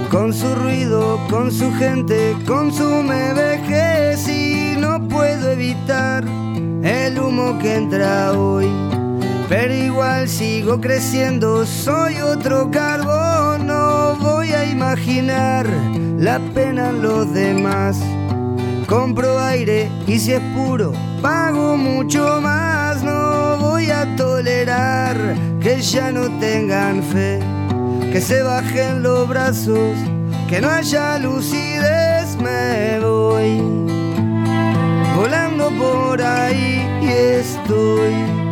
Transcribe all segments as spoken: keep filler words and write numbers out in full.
con su ruido, con su gente, consume vejez y no puedo evitar el humo que entra hoy. Pero igual sigo creciendo, soy otro carbón, no voy a imaginar la pena en los demás. Compro aire y si es puro, pago mucho más. No voy a tolerar que ya no tengan fe, que se bajen los brazos, que no haya lucidez. Me voy volando por ahí y estoy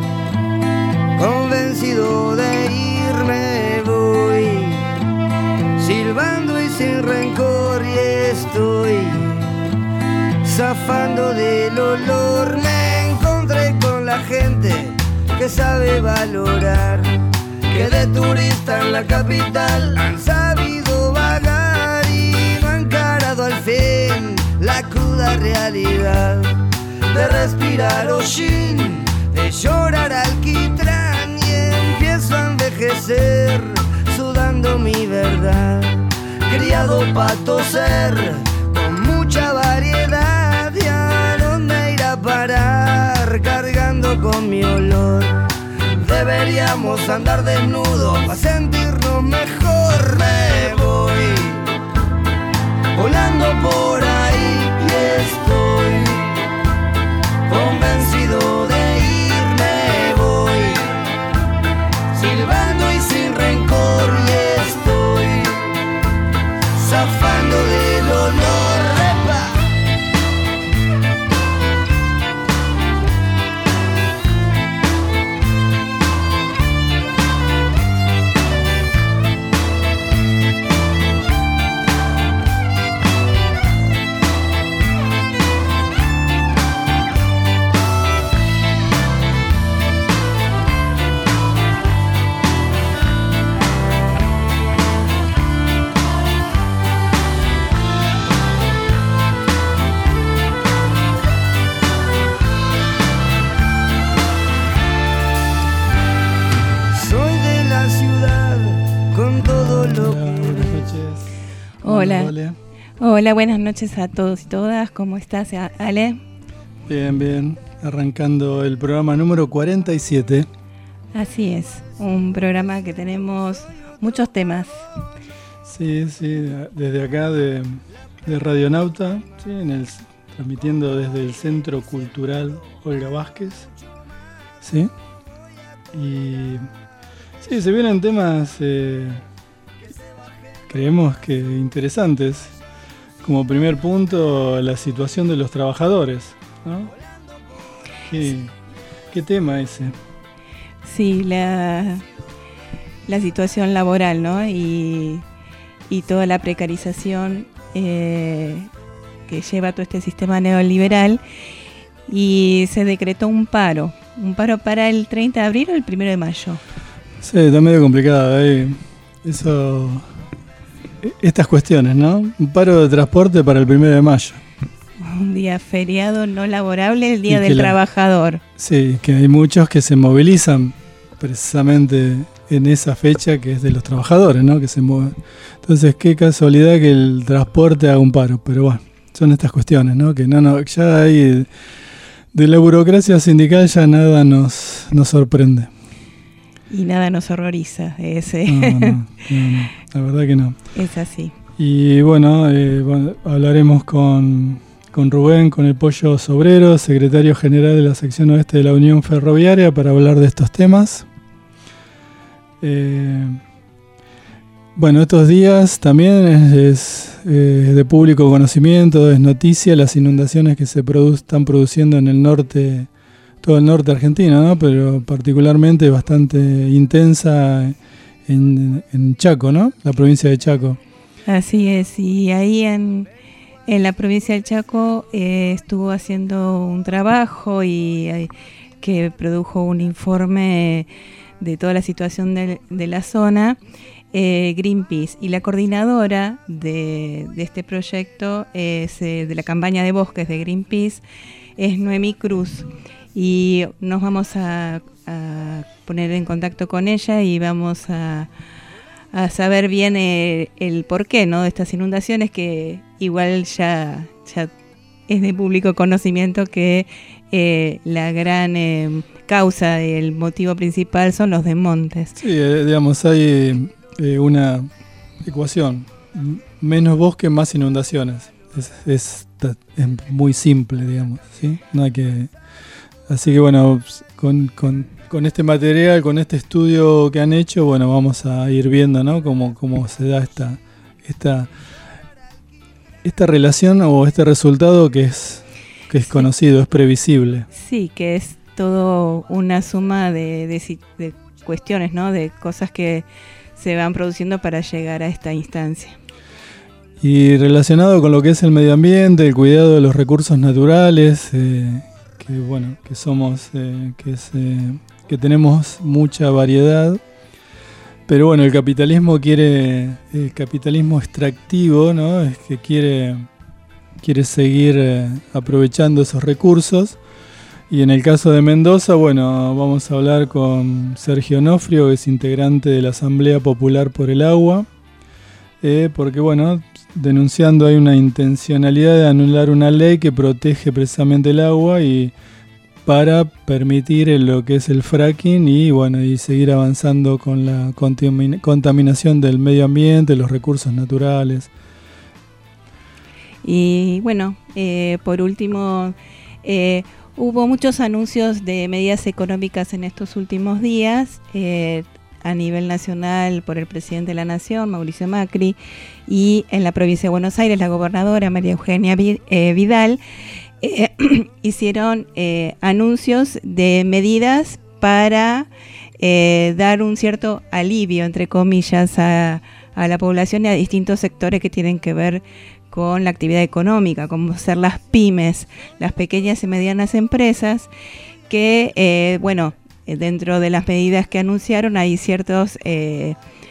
convencido de irme. Voy silbando y sin rencor y estoy zafando del olor. Me encontré con la gente que sabe valorar, que de turista en la capital han sabido vagar y no han encarado al fin la cruda realidad de respirar hollín, de llorar alquitrán, y empiezo a envejecer sudando mi verdad, criado pa' toser con mucha variedad. ¿Y a dónde ir a parar cargando con mi olor? Deberíamos andar desnudos para sentirnos mejor. Me voy volando por ahí y estoy convencido de irme. Voy silbando y sin rencor y estoy zafando del olor. Hola. Hola. Hola, buenas noches a todos y todas. ¿Cómo estás, Ale? Bien, bien. Arrancando el programa número cuarenta y siete. Así es, un programa que tenemos muchos temas. Sí, sí, desde acá de, de Radionauta, sí, en el, transmitiendo desde el Centro Cultural Olga Vázquez. Sí. Y sí, se vienen temas... Eh, creemos que interesantes. Como primer punto, la situación de los trabajadores, ¿no? ¿Qué, qué tema ese? Sí, la, la situación laboral, ¿no? Y, y toda la precarización eh, que lleva todo este sistema neoliberal. Y se decretó un paro, un paro para el treinta de abril o el primero de mayo. Sí, está medio complicado ahí. Eso... Estas cuestiones, ¿no? Un paro de transporte para el primero de mayo. Un día feriado no laborable, el Día del la, Trabajador. Sí, que hay muchos que se movilizan precisamente en esa fecha que es de los trabajadores, ¿no? Que se mueven. Entonces, qué casualidad que el transporte haga un paro. Pero bueno, son estas cuestiones, ¿no? Que no, no, ya hay de la burocracia sindical ya nada nos, nos sorprende. Y nada nos horroriza. Ese. No, no, no, no, la verdad que no. Es así. Y bueno, eh, bueno hablaremos con, con Rubén, con el Pollo Sobrero, secretario general de la sección oeste de la Unión Ferroviaria, para hablar de estos temas. Eh, bueno, estos días también es, es eh, de público conocimiento, es noticia las inundaciones que se produ- están produciendo en el norte, todo el norte argentino, ¿no? Pero particularmente bastante intensa en, en Chaco, ¿no? La provincia de Chaco. Así es, y ahí en, en la provincia del Chaco eh, estuvo haciendo un trabajo y eh, que produjo un informe de toda la situación de, de la zona, eh, Greenpeace, y la coordinadora de, de este proyecto es eh, de la campaña de bosques de Greenpeace es Noemí Cruz. Y nos vamos a, a poner en contacto con ella y vamos a, a saber bien eh, el porqué, ¿no?, de estas inundaciones, que igual ya, ya es de público conocimiento que eh, la gran eh, causa, el motivo principal son los desmontes. Sí, eh, digamos, hay eh, una ecuación: menos bosque, más inundaciones. Es, es, es muy simple, digamos, ¿sí? No hay que... Así que bueno, con, con, con este material, con este estudio que han hecho, bueno, vamos a ir viendo, ¿no?, cómo, cómo se da esta, esta, esta relación o este resultado que es, que es conocido, es previsible. Sí, que es todo una suma de, de, de cuestiones, ¿no?, de cosas que se van produciendo para llegar a esta instancia. Y relacionado con lo que es el medio ambiente, el cuidado de los recursos naturales, eh, que bueno, que somos, eh, que, es, eh, que tenemos mucha variedad, pero bueno, el capitalismo quiere, el capitalismo extractivo, ¿no?, es que quiere, quiere seguir eh, aprovechando esos recursos. Y en el caso de Mendoza, bueno, vamos a hablar con Sergio Onofrio, que es integrante de la Asamblea Popular por el Agua, eh, porque bueno, denunciando hay una intencionalidad de anular una ley que protege precisamente el agua y para permitir lo que es el fracking y bueno, y seguir avanzando con la contamin- contaminación del medio ambiente, los recursos naturales. Y bueno, eh, por último, eh, hubo muchos anuncios de medidas económicas en estos últimos días, eh, a nivel nacional por el presidente de la Nación, Mauricio Macri, y en la provincia de Buenos Aires, la gobernadora María Eugenia Vidal, eh, hicieron eh, anuncios de medidas para eh, dar un cierto alivio, entre comillas, a, a la población y a distintos sectores que tienen que ver con la actividad económica, como ser las pymes, las pequeñas y medianas empresas, que, eh, bueno, dentro de las medidas que anunciaron hay ciertos, eh,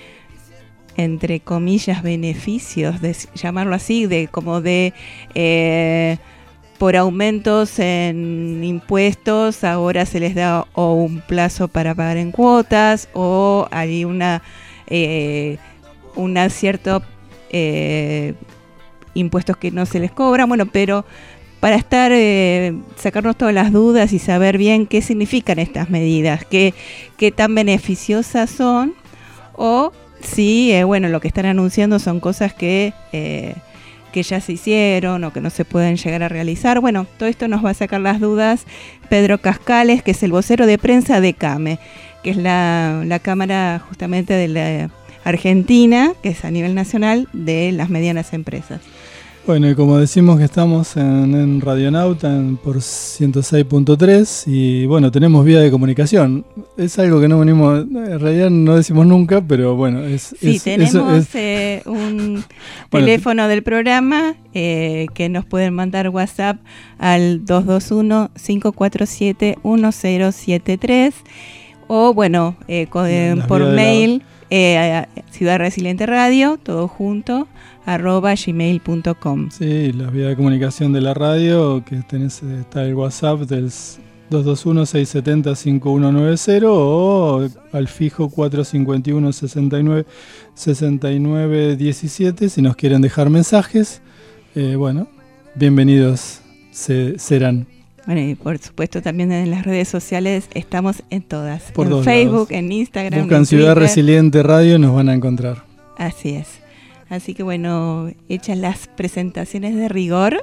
entre comillas, beneficios, de llamarlo así, de como de eh, por aumentos en impuestos, ahora se les da o un plazo para pagar en cuotas, o hay una, eh, una cierto eh, impuestos que no se les cobran, bueno, pero para estar, eh, sacarnos todas las dudas y saber bien qué significan estas medidas, qué, qué tan beneficiosas son, o si, eh, bueno, lo que están anunciando son cosas que, eh, que ya se hicieron o que no se pueden llegar a realizar. Bueno, todo esto nos va a sacar las dudas Pedro Cascales, que es el vocero de prensa de CAME, que es la, la Cámara justamente de la Argentina, que es a nivel nacional, de las medianas empresas. Bueno, y como decimos que estamos en, en Radionauta en, por ciento seis punto tres y bueno, tenemos vía de comunicación. Es algo que no venimos, en realidad no decimos nunca, pero bueno, es... Sí, es, tenemos es, eh, un bueno, teléfono del programa eh, que nos pueden mandar WhatsApp al dos dos uno, cinco cuatro siete, uno cero siete tres o bueno, eh, con, eh, por mail, eh, Ciudad Resiliente Radio, todo junto, arroba gmail punto com. Sí, la vía de comunicación de la radio, que tenés, está el WhatsApp del dos dos uno, seis siete cero, cinco uno nueve cero o al fijo cuatro cinco uno, seis nueve, seis nueve uno siete si nos quieren dejar mensajes. Eh, bueno, bienvenidos se, serán. Bueno, y por supuesto también en las redes sociales estamos en todas. Por en Facebook, lados. En Instagram, buscan en Ciudad Twitter. Resiliente Radio, nos van a encontrar. Así es. Así que bueno, hechas las presentaciones de rigor,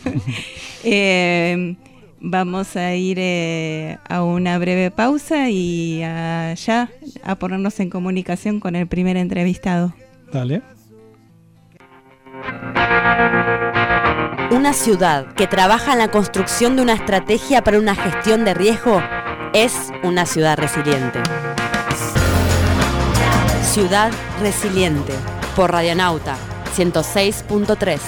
eh, vamos a ir eh, a una breve pausa y a, ya a ponernos en comunicación con el primer entrevistado. Dale. Una ciudad que trabaja en la construcción de una estrategia para una gestión de riesgo es una ciudad resiliente. Ciudad Resiliente, por Radionauta ciento seis punto tres.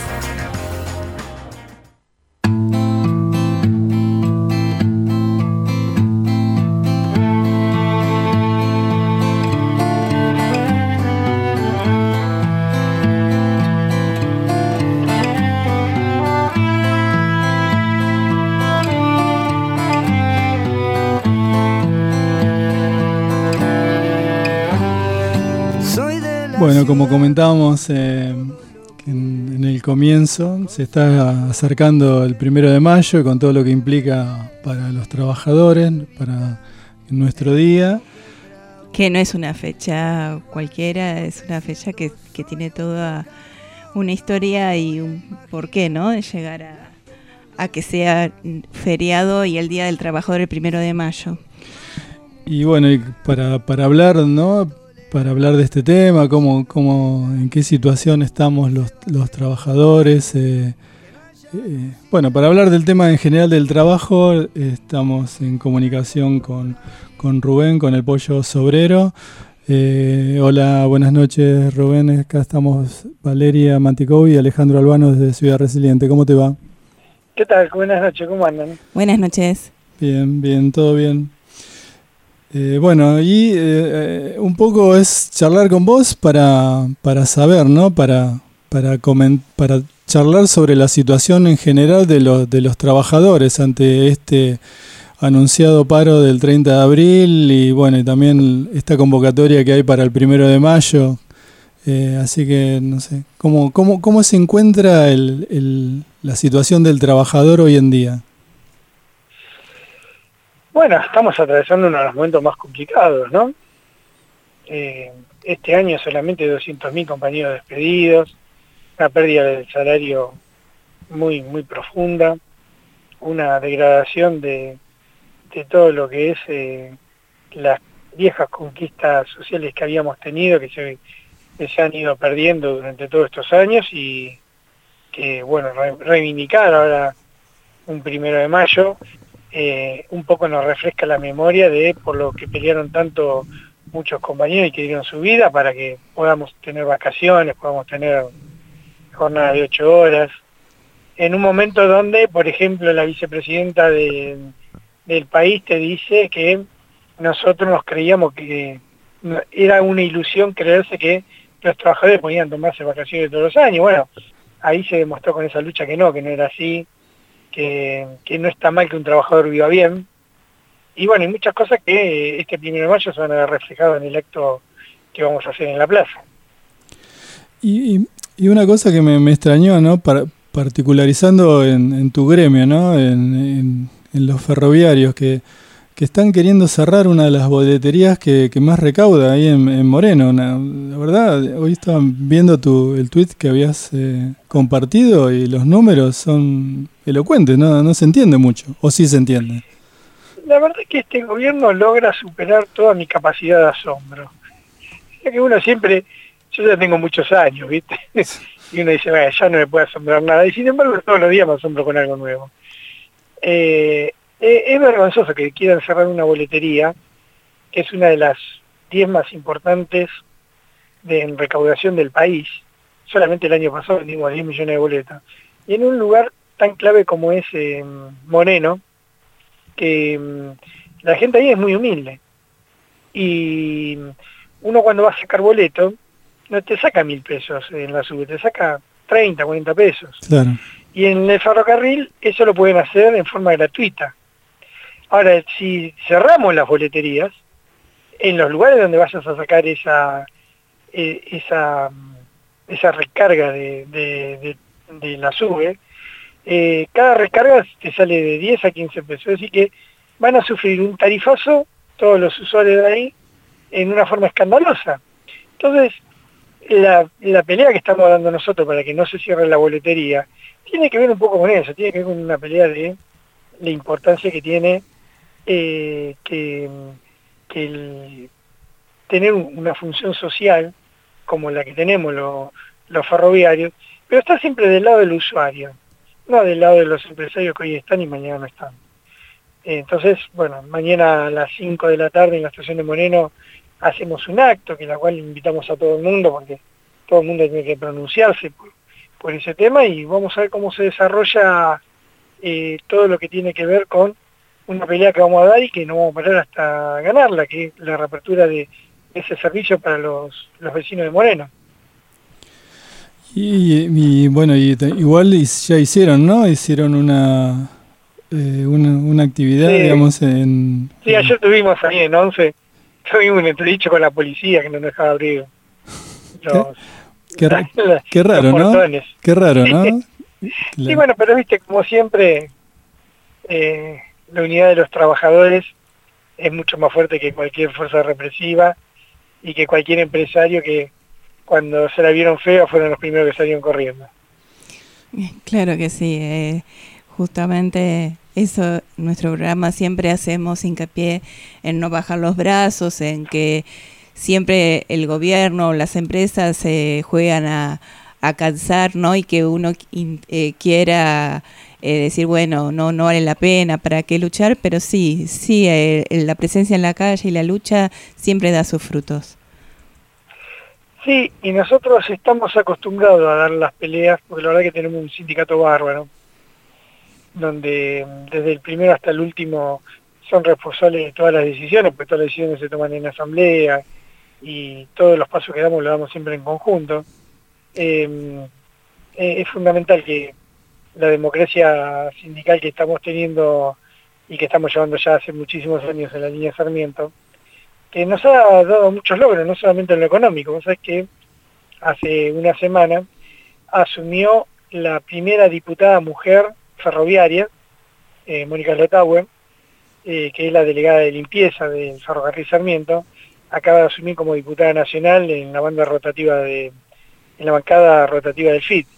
Soy de la Bueno, como comentábamos eh, en, en el comienzo, se está acercando el primero de mayo con todo lo que implica para los trabajadores, para nuestro día. Que no es una fecha cualquiera, es una fecha que, que tiene toda una historia y un porqué, ¿no? De llegar a, a que sea feriado y el Día del Trabajador el primero de mayo. Y bueno, y para, para hablar, ¿no? Para hablar de este tema, cómo, cómo, en qué situación estamos los, los trabajadores. Eh, eh, bueno, para hablar del tema en general del trabajo, eh, estamos en comunicación con, con Rubén, con el Pollo Sobrero. Eh, hola, buenas noches, Rubén. Acá estamos Valeria Manticovi y Alejandro Albano desde Ciudad Resiliente. ¿Cómo te va? ¿Qué tal? Buenas noches, ¿cómo andan? Buenas noches. Bien, bien, todo bien. Eh, bueno, y eh, un poco es charlar con vos para, para saber, ¿no? Para, para, coment- para charlar sobre la situación en general de los, de los trabajadores ante este anunciado paro del treinta de abril y bueno, y también esta convocatoria que hay para el primero de mayo. Eh, así que, no sé, ¿cómo, cómo, cómo se encuentra el, el, la situación del trabajador hoy en día? Bueno, estamos atravesando uno de los momentos más complicados, ¿no? Eh, este año solamente doscientos mil compañeros despedidos, una pérdida del salario muy muy profunda, una degradación de, de todo lo que es eh, las viejas conquistas sociales que habíamos tenido, que se, que se han ido perdiendo durante todos estos años y que, bueno, re, reivindicar ahora un primero de mayo, Eh, un poco nos refresca la memoria de por lo que pelearon tanto muchos compañeros y que dieron su vida para que podamos tener vacaciones, podamos tener jornada de ocho horas, en un momento donde, por ejemplo, la vicepresidenta de, del país te dice que nosotros nos creíamos que era una ilusión creerse que los trabajadores podían tomarse vacaciones todos los años. Bueno, ahí se demostró con esa lucha que no, que no era así. Que, que no está mal que un trabajador viva bien. Y bueno, hay muchas cosas que este primero de mayo se van a ver reflejadas en el acto que vamos a hacer en la plaza. Y, y, y una cosa que me, me extrañó, ¿no? Par, particularizando en, en tu gremio, ¿no? En, en, en los ferroviarios, que, que están queriendo cerrar una de las boleterías que, que más recauda ahí en, en Moreno. Una, la verdad, hoy estaba viendo tu, el tuit que habías eh, compartido y los números son elocuentes, ¿no? No se entiende mucho, o sí se entiende. La verdad es que este gobierno logra superar toda mi capacidad de asombro. Ya que uno siempre, yo ya tengo muchos años, ¿viste? Y uno dice, bueno, ya no me puede asombrar nada. Y sin embargo, todos los días me asombro con algo nuevo. Eh, es vergonzoso que quieran cerrar una boletería, que es una de las diez más importantes de, en recaudación del país. Solamente el año pasado vendimos diez millones de boletas. Y en un lugar tan clave como es eh, Moreno, que um, la gente ahí es muy humilde. Y uno cuando va a sacar boleto, no te saca mil pesos en la sube, te saca treinta, cuarenta pesos. Claro. Y en el ferrocarril eso lo pueden hacer en forma gratuita. Ahora, si cerramos las boleterías, en los lugares donde vayas a sacar esa eh, esa, esa recarga de, de, de, de la sube, eh, cada recarga te sale de diez a quince pesos. Es decir que van a sufrir un tarifazo todos los usuarios de ahí en una forma escandalosa. Entonces, la, la pelea que estamos dando nosotros para que no se cierre la boletería tiene que ver un poco con eso, tiene que ver con una pelea de la importancia que tiene eh, que, que el, tener una función social como la que tenemos lo, los ferroviarios, pero está siempre del lado del usuario, no del lado de los empresarios que hoy están y mañana no están. Eh, entonces, bueno, mañana a las cinco de la tarde en la estación de Moreno hacemos un acto, que la cual invitamos a todo el mundo, porque todo el mundo tiene que pronunciarse por, por ese tema, y vamos a ver cómo se desarrolla eh, todo lo que tiene que ver con una pelea que vamos a dar y que no vamos a parar hasta ganarla, que es la reapertura de ese servicio para los, los vecinos de Moreno. Y, y bueno, y te, igual ya hicieron, ¿no? Hicieron una eh, una, una actividad, sí, digamos, en... Sí, ayer tuvimos ahí en once, tuvimos un entredicho con la policía que no nos dejaba abrir los, qué, la, la, qué raro, ¿no? Qué raro, ¿no? Sí, bueno, pero viste, como siempre, eh, la unidad de los trabajadores es mucho más fuerte que cualquier fuerza represiva y que cualquier empresario que cuando se la vieron fea fueron los primeros que salieron corriendo. Claro que sí, eh, justamente eso, nuestro programa siempre hacemos hincapié en no bajar los brazos, en que siempre el gobierno, las empresas se eh, juegan a, a cansar, ¿no? Y que uno eh, quiera eh, decir, bueno, no no vale la pena, ¿para qué luchar? Pero sí, sí, eh, la presencia en la calle y la lucha siempre da sus frutos. Sí, y nosotros estamos acostumbrados a dar las peleas, porque la verdad que tenemos un sindicato bárbaro, donde desde el primero hasta el último son responsables de todas las decisiones, porque todas las decisiones se toman en asamblea, y todos los pasos que damos los damos siempre en conjunto. Eh, es fundamental que la democracia sindical que estamos teniendo y que estamos llevando ya hace muchísimos años en la línea Sarmiento, que nos ha dado muchos logros, no solamente en lo económico. Vos sabés que hace una semana asumió la primera diputada mujer ferroviaria, eh, Mónica Lotahue, eh, que es la delegada de limpieza del ferrocarril Sarmiento, acaba de asumir como diputada nacional en la banda rotativa de, en la bancada rotativa del F I T.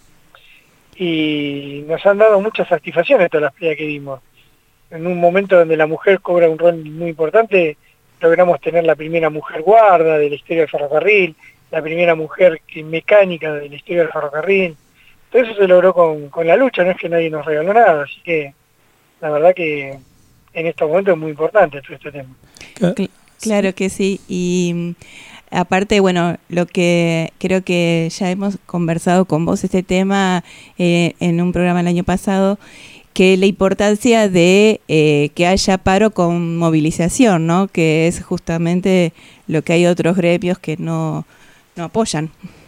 Y nos han dado muchas satisfacciones todas las peleas que dimos. En un momento donde la mujer cobra un rol muy importante, logramos tener la primera mujer guarda de la historia del ferrocarril, la primera mujer que, mecánica de la historia del ferrocarril. Todo eso se logró con, con la lucha, no es que nadie nos regaló nada, así que la verdad que en estos momentos es muy importante todo este tema. Claro que sí, y aparte, bueno, lo que creo que ya hemos conversado con vos este tema eh, en un programa el año pasado, que la importancia de eh, que haya paro con movilización, ¿no? Que es justamente lo que hay otros gremios que no, no apoyan.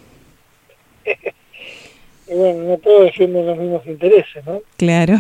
Y bueno, no todos defienden los mismos intereses, ¿no? Claro.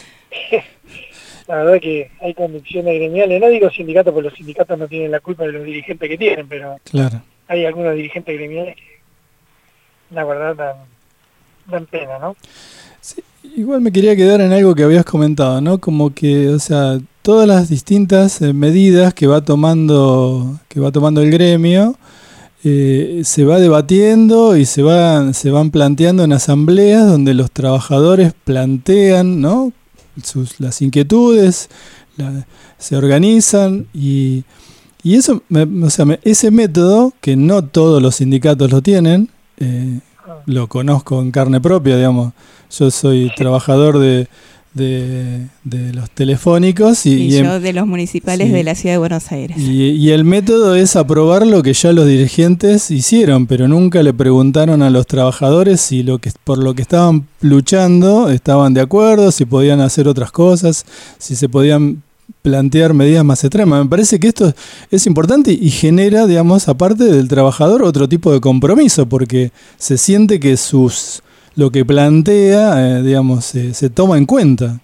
La verdad que hay convicciones gremiales, no digo sindicatos, porque los sindicatos no tienen la culpa de los dirigentes que tienen, pero claro, hay algunos dirigentes gremiales que la verdad dan, dan pena, ¿no? Sí, igual me quería quedar en algo que habías comentado, ¿no? Como que, o sea, todas las distintas eh, medidas que va tomando que va tomando el gremio eh, se va debatiendo y se van se van planteando en asambleas donde los trabajadores plantean, ¿no? Sus las inquietudes, la, se organizan y y eso, me, o sea, me, ese método que no todos los sindicatos lo tienen, eh, lo conozco en carne propia, digamos. Yo soy trabajador de, de, de los telefónicos. Y, y, y yo en, de los municipales sí, de la Ciudad de Buenos Aires. Y, y el método es aprobar lo que ya los dirigentes hicieron, pero nunca le preguntaron a los trabajadores si lo que por lo que estaban luchando estaban de acuerdo, si podían hacer otras cosas, si se podían plantear medidas más extremas. Me parece que esto es importante y genera, digamos, aparte del trabajador, otro tipo de compromiso, porque se siente que sus lo que plantea, eh, digamos, eh, se toma en cuenta.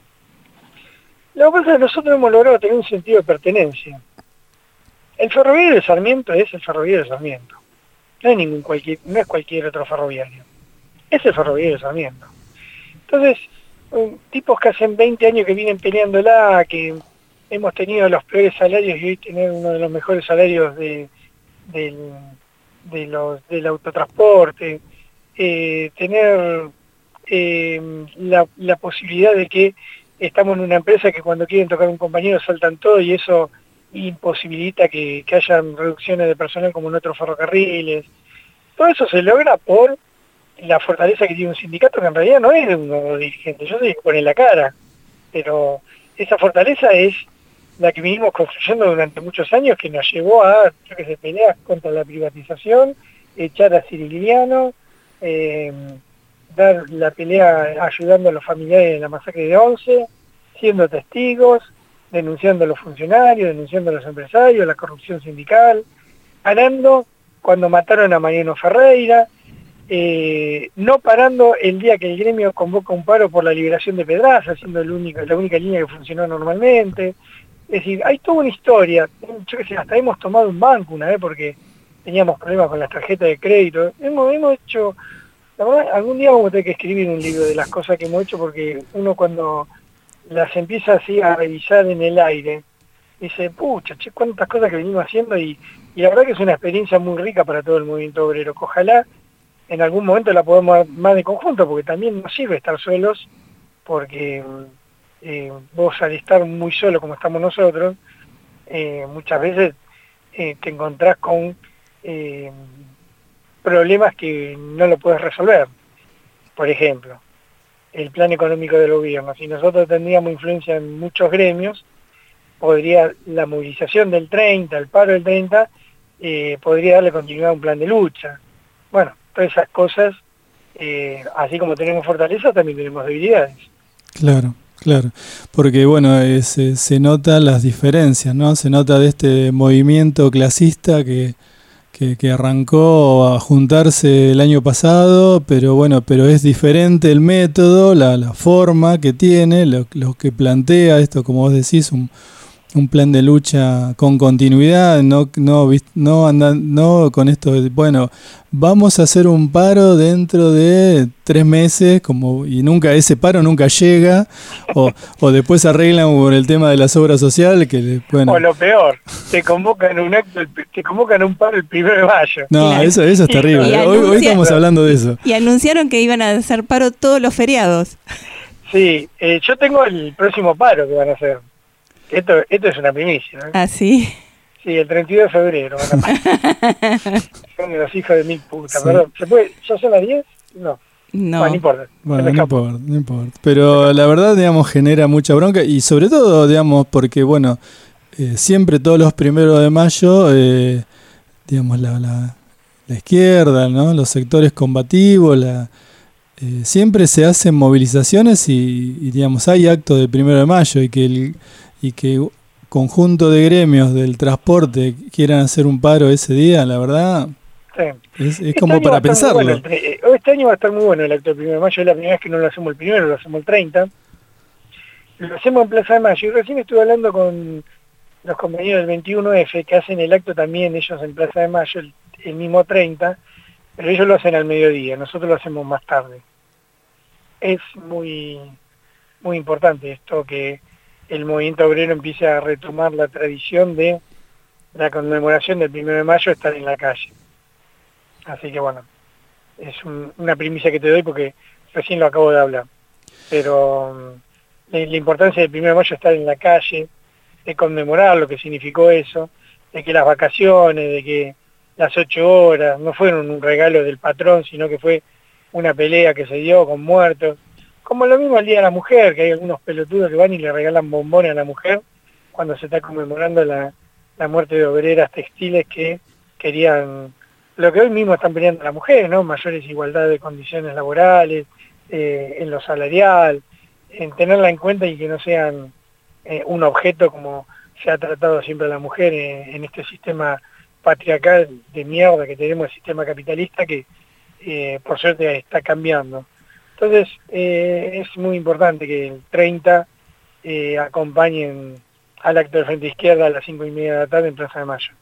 Lo que pasa es que nosotros hemos logrado tener un sentido de pertenencia. El ferroviario de Sarmiento es el ferroviario de Sarmiento. No es ningún cualquier, no es cualquier otro ferroviario. Es el ferroviario de Sarmiento. Entonces, um, tipos que hacen veinte años que vienen peleándola, que hemos tenido los peores salarios y hoy tener uno de los mejores salarios de, del, de los, del autotransporte, eh, tener eh, la, la posibilidad de que estamos en una empresa que cuando quieren tocar un compañero saltan todo y eso imposibilita que, que haya reducciones de personal como en otros ferrocarriles. Todo eso se logra por la fortaleza que tiene un sindicato que en realidad no es de unos dirigentes, yo sé que pone la cara, pero esa fortaleza es la que vinimos construyendo durante muchos años, que nos llevó a, yo que sé, peleas contra la privatización, echar a Ciriliano, eh, dar la pelea ayudando a los familiares de la masacre de Once, siendo testigos, denunciando a los funcionarios, denunciando a los empresarios, la corrupción sindical, ganando cuando mataron a Mariano Ferreira, eh, no parando el día que el gremio convoca un paro por la liberación de Pedraza, siendo el único, la única línea que funcionó normalmente. Es decir, hay toda una historia, yo que sé, hasta hemos tomado un banco una vez porque teníamos problemas con las tarjetas de crédito. Hemos, hemos hecho, la verdad, algún día vamos a tener que escribir un libro de las cosas que hemos hecho, porque uno cuando las empieza así a revisar en el aire, dice, pucha, che, cuántas cosas que venimos haciendo, y, y la verdad que es una experiencia muy rica para todo el movimiento obrero, que ojalá en algún momento la podamos dar más de conjunto, porque también nos sirve estar solos, porque eh, vos al estar muy solo como estamos nosotros, eh, muchas veces eh, te encontrás con eh, problemas que no lo puedes resolver. Por ejemplo, el plan económico del gobierno. Si nosotros tendríamos influencia en muchos gremios, podría la movilización del treinta, el paro del treinta, eh, podría darle continuidad a un plan de lucha. Bueno, todas esas cosas, eh, así como tenemos fortalezas, también tenemos debilidades. Claro, claro, porque bueno, eh, se, se nota las diferencias, ¿no? Se nota de este movimiento clasista que, que, que arrancó a juntarse el año pasado, pero bueno, pero es diferente el método, la, la forma que tiene, lo, lo que plantea esto, como vos decís, un un plan de lucha con continuidad, no no no andan, no con esto de, bueno, vamos a hacer un paro dentro de tres meses, como y nunca ese paro nunca llega, o, o después arreglan por el tema de las obras sociales, que bueno. O lo peor, te convocan un acto, te convocan un paro el primero de mayo. No, claro. eso, eso es terrible. Hoy, anuncia, hoy estamos hablando de eso. Y anunciaron que iban a hacer paro todos los feriados. Sí, eh, yo tengo el próximo paro que van a hacer. Esto, esto es una primicia, ¿no? ¿Ah, sí? Sí, el treinta y dos de febrero. Son los hijos de mil putas, sí. Perdón. ¿Se puede? ¿Ya son las diez? No. No. Bueno, no importa. Bueno, no importa, no importa. Pero la verdad, digamos, genera mucha bronca, y sobre todo, digamos, porque, bueno, eh, siempre todos los primeros de mayo, eh, digamos, la, la, la izquierda, ¿no? Los sectores combativos, la... Eh, siempre se hacen movilizaciones y, y, digamos, hay actos del primero de mayo, y que el y que conjunto de gremios del transporte quieran hacer un paro ese día, la verdad, sí. es, es como para pensarlo. Bueno, eh, este año va a estar muy bueno el acto del primero de mayo, es la primera vez que no lo hacemos el primero, lo hacemos el treinta. Lo hacemos en Plaza de Mayo, y recién estuve hablando con los compañeros del veintiuno efe, que hacen el acto también ellos en Plaza de Mayo, el, el mismo treinta, pero ellos lo hacen al mediodía, nosotros lo hacemos más tarde. Es muy, muy importante esto, que el movimiento obrero empiece a retomar la tradición de la conmemoración del primero de mayo, estar en la calle. Así que bueno, es un, una primicia que te doy porque recién lo acabo de hablar. Pero la, la importancia del primero de mayo es estar en la calle, de conmemorar lo que significó eso, de que las vacaciones, de que las ocho horas no fueron un regalo del patrón, sino que fue una pelea que se dio con muertos. Como lo mismo el Día de la Mujer, que hay algunos pelotudos que van y le regalan bombones a la mujer cuando se está conmemorando la, la muerte de obreras textiles que querían, lo que hoy mismo están peleando las mujeres, ¿no? Mayores igualdad de condiciones laborales, eh, en lo salarial, en tenerla en cuenta y que no sean eh, un objeto como se ha tratado siempre a la mujer en, en este sistema patriarcal de mierda que tenemos, el sistema capitalista, que eh, por suerte está cambiando. Entonces, eh, es muy importante que el treinta eh, acompañen al acto del Frente Izquierda a las cinco y media de la tarde en Plaza de Mayo.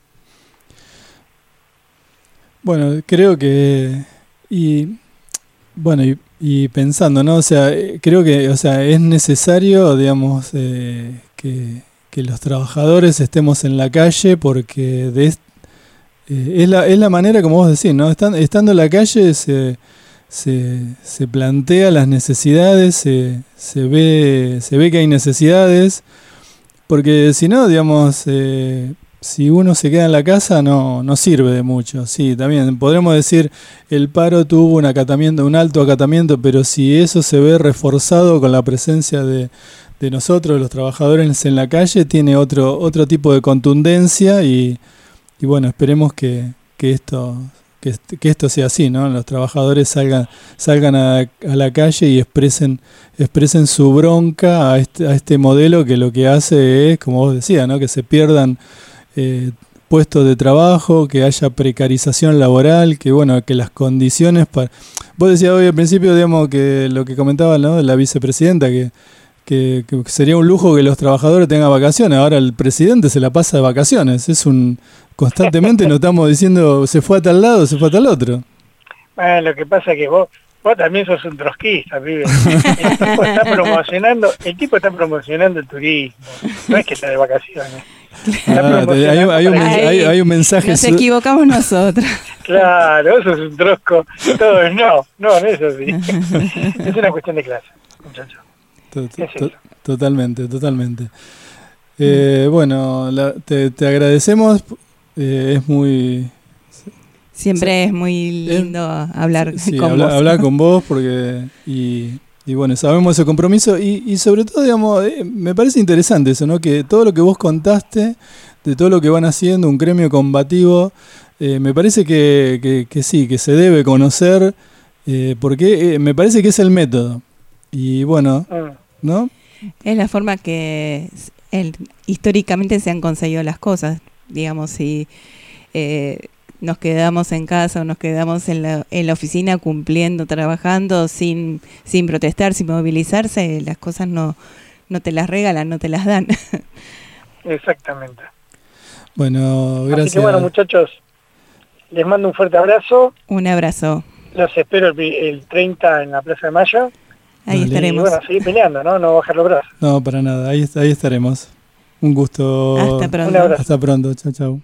Bueno, creo que... Y bueno, y, y pensando, ¿no? O sea, creo que o sea, es necesario, digamos, eh, que, que los trabajadores estemos en la calle, porque de est- eh, es, la, es la manera, como vos decís, ¿no? Estando, estando en la calle se... Se, se plantea las necesidades, se, se ve se ve que hay necesidades, porque si no, digamos, eh, si uno se queda en la casa no, no sirve de mucho. Sí, también podremos decir el paro tuvo un acatamiento, un alto acatamiento, pero si eso se ve reforzado con la presencia de, de nosotros, los trabajadores en la calle, tiene otro otro tipo de contundencia, y, y bueno, esperemos que, que esto Que, que esto sea así, ¿no? Los trabajadores salgan salgan a, a la calle y expresen expresen su bronca a este, a este modelo, que lo que hace es, como vos decías, ¿no? Que se pierdan eh, puestos de trabajo, que haya precarización laboral, que bueno, que las condiciones para... Vos decías hoy al principio, digamos, que lo que comentaba, ¿no? La vicepresidenta, que que, que sería un lujo que los trabajadores tengan vacaciones. Ahora el presidente se la pasa de vacaciones. Es un constantemente nos estamos diciendo se fue a tal lado, se fue a tal otro. Bueno, lo que pasa es que vos vos también sos un trotskista, pibe. El tipo está promocionando, el tipo está promocionando el turismo. No es que está de vacaciones. Ah, hay, hay, un, hay, hay un mensaje. Nos equivocamos nosotros. Claro, eso es un trosco. Todo es no, no, eso sí. Es una cuestión de clase, muchachos. To, to, to, totalmente, totalmente. Eh, bueno, la, te, te agradecemos. Eh, es muy... Siempre sí, es muy lindo eh, hablar sí, con habla, vos. Hablar con vos porque... Y, y bueno, sabemos ese compromiso y, y sobre todo, digamos, eh, me parece interesante eso, ¿no? Que todo lo que vos contaste, de todo lo que van haciendo, un gremio combativo, eh, me parece que, que, que sí, que se debe conocer, eh, porque eh, me parece que es el método. Y bueno, ¿no? Es la forma que el, históricamente se han conseguido las cosas, digamos, si eh, nos quedamos en casa o nos quedamos en la, en la oficina cumpliendo, trabajando, sin, sin protestar, sin movilizarse, las cosas no, no te las regalan, no te las dan. Exactamente. Bueno, gracias. Así que bueno, muchachos, les mando un fuerte abrazo. Un abrazo. Los espero el, el treinta en la Plaza de Mayo. Ahí Dale. estaremos. Y bueno, seguir peleando, ¿no? No bajar los brazos. No, para nada, ahí, ahí estaremos. Un gusto. Hasta pronto. Hasta pronto, chao, chao.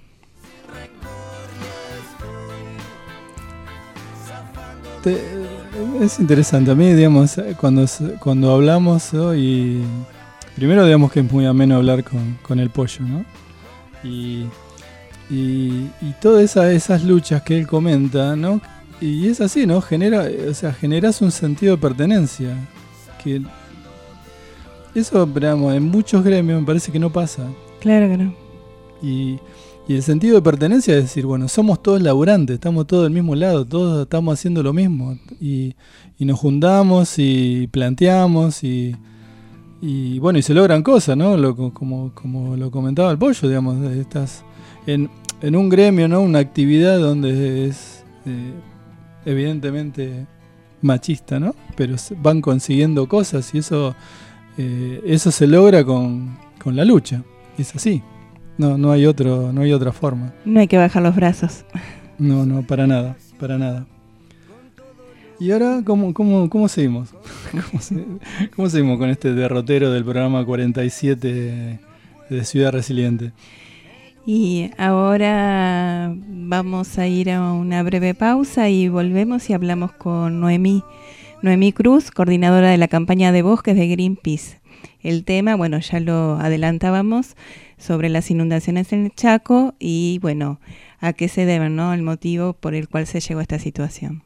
Te, es interesante, a mí, digamos, cuando, cuando hablamos hoy, primero digamos que es muy ameno hablar con, con el Pollo, ¿no? Y, y, y todas esa, esas luchas que él comenta, ¿no? Y es así, ¿no? Genera, o sea, generas un sentido de pertenencia. Que eso, digamos, en muchos gremios me parece que no pasa. Claro que no. Y, y el sentido de pertenencia es decir, bueno, somos todos laburantes, estamos todos del mismo lado, todos estamos haciendo lo mismo. Y, y nos juntamos y planteamos y, y bueno, y se logran cosas, ¿no? Lo, como, como lo comentaba el Pollo, digamos, estás en, en un gremio, ¿no? Una actividad donde es... Eh, evidentemente machista, ¿no? Pero van consiguiendo cosas y eso eh, eso se logra con, con la lucha. Es así. No no hay otro no hay otra forma. No hay que bajar los brazos. No, no, para nada, para nada. Y ahora, ¿cómo, cómo, cómo seguimos? ¿Cómo, se, ¿Cómo seguimos con este derrotero del programa cuarenta y siete de Ciudad Resiliente? Y ahora vamos a ir a una breve pausa y volvemos y hablamos con Noemí, Noemí Cruz, coordinadora de la campaña de bosques de Greenpeace. El tema, bueno, ya lo adelantábamos, sobre las inundaciones en el Chaco y, bueno, a qué se deben, ¿no? El motivo por el cual se llegó a esta situación.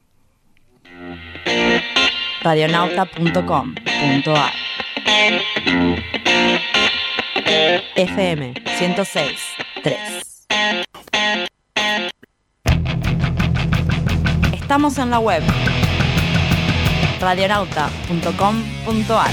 radionauta punto com punto a r F M ciento seis punto tres. Estamos en la web radionauta punto com punto a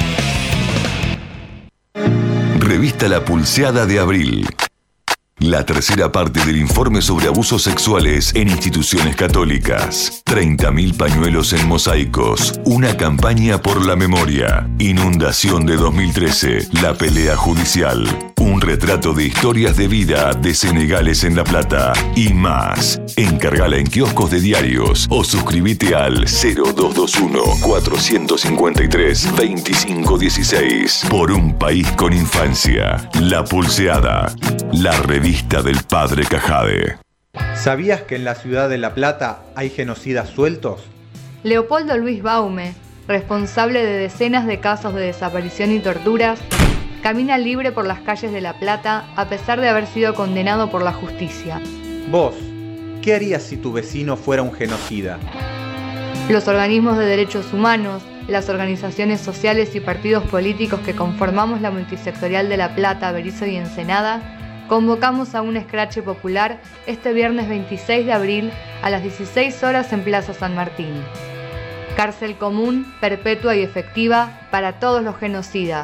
r. Revista La Pulseada de Abril. La tercera parte del informe sobre abusos sexuales en instituciones católicas. treinta mil pañuelos en mosaicos. Una campaña por la memoria. Inundación de dos mil trece. La pelea judicial. Un retrato de historias de vida de senegales en La Plata. Y más. Encargala en kioscos de diarios o suscríbete al cero dos dos uno, cuatro cinco tres, dos cinco uno seis. Por un país con infancia. La Pulseada. La revista del padre Cajade. ¿Sabías que en la ciudad de La Plata hay genocidas sueltos? Leopoldo Luis Baume, responsable de decenas de casos de desaparición y torturas, camina libre por las calles de La Plata a pesar de haber sido condenado por la justicia. Vos, ¿qué harías si tu vecino fuera un genocida? Los organismos de derechos humanos, las organizaciones sociales y partidos políticos que conformamos la multisectorial de La Plata, Berizo y Ensenada, convocamos a un escrache popular este viernes veintiséis de abril a las dieciséis horas en Plaza San Martín. Cárcel común, perpetua y efectiva para todos los genocidas.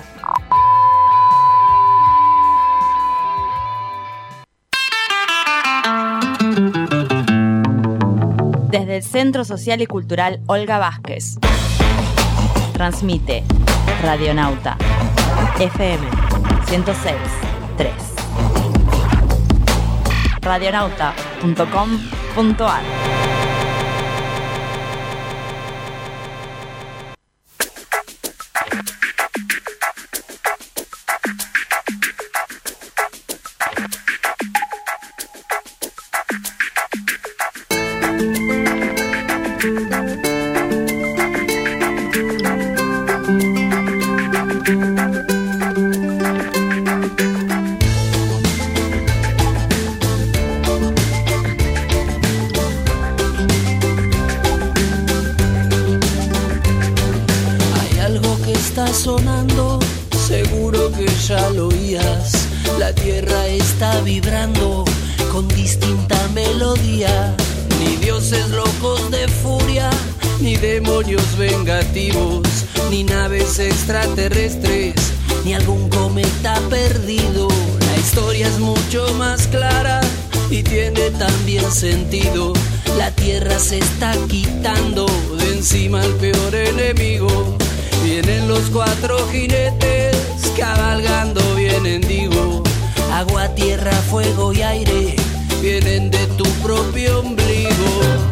Desde el Centro Social y Cultural Olga Vázquez. Transmite Radionauta F M ciento seis punto tres. radionauta punto com punto ar. Sonando, seguro que ya lo oías. La tierra está vibrando con distinta melodía. Ni dioses locos de furia, ni demonios vengativos, ni naves extraterrestres, ni algún cometa perdido. La historia es mucho más clara y tiene también sentido. La tierra se está quitando de encima al peor enemigo. Vienen los cuatro jinetes, cabalgando vienen, digo. Agua, tierra, fuego y aire, vienen de tu propio ombligo.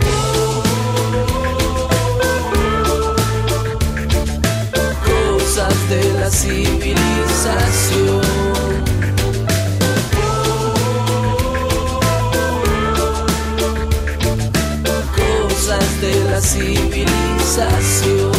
Cosas de la civilización. Cosas de la civilización.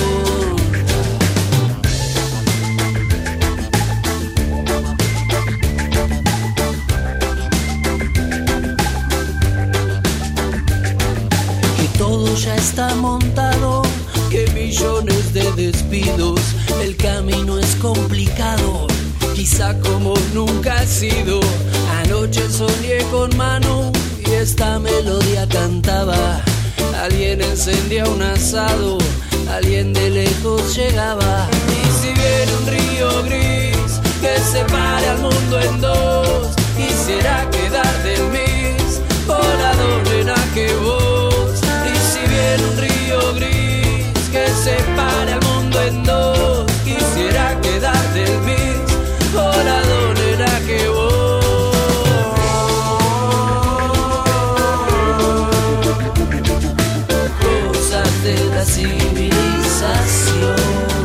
Ya está montado, que millones de despidos. El camino es complicado, quizá como nunca ha sido. Anoche soñé con Manu y esta melodía cantaba. Alguien encendía un asado, alguien de lejos llegaba. Y si viene un río gris que separe al mundo en dos, quisiera quedar del mis volador en que vos. En un río gris que separe al mundo en dos, quisiera quedar del mis volador era que vos. Cosas de la civilización.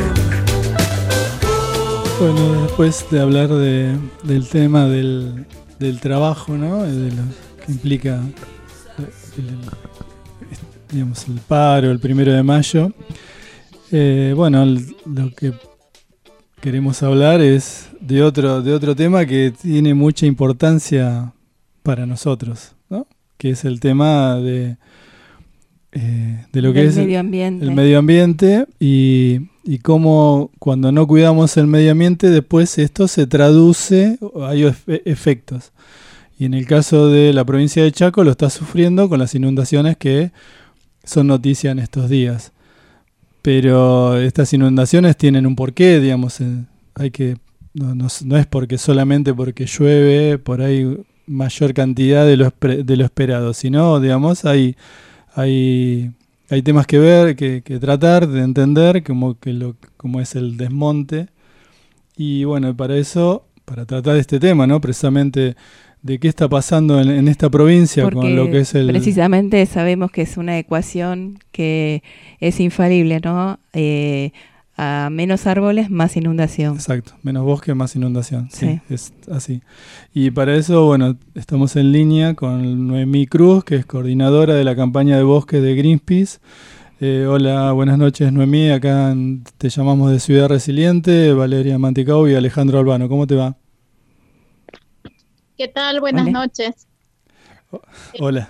Bueno, después de hablar de, del tema del, del trabajo, ¿no? De lo que implica el, el, digamos, el paro, el primero de mayo. Eh, bueno, el, lo que queremos hablar es de otro, de otro tema que tiene mucha importancia para nosotros, ¿no? Que es el tema de, eh, de lo que Del es medio ambiente. el medio ambiente y, y cómo cuando no cuidamos el medio ambiente, después esto se traduce, hay efe- efectos. Y en el caso de la provincia de Chaco lo está sufriendo con las inundaciones que son noticia en estos días. Pero estas inundaciones tienen un porqué, digamos, eh, hay que no, no, no es porque solamente porque llueve por ahí mayor cantidad de lo, de lo esperado, sino, digamos, hay hay hay temas que ver, que, que tratar de entender, como que lo como es el desmonte. Y bueno, para eso, para tratar de este tema, ¿no? Precisamente de qué está pasando en, en esta provincia. Porque con lo que es el... precisamente sabemos que es una ecuación que es infalible, ¿no? Eh, a menos árboles, más inundación. Exacto, menos bosque, más inundación. Sí, Sí. es así. Y para eso, bueno, estamos en línea con Noemí Cruz, que es coordinadora de la campaña de bosque de Greenpeace. Eh, hola, buenas noches, Noemí. Acá en- te llamamos de Ciudad Resiliente, Valeria Manticao y Alejandro Albano. ¿Cómo te va? ¿Qué tal? Buenas Hola. noches. Hola.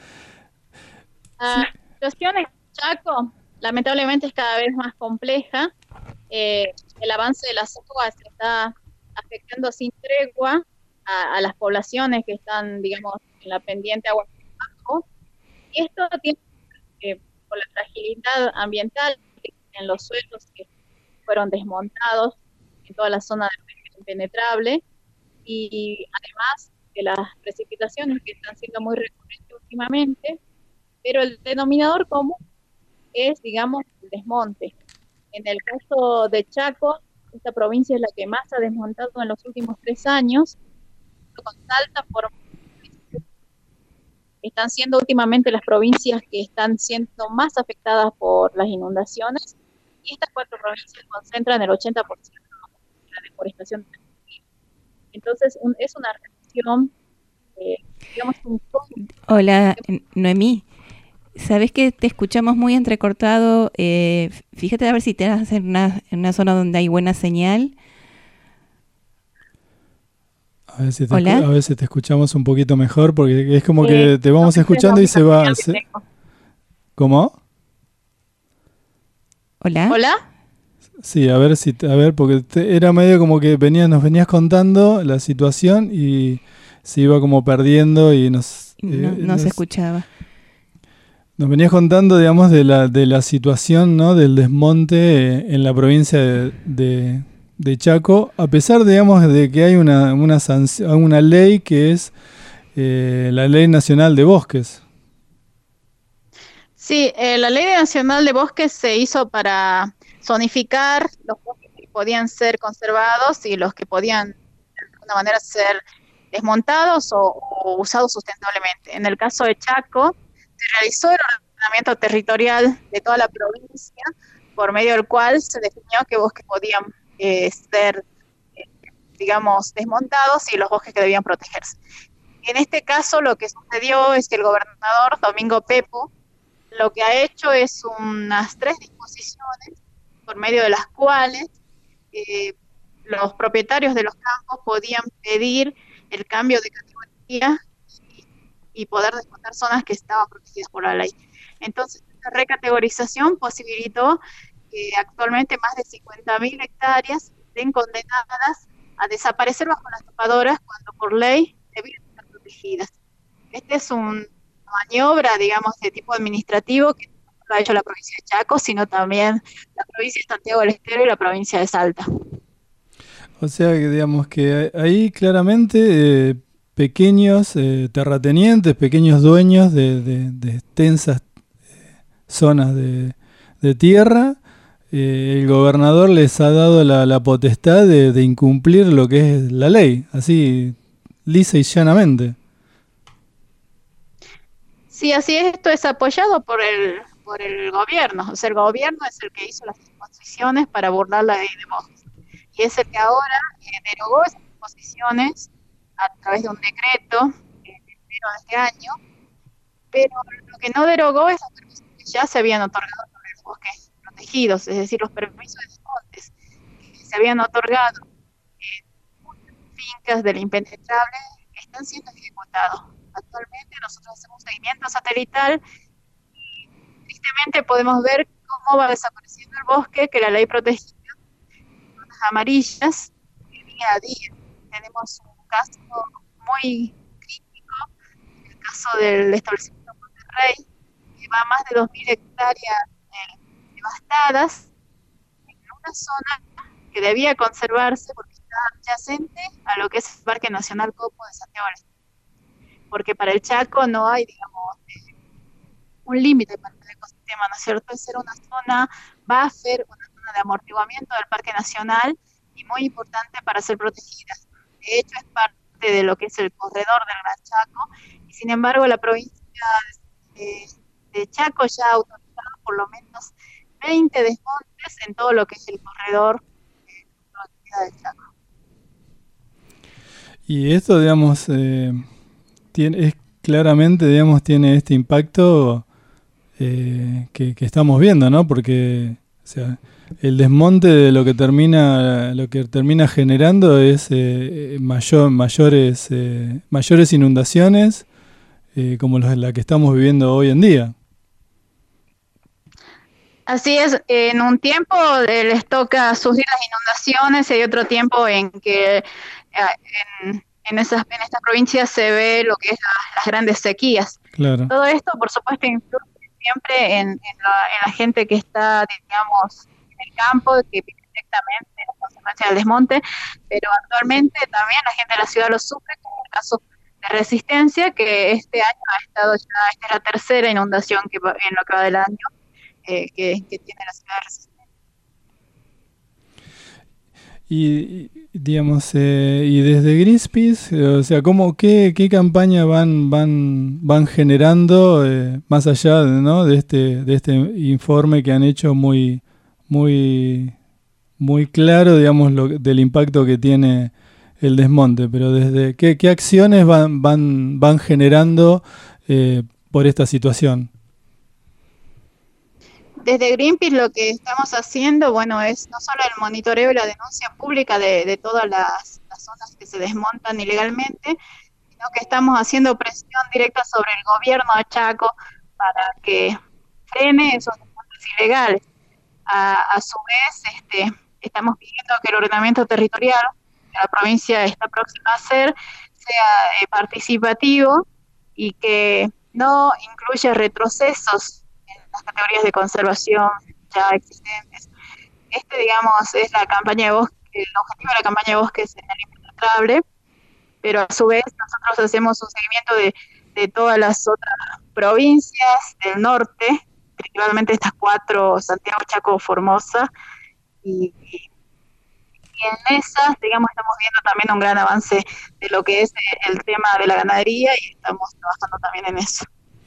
La situación en Chaco lamentablemente es cada vez más compleja. Eh, el avance de las aguas está afectando sin tregua a, a las poblaciones que están, digamos, en la pendiente agua abajo. Y esto tiene eh, por la fragilidad ambiental en los suelos que fueron desmontados en toda la zona de impenetrable, y además de las precipitaciones que están siendo muy recurrentes últimamente, pero el denominador común es, digamos, el desmonte. En el caso de Chaco, esta provincia es la que más ha desmontado en los últimos tres años, con Salta por están siendo últimamente las provincias que están siendo más afectadas por las inundaciones, y estas cuatro provincias concentran el ochenta por ciento de la deforestación. Entonces un, es una reacción, eh, digamos, un poco... Hola, Noemí. Sabes que te escuchamos muy entrecortado. Eh, fíjate a ver si te vas en una, en una zona donde hay buena señal. A ver, si te Hola. escu- a ver si te escuchamos un poquito mejor, porque es como Eh, que te vamos no, escuchando y se va... se- ¿Cómo? Hola. Hola. Sí, a ver si, te- a ver, porque te- era medio como que venías, nos venías contando la situación y se iba como perdiendo y nos... No, eh, no nos- se escuchaba. Nos venías contando, digamos, de la, de la situación, ¿no? Del desmonte eh, en la provincia de, de, de Chaco, a pesar, digamos, de que hay una, una, sanc- una ley que es eh, la Ley Nacional de Bosques. Sí, eh, la Ley Nacional de Bosques se hizo para zonificar los bosques que podían ser conservados y los que podían de alguna manera ser desmontados o, o usados sustentablemente. En el caso de Chaco, se realizó el ordenamiento territorial de toda la provincia, por medio del cual se definió qué bosques podían eh, ser, eh, digamos, desmontados y los bosques que debían protegerse. En este caso, lo que sucedió es que el gobernador Domingo Pepo lo que ha hecho es unas tres disposiciones por medio de las cuales eh, los propietarios de los campos podían pedir el cambio de categoría y poder desmontar zonas que estaban protegidas por la ley. Entonces, esta recategorización posibilitó que actualmente más de cincuenta mil hectáreas estén condenadas a desaparecer bajo las topadoras cuando por ley debían estar protegidas. Este es un maniobra, digamos, de tipo administrativo que no lo ha hecho la provincia de Chaco, sino también la provincia de Santiago del Estero y la provincia de Salta. O sea, que digamos que ahí claramente eh, pequeños eh, terratenientes, pequeños dueños de, de, de extensas eh, zonas de, de tierra, eh, el gobernador les ha dado la, la potestad de, de incumplir lo que es la ley, así lisa y llanamente. Sí, así es, esto es apoyado por el, por el gobierno. O sea, el gobierno es el que hizo las disposiciones para burlar la ley de bosques. Y es el que ahora eh, derogó esas disposiciones a través de un decreto en enero de este año, pero lo que no derogó es los permisos que ya se habían otorgado sobre los bosques protegidos, es decir, los permisos de desmontes que se habían otorgado en fincas del impenetrable están siendo ejecutados. Actualmente nosotros hacemos seguimiento satelital y tristemente podemos ver cómo va desapareciendo el bosque que la ley protegía, zonas amarillas, día a día. Tenemos un caso muy crítico, el caso del establecimiento Monterrey, que va a más de dos mil hectáreas eh, devastadas en una zona que debía conservarse porque está adyacente a lo que es el Parque Nacional Copo de Santiago del Estero. Porque para el Chaco no hay, digamos, eh, un límite para el ecosistema, ¿no es cierto? Es ser una zona buffer, una zona de amortiguamiento del Parque Nacional y muy importante para ser protegida. De hecho, es parte de lo que es el corredor del Gran Chaco, y sin embargo la provincia de, de Chaco ya ha autorizado por lo menos veinte desmontes en todo lo que es el corredor de la actividad del Chaco. Y esto, digamos, eh, tiene, es claramente, digamos, tiene este impacto eh, que, que estamos viendo, ¿no? Porque, o sea, el desmonte de lo que termina, lo que termina generando es eh, mayor, mayores, eh, mayores inundaciones, eh, como los, la que estamos viviendo hoy en día. Así es, en un tiempo eh, les toca sufrir las inundaciones y hay otro tiempo en que eh, en, en, esas, en estas provincias se ve lo que es la, las grandes sequías. Claro. Todo esto, por supuesto, influye siempre en, en, la, en la gente que está, digamos, en el campo, que vive directamente las consecuencias del desmonte, pero actualmente también la gente de la ciudad lo sufre, como el caso de Resistencia, que este año ha estado ya, esta es la tercera inundación que en lo que va del año. Eh, que, que tiene la ciudad de Resistencia. Y, digamos, eh, y desde Greenpeace, eh, o sea, ¿cómo, qué, qué campaña van, van, van generando eh, más allá, ¿no?, de este, de este informe que han hecho muy, muy, muy claro, digamos, lo, del impacto que tiene el desmonte? Pero desde qué, qué acciones van, van, van generando eh, por esta situación. Desde Greenpeace lo que estamos haciendo, bueno, es no solo el monitoreo y la denuncia pública de, de todas las, las zonas que se desmontan ilegalmente, sino que estamos haciendo presión directa sobre el gobierno de Chaco para que frene esos desmontes ilegales. A, a su vez, este, estamos pidiendo que el ordenamiento territorial que la provincia está próxima a hacer sea eh, participativo y que no incluya retrocesos las categorías de conservación ya existentes. Este, digamos, es la campaña de bosque, el objetivo de la campaña de bosque es el impenetrable, pero a su vez nosotros hacemos un seguimiento de, de todas las otras provincias del norte, principalmente estas cuatro, Santiago, Chaco, Formosa, y, y, y en esas, digamos, estamos viendo también un gran avance de lo que es el tema de la ganadería y estamos trabajando también en eso.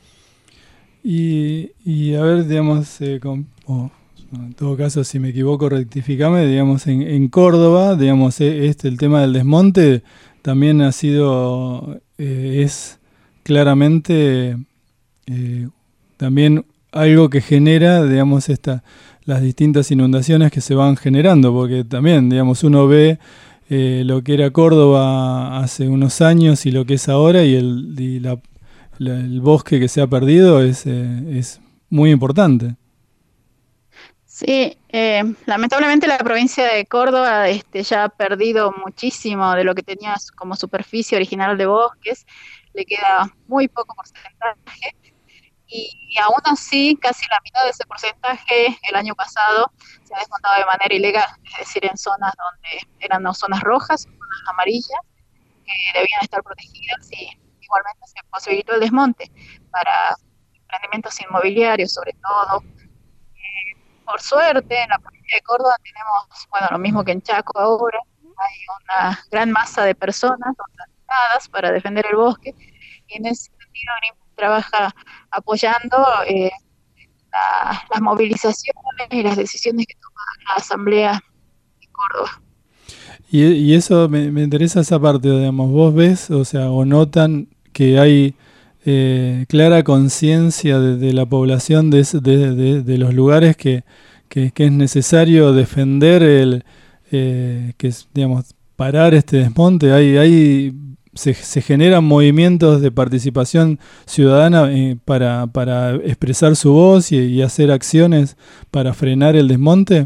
Y, y a ver, digamos, eh, con, oh, en todo caso, si me equivoco, rectificame, digamos, en, en Córdoba, digamos, eh, este, el tema del desmonte también ha sido, eh, es claramente eh, también algo que genera, digamos, esta, las distintas inundaciones que se van generando, porque también, digamos, uno ve eh, lo que era Córdoba hace unos años y lo que es ahora, y, el, y la el bosque que se ha perdido es, eh, es muy importante. Sí, eh, lamentablemente la provincia de Córdoba este, ya ha perdido muchísimo de lo que tenía como superficie original de bosques, le queda muy poco porcentaje y, y aún así casi la mitad de ese porcentaje el año pasado se ha desmontado de manera ilegal, es decir, en zonas donde eran no, zonas rojas, zonas amarillas, que debían estar protegidas y igualmente se posibilitó el desmonte para emprendimientos inmobiliarios, sobre todo. Eh, por suerte, en la provincia de Córdoba tenemos, bueno, lo mismo que en Chaco ahora, hay una gran masa de personas organizadas para defender el bosque, y en ese sentido Greenpeace trabaja apoyando eh, la, las movilizaciones y las decisiones que toma la Asamblea de Córdoba. Y, y eso me, me interesa esa parte, digamos, vos ves, o sea, o notan que hay eh, clara conciencia de, de la población de, de, de, de los lugares que, que, que es necesario defender el, eh, que es, digamos, parar este desmonte. Hay, hay se, se generan movimientos de participación ciudadana eh, para, para expresar su voz y, y hacer acciones para frenar el desmonte.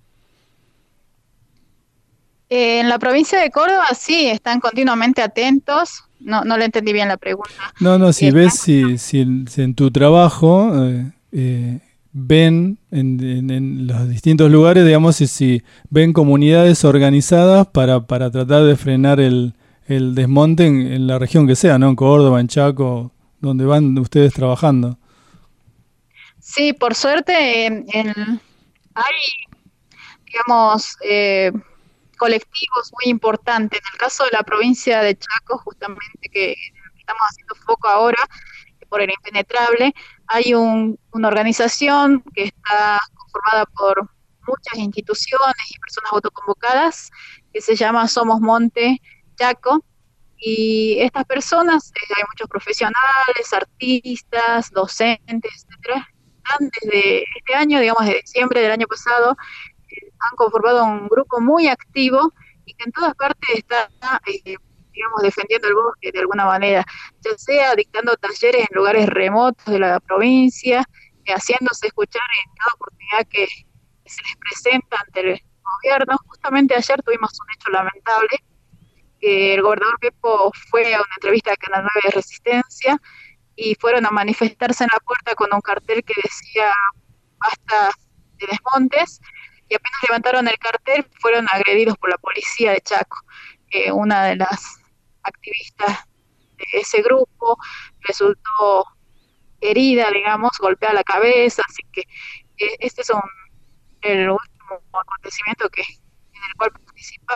Eh, en la provincia de Córdoba sí, están continuamente atentos. No, no le entendí bien la pregunta. No, no, si eh, ves, si, si, si en tu trabajo eh, eh, ven en, en, en los distintos lugares, digamos, si, si ven comunidades organizadas para, para tratar de frenar el, el desmonte en, en la región que sea, ¿no? En Córdoba, en Chaco, donde van ustedes trabajando. Sí, por suerte en, en, hay, digamos, eh, colectivos muy importantes. En el caso de la provincia de Chaco, justamente que estamos haciendo foco ahora por el impenetrable, hay un, una organización que está conformada por muchas instituciones y personas autoconvocadas que se llama Somos Monte Chaco, y estas personas, eh, hay muchos profesionales, artistas, docentes, etcétera, están desde este año, digamos de diciembre del año pasado, han conformado un grupo muy activo y que en todas partes está, eh, digamos, defendiendo el bosque de alguna manera, ya sea dictando talleres en lugares remotos de la provincia, eh, haciéndose escuchar en cada oportunidad que, que se les presenta ante el gobierno. Justamente ayer tuvimos un hecho lamentable, que el gobernador Pepo fue a una entrevista a Canal nueve de Resistencia y fueron a manifestarse en la puerta con un cartel que decía basta de desmontes, y apenas levantaron el cartel fueron agredidos por la policía de Chaco. Eh, una de las activistas de ese grupo resultó herida, digamos, golpeada la cabeza, así que eh, este es un, el último acontecimiento que, en el cual participamos.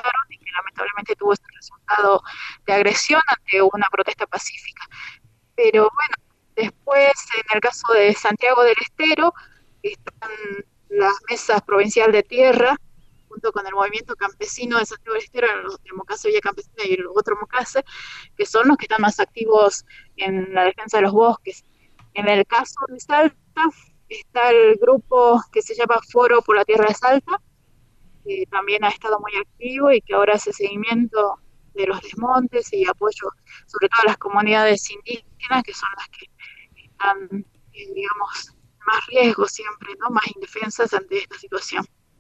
estado de agresión ante una protesta pacífica. Pero bueno, después en el caso de Santiago del Estero, están las mesas provincial de tierra, junto con el movimiento campesino de Santiago del Estero, el Mocase Villa Campesina y el otro Mocase, que son los que están más activos en la defensa de los bosques. En el caso de Salta, está el grupo que se llama Foro por la Tierra de Salta, que también ha estado muy activo y que ahora hace seguimiento de los desmontes y apoyo sobre todo a las comunidades indígenas, que son las que están, eh, digamos, más riesgo siempre, ¿no? Más indefensas ante esta situación.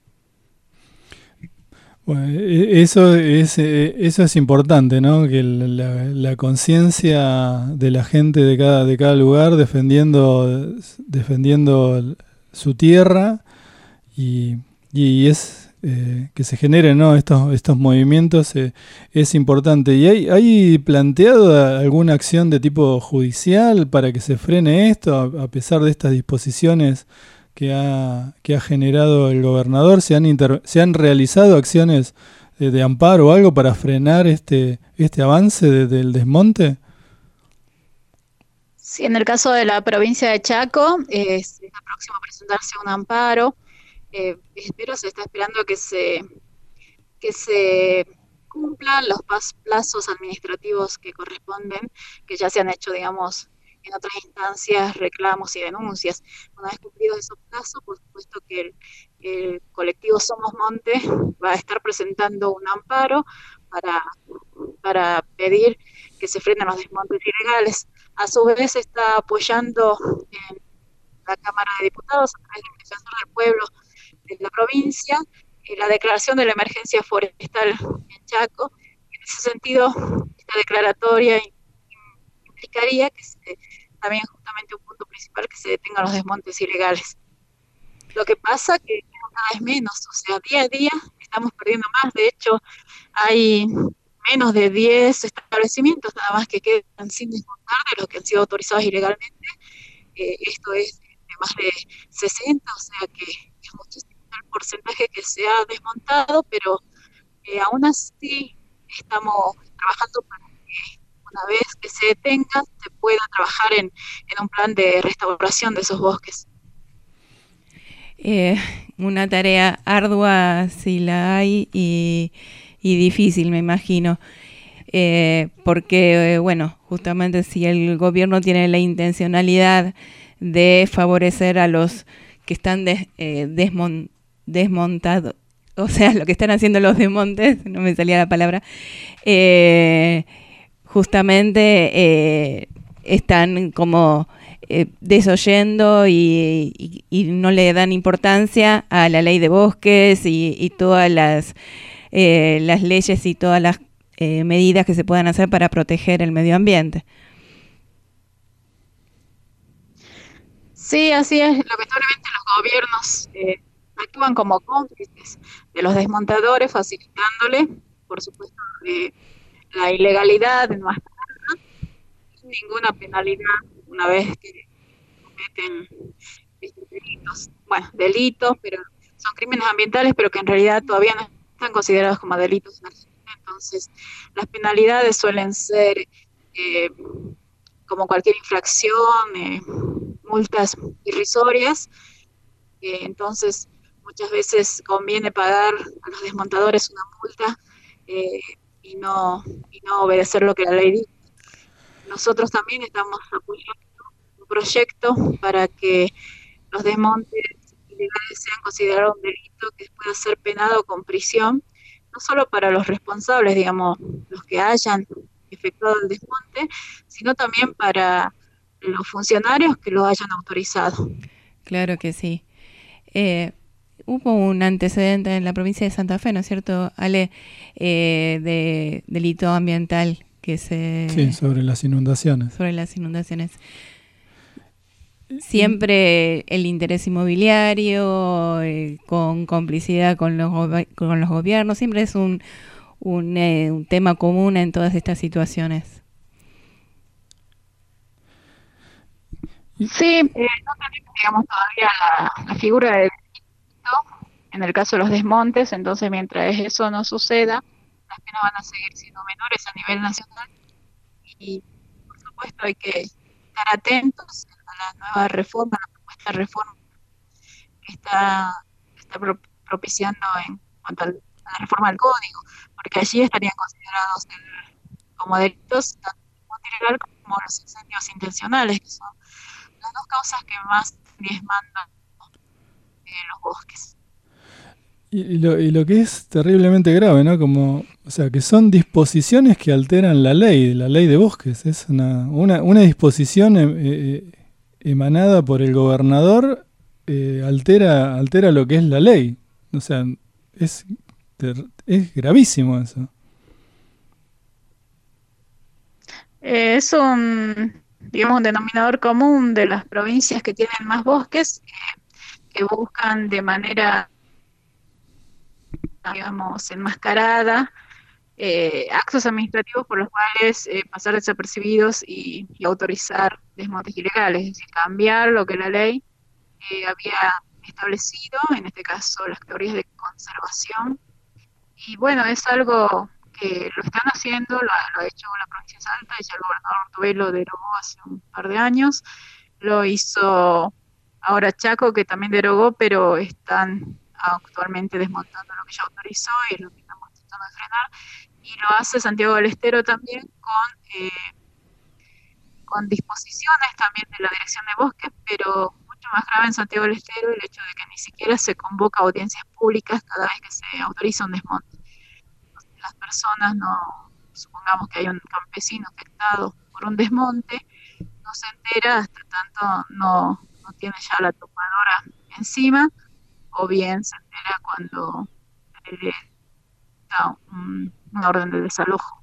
Bueno, eso es, eso es importante, ¿no? Que la, la conciencia de la gente de cada, de cada lugar defendiendo, defendiendo su tierra y, y es eh, que se generen, ¿no? estos, estos movimientos eh, es importante. ¿Y hay, hay planteado alguna acción de tipo judicial para que se frene esto a, a pesar de estas disposiciones que ha, que ha generado el gobernador? ¿Se han, inter, ¿se han realizado acciones de, de amparo o algo para frenar este, este avance de, del desmonte? Sí, en el caso de la provincia de Chaco, eh, está próximo a presentarse un amparo. Eh, espero, se está esperando que se, que se cumplan los plazos administrativos que corresponden, que ya se han hecho, digamos, en otras instancias, reclamos y denuncias. Una vez cumplidos esos plazos, por supuesto que el, el colectivo Somos Monte va a estar presentando un amparo para, para pedir que se frenen los desmontes ilegales. A su vez está apoyando en la Cámara de Diputados, a través del Defensor del Pueblo de la provincia, eh, la declaración de la emergencia forestal en Chaco. En ese sentido, esta declaratoria implicaría que se, también justamente un punto principal, que se detengan los desmontes ilegales. Lo que pasa que cada vez menos, o sea, día a día estamos perdiendo más. De hecho, hay menos de diez establecimientos nada más que quedan sin desmontar de los que han sido autorizados ilegalmente. Eh, esto es de más de sesenta, o sea que es muchísimo el porcentaje que se ha desmontado, pero eh, aún así estamos trabajando para que una vez que se detenga se pueda trabajar en, en un plan de restauración de esos bosques. Eh, una tarea ardua si la hay y, y difícil, me imagino, eh, porque eh, bueno, justamente si el gobierno tiene la intencionalidad de favorecer a los que están des, eh, desmon, desmontados, o sea, lo que están haciendo los desmontes, no me salía la palabra, eh, justamente eh, están como eh, desoyendo y, y, y no le dan importancia a la ley de bosques y, y todas las, eh, las leyes y todas las eh, medidas que se puedan hacer para proteger el medio ambiente. Sí, así es. Lamentablemente los gobiernos eh, actúan como cómplices de los desmontadores, facilitándole, por supuesto, eh, la ilegalidad en más nada, sin ninguna penalidad una vez que cometen estos delitos. Bueno, delitos, pero son crímenes ambientales, pero que en realidad todavía no están considerados como delitos en Argentina. Entonces, las penalidades suelen ser eh, como cualquier infracción, eh, multas irrisorias, eh, entonces muchas veces conviene pagar a los desmontadores una multa eh, y no y no obedecer lo que la ley dice. Nosotros también estamos apoyando un proyecto para que los desmontes ilegales sean considerados un delito que pueda ser penado con prisión, no solo para los responsables, digamos, los que hayan efectuado el desmonte, sino también para los funcionarios que lo hayan autorizado. Claro que sí. Eh, hubo un antecedente en la provincia de Santa Fe, ¿no es cierto, Ale? Eh, de delito ambiental que se... Sí, sobre las inundaciones. Sobre las inundaciones. Siempre el interés inmobiliario, eh, con complicidad con los, gobi- con los gobiernos, siempre es un, un, eh, un tema común en todas estas situaciones. Sí, eh, no tenemos, digamos, todavía la, la figura del delito en el caso de los desmontes, entonces mientras eso no suceda, las penas van a seguir siendo menores a nivel nacional y, por supuesto, hay que estar atentos a la nueva reforma, a la propuesta de reforma que está, está pro, propiciando en cuanto a la reforma del código, porque allí estarían considerados el, como delitos tanto el desmonte ilegal como los incendios intencionales, que son las dos causas que más diezmandan eh, los bosques. Y, y, lo, y lo que es terriblemente grave, ¿no? Como, o sea, que son disposiciones que alteran la ley, la ley de bosques. Es una, una, una disposición eh, eh, emanada por el gobernador, eh, altera, altera lo que es la ley. O sea, es, es gravísimo eso. Eh, es un, digamos, un denominador común de las provincias que tienen más bosques, eh, que buscan de manera, digamos, enmascarada, eh, actos administrativos por los cuales eh, pasar desapercibidos y, y autorizar desmontes ilegales, es decir, cambiar lo que la ley eh, había establecido, en este caso las teorías de conservación. Y bueno, es algo que lo están haciendo, lo ha, lo ha hecho la provincia de Salta, y ya el gobernador Tuve lo derogó hace un par de años, lo hizo ahora Chaco, que también derogó, pero están actualmente desmontando lo que ya autorizó y es lo que estamos tratando de frenar, y lo hace Santiago del Estero también con, eh, con disposiciones también de la Dirección de Bosques, pero mucho más grave en Santiago del Estero el hecho de que ni siquiera se convoca audiencias públicas cada vez que se autoriza un desmonte. Las personas no, supongamos que hay un campesino afectado por un desmonte, no se entera hasta tanto no, no tiene ya la topadora encima, o bien se entera cuando le da un, una orden de desalojo.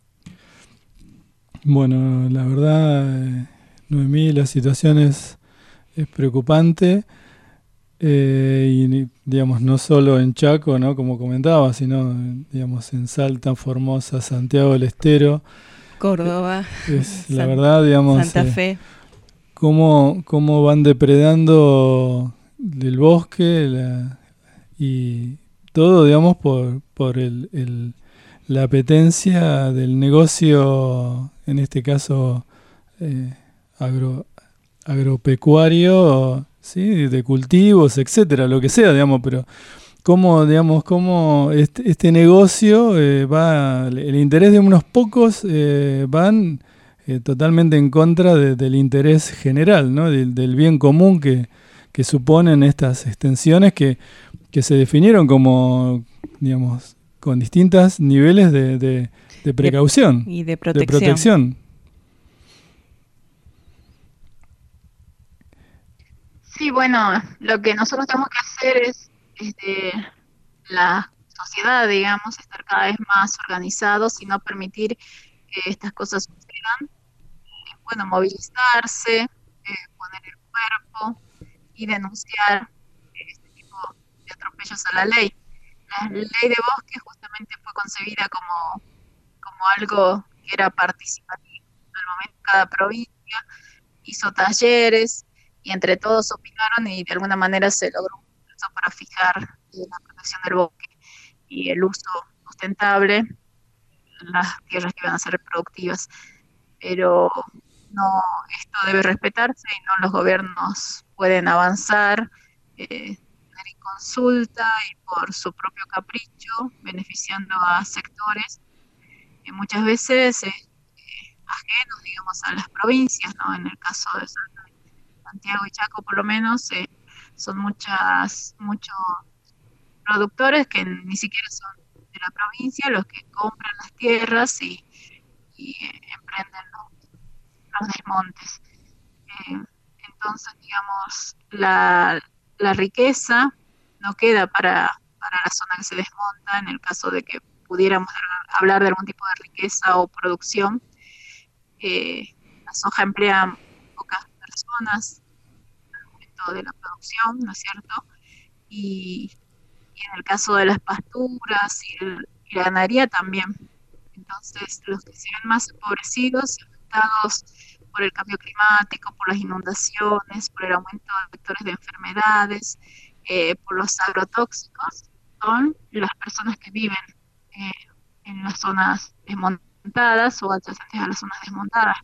Bueno, la verdad, Noemí, la situación es, es preocupante. Eh, y digamos, no solo en Chaco, ¿no?, como comentaba, sino digamos en Salta, Formosa, Santiago del Estero, Córdoba, es la verdad, digamos, Santa Fe, eh, cómo, cómo van depredando el bosque la, y todo, digamos, por, por el, el, la apetencia del negocio, en este caso eh, agro, agropecuario, sí, de cultivos, etcétera, lo que sea, digamos, pero cómo, digamos, cómo este, este negocio eh, va, el interés de unos pocos eh, van eh, totalmente en contra de, del interés general, ¿no?, del, del bien común que, que suponen estas extensiones que, que se definieron como, digamos, con distintos niveles de, de, de precaución de, y de protección. de protección. Sí, bueno, lo que nosotros tenemos que hacer es, desde la sociedad, digamos, estar cada vez más organizados y no permitir que estas cosas sucedan. Eh, bueno, movilizarse, eh, poner el cuerpo y denunciar eh, este tipo de atropellos a la ley. La ley de bosque justamente fue concebida como, como algo que era participativo. Al momento cada provincia hizo talleres, y entre todos opinaron y de alguna manera se logró un proceso para fijar eh, la protección del bosque y el uso sustentable en las tierras que van a ser productivas. Pero no, esto debe respetarse y no los gobiernos pueden avanzar eh, en consulta y por su propio capricho, beneficiando a sectores que muchas veces eh, eh, ajenos, digamos, a las provincias, ¿no? En el caso de Santiago y Chaco, por lo menos, eh, son muchas muchos productores que ni siquiera son de la provincia los que compran las tierras y, y eh, emprenden los, los desmontes. Eh, entonces, digamos, la, la riqueza no queda para, para la zona que se desmonta, en el caso de que pudiéramos hablar de algún tipo de riqueza o producción. Eh, la soja emplea pocas personas de la producción, ¿no es cierto? Y, y en el caso de las pasturas y, el, y la ganadería también. Entonces, los que se ven más empobrecidos, afectados por el cambio climático, por las inundaciones, por el aumento de vectores de enfermedades, eh, por los agrotóxicos, son las personas que viven eh, en las zonas desmontadas o adyacentes a las zonas desmontadas.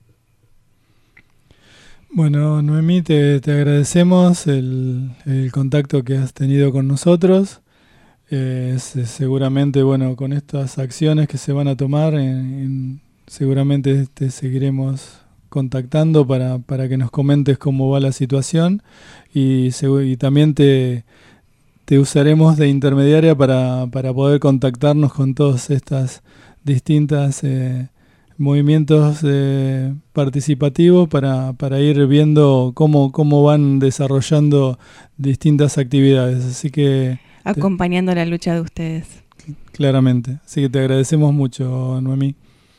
Bueno, Noemí, te, te agradecemos el, el contacto que has tenido con nosotros. Eh, es, es seguramente, bueno, con estas acciones que se van a tomar, en, en, seguramente te seguiremos contactando para, para que nos comentes cómo va la situación y, y también te, te usaremos de intermediaria para, para poder contactarnos con todas estas distintas eh, movimientos eh, participativos para, para ir viendo cómo, cómo van desarrollando distintas actividades. Así que acompañando te, la lucha de ustedes. Claramente. Así que te agradecemos mucho, Noemí.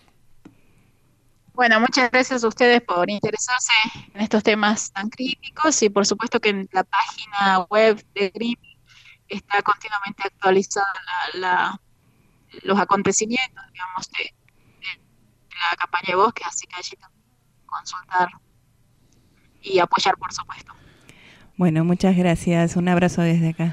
Bueno, muchas gracias a ustedes por interesarse en estos temas tan críticos y por supuesto que en la página web de Greenpeace está continuamente actualizada la, la, los acontecimientos, digamos, de, de la campaña de bosques, así que allí también consultar y apoyar, por supuesto. Bueno, muchas gracias. Un abrazo desde acá.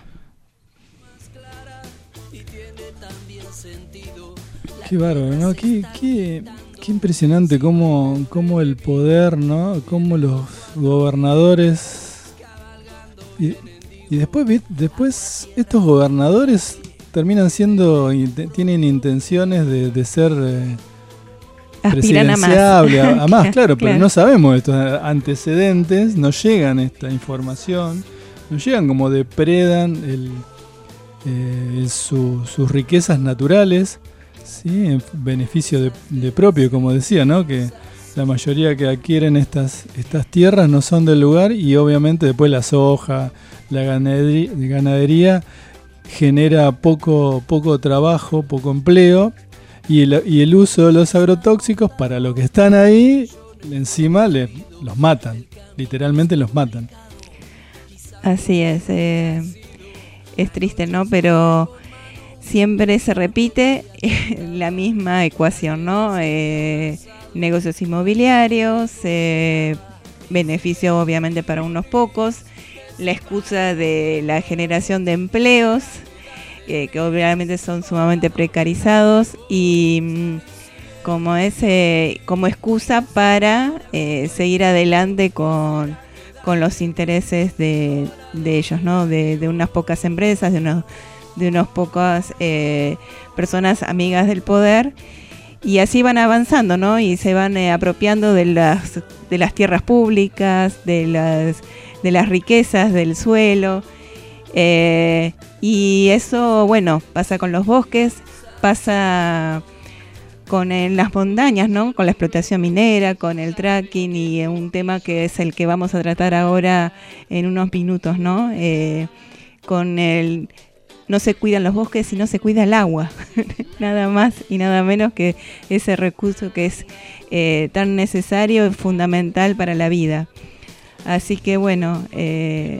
Qué bárbaro, ¿no? Qué, qué, qué impresionante cómo, cómo el poder, ¿no? Cómo los gobernadores... Y, y después, después estos gobernadores terminan siendo... Tienen intenciones de, de ser... Eh, Aspiran a más. A, a más, claro, claro, pero no sabemos estos antecedentes, no llegan esta información, no llegan como depredan el, eh, su, sus riquezas naturales, ¿sí? En beneficio de, de propio, como decía, ¿no? Que la mayoría que adquieren estas, estas tierras no son del lugar y obviamente después la soja, la ganadería, ganadería genera poco, poco trabajo, poco empleo. Y el, y el uso de los agrotóxicos para los que están ahí, encima le, los matan, literalmente los matan. Así es, eh, es triste, ¿no? Pero siempre se repite la misma ecuación, ¿no? Eh, negocios inmobiliarios, eh, beneficio obviamente para unos pocos, la excusa de la generación de empleos, Eh, que obviamente son sumamente precarizados y mm, como es eh, como excusa para eh, seguir adelante con, con los intereses de, de ellos, ¿no? De, de unas pocas empresas, de unos de unas pocas eh, personas amigas del poder, y así van avanzando, ¿no? Y se van eh, apropiando de las de las tierras públicas, de las de las riquezas del suelo. Eh, y eso, bueno, pasa con los bosques, pasa con eh, las montañas, ¿no? Con la explotación minera, con el fracking y un tema que es el que vamos a tratar ahora en unos minutos, ¿no? Eh, con el no se cuidan los bosques y no se cuida el agua, nada más y nada menos que ese recurso que es eh, tan necesario y fundamental para la vida. Así que bueno, eh,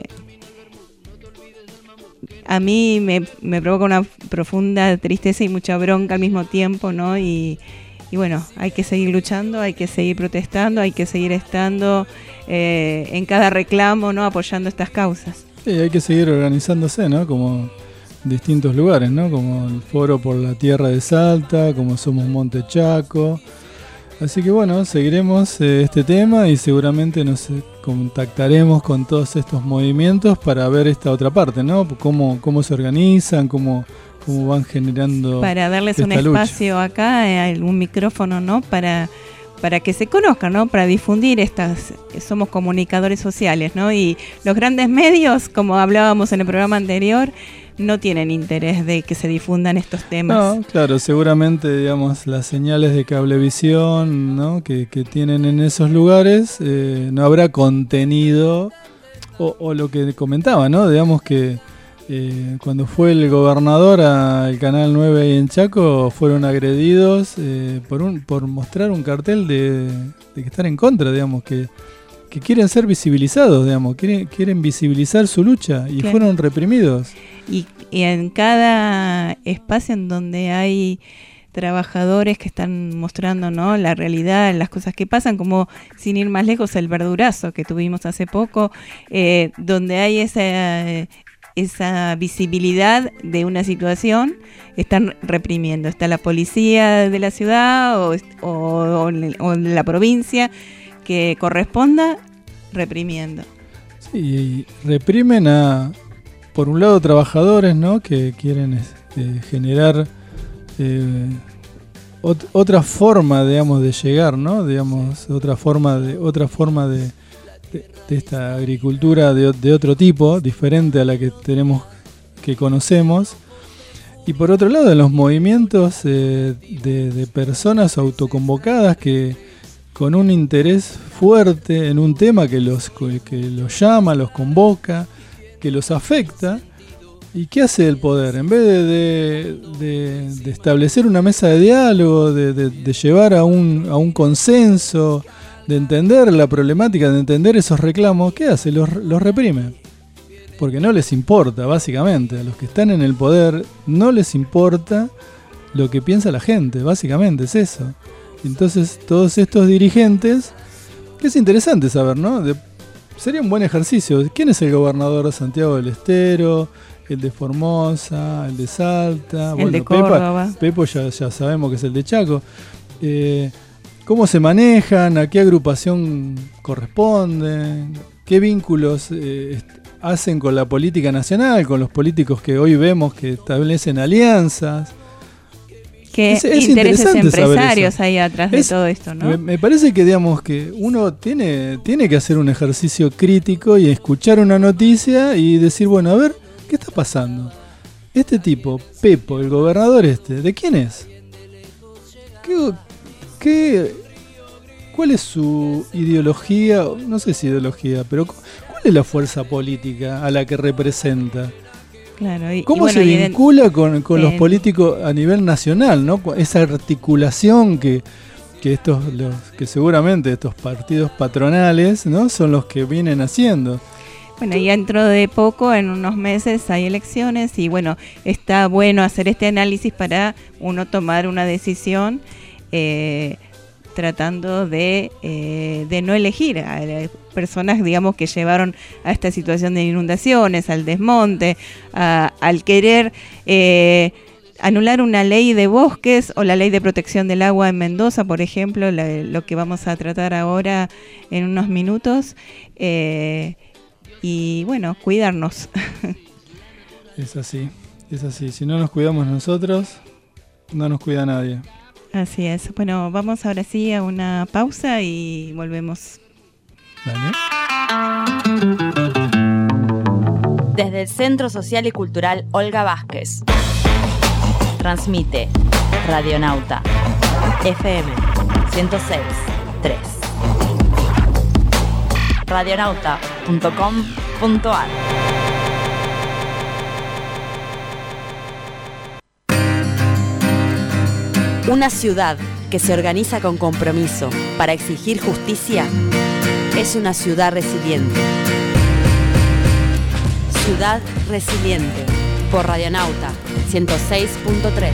a mí me, me provoca una profunda tristeza y mucha bronca al mismo tiempo, ¿no? Y, y bueno, hay que seguir luchando, hay que seguir protestando, hay que seguir estando eh, en cada reclamo, ¿no? Apoyando estas causas. Sí, hay que seguir organizándose, ¿no? Como distintos lugares, ¿no? Como el Foro por la Tierra de Salta, como Somos Monte Chaco. Así que bueno, seguiremos eh, este tema y seguramente nos eh, contactaremos con todos estos movimientos para ver esta otra parte, ¿no? Cómo, cómo se organizan, cómo, cómo van generando para darles esta un lucha. Espacio acá, eh, algún micrófono, ¿no? Para, para que se conozcan, ¿no? Para difundir estas, somos comunicadores sociales, ¿no? Y los grandes medios, como hablábamos en el programa anterior, no tienen interés de que se difundan estos temas. No, claro, seguramente, digamos, las señales de cablevisión, ¿no? que, que tienen en esos lugares, eh, no habrá contenido, o, o lo que comentaba, ¿no? Digamos que eh, cuando fue el gobernador al Canal nueve ahí en Chaco, fueron agredidos eh, por, un, por mostrar un cartel de, de que están en contra, digamos, que que quieren ser visibilizados, digamos, quieren, quieren visibilizar su lucha y claro. Fueron reprimidos. Y, y en cada espacio en donde hay trabajadores que están mostrando, ¿no? La realidad, las cosas que pasan, como sin ir más lejos el verdurazo que tuvimos hace poco, eh, donde hay esa, esa visibilidad de una situación, están reprimiendo. Está la policía de la ciudad o, o, o de la provincia que corresponda, reprimiendo. Sí, reprimen a, por un lado, trabajadores, ¿no?, que quieren este, generar eh, ot- otra forma, digamos, de llegar, ¿no? Digamos, otra forma de otra forma de, de, de esta agricultura de, de otro tipo, diferente a la que tenemos, que conocemos. Y por otro lado, en los movimientos eh, de, de personas autoconvocadas que con un interés fuerte en un tema que los, que los llama, los convoca, que los afecta. ¿Y qué hace el poder? En vez de, de, de, de establecer una mesa de diálogo, de, de, de llevar a un, a un consenso, de entender la problemática, de entender esos reclamos, ¿qué hace? Los, los reprime. Porque no les importa, básicamente. A los que están en el poder no les importa lo que piensa la gente, básicamente es eso. Entonces todos estos dirigentes, que es interesante saber, ¿no? De, sería un buen ejercicio. ¿Quién es el gobernador de Santiago del Estero? El de Formosa, el de Salta, el bueno, de Córdoba. Pepa, Pepo ya, ya sabemos que es el de Chaco. Eh, ¿Cómo se manejan? ¿A qué agrupación corresponden? ¿Qué vínculos eh, hacen con la política nacional, con los políticos que hoy vemos que establecen alianzas? ¿Qué es, es intereses empresarios hay atrás es, de todo esto, ¿no? Me, me parece que, digamos, que uno tiene, tiene que hacer un ejercicio crítico y escuchar una noticia y decir, bueno, a ver, ¿qué está pasando? Este tipo, Pepo, el gobernador este, ¿de quién es? ¿Qué, qué, ¿Cuál es su ideología? No sé si ideología, pero ¿cuál es la fuerza política a la que representa? Claro, y, ¿Cómo y bueno, se y vincula con, con eh, los políticos a nivel nacional, ¿no? Esa articulación que, que estos, los, que seguramente estos partidos patronales, ¿no?, son los que vienen haciendo. Bueno, y dentro de poco, en unos meses, hay elecciones y bueno, está bueno hacer este análisis para uno tomar una decisión eh, tratando de, eh, de no elegir a personas, digamos, que llevaron a esta situación de inundaciones, al desmonte, a, al querer eh, anular una ley de bosques o la ley de protección del agua en Mendoza, por ejemplo, la, lo que vamos a tratar ahora en unos minutos. Eh, y bueno, cuidarnos. Es así, es así. Si no nos cuidamos nosotros, no nos cuida nadie. Así es. Bueno, vamos ahora sí a una pausa y volvemos. Dale. Desde el Centro Social y Cultural Olga Vázquez. Transmite Radionauta F M ciento seis punto tres. radionauta punto com punto a r. Una ciudad que se organiza con compromiso para exigir justicia es una ciudad resiliente. Ciudad Resiliente, por Radionauta ciento seis punto tres.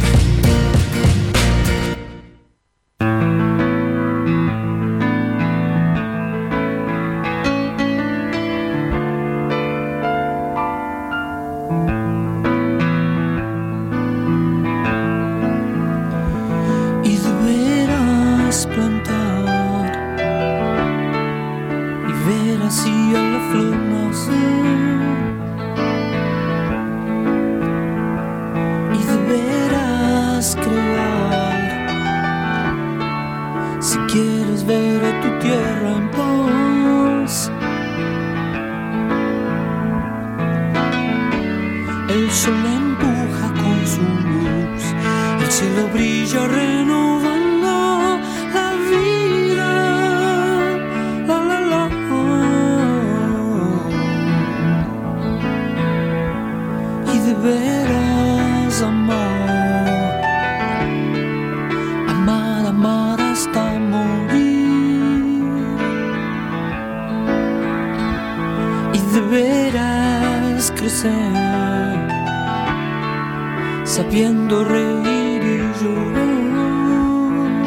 Sabiendo reír y llorar.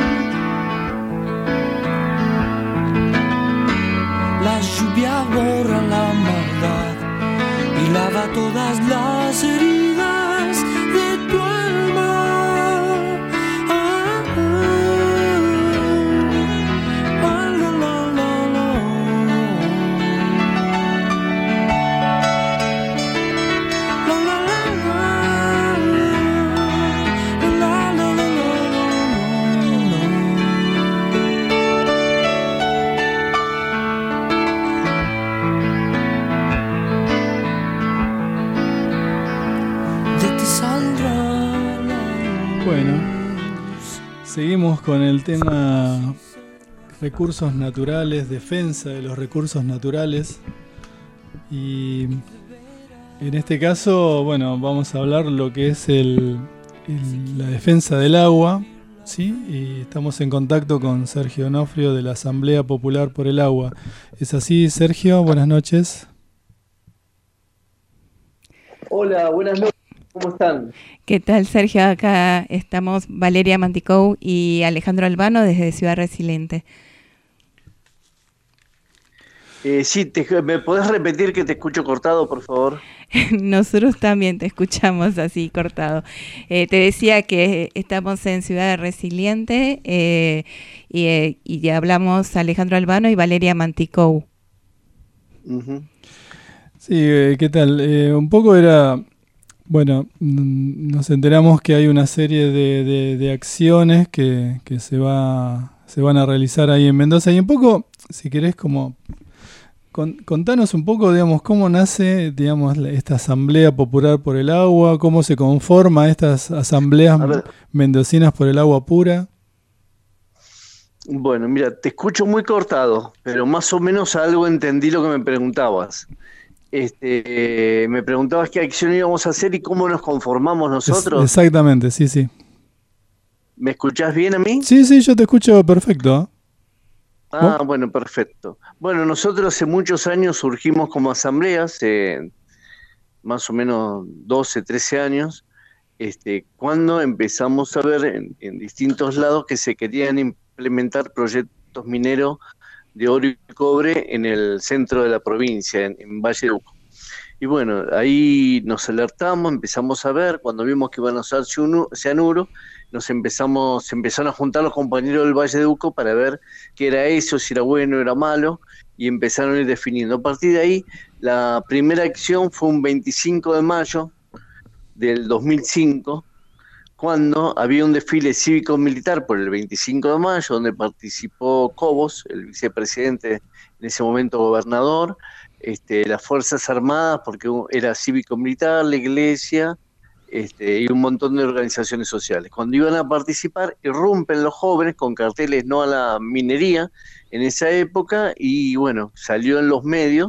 La lluvia borra la maldad y lava todas las Seguimos con el tema recursos naturales, defensa de los recursos naturales. Y en este caso, bueno, vamos a hablar lo que es el, el, la defensa del agua, ¿sí? Y estamos en contacto con Sergio Onofrio de la Asamblea Popular por el Agua. ¿Es así, Sergio? Buenas noches. Hola, buenas noches. ¿Cómo están? ¿Qué tal, Sergio? Acá estamos Valeria Manticou y Alejandro Albano desde Ciudad Resiliente. Eh, sí, te, ¿me podés repetir que te escucho cortado, por favor? Nosotros también te escuchamos así cortado. Eh, te decía que estamos en Ciudad Resiliente eh, y, eh, y hablamos Alejandro Albano y Valeria Manticou. Uh-huh. Sí, eh, ¿qué tal? Eh, un poco era... Bueno, nos enteramos que hay una serie de, de, de acciones que, que se va se van a realizar ahí en Mendoza. Y un poco, si querés, como con, contanos un poco, digamos, cómo nace, digamos, esta Asamblea Popular por el Agua, cómo se conforma estas asambleas mendocinas por el agua pura. Bueno, mira, te escucho muy cortado, pero más o menos algo entendí lo que me preguntabas. Este, eh, me preguntabas qué acción íbamos a hacer y cómo nos conformamos nosotros. Es, exactamente, sí, sí. ¿Me escuchás bien a mí? Sí, sí, yo te escucho perfecto. Ah, ¿Oh? Bueno, perfecto. Bueno, nosotros hace muchos años surgimos como asambleas, eh, más o menos doce, trece años, este, cuando empezamos a ver en, en distintos lados que se querían implementar proyectos mineros de oro y cobre en el centro de la provincia, en, en Valle de Uco. Y bueno, ahí nos alertamos, empezamos a ver, cuando vimos que iban a usar cianuro, nos empezamos, se empezaron a juntar los compañeros del Valle de Uco para ver qué era eso, si era bueno o era malo, y empezaron a ir definiendo. A partir de ahí, la primera acción fue un veinticinco de mayo del dos mil cinco, cuando había un desfile cívico-militar por el veinticinco de mayo, donde participó Cobos, el vicepresidente, en ese momento gobernador, este, las Fuerzas Armadas, porque era cívico-militar, la iglesia, este, y un montón de organizaciones sociales. Cuando iban a participar, irrumpen los jóvenes con carteles no a la minería en esa época, y bueno, salió en los medios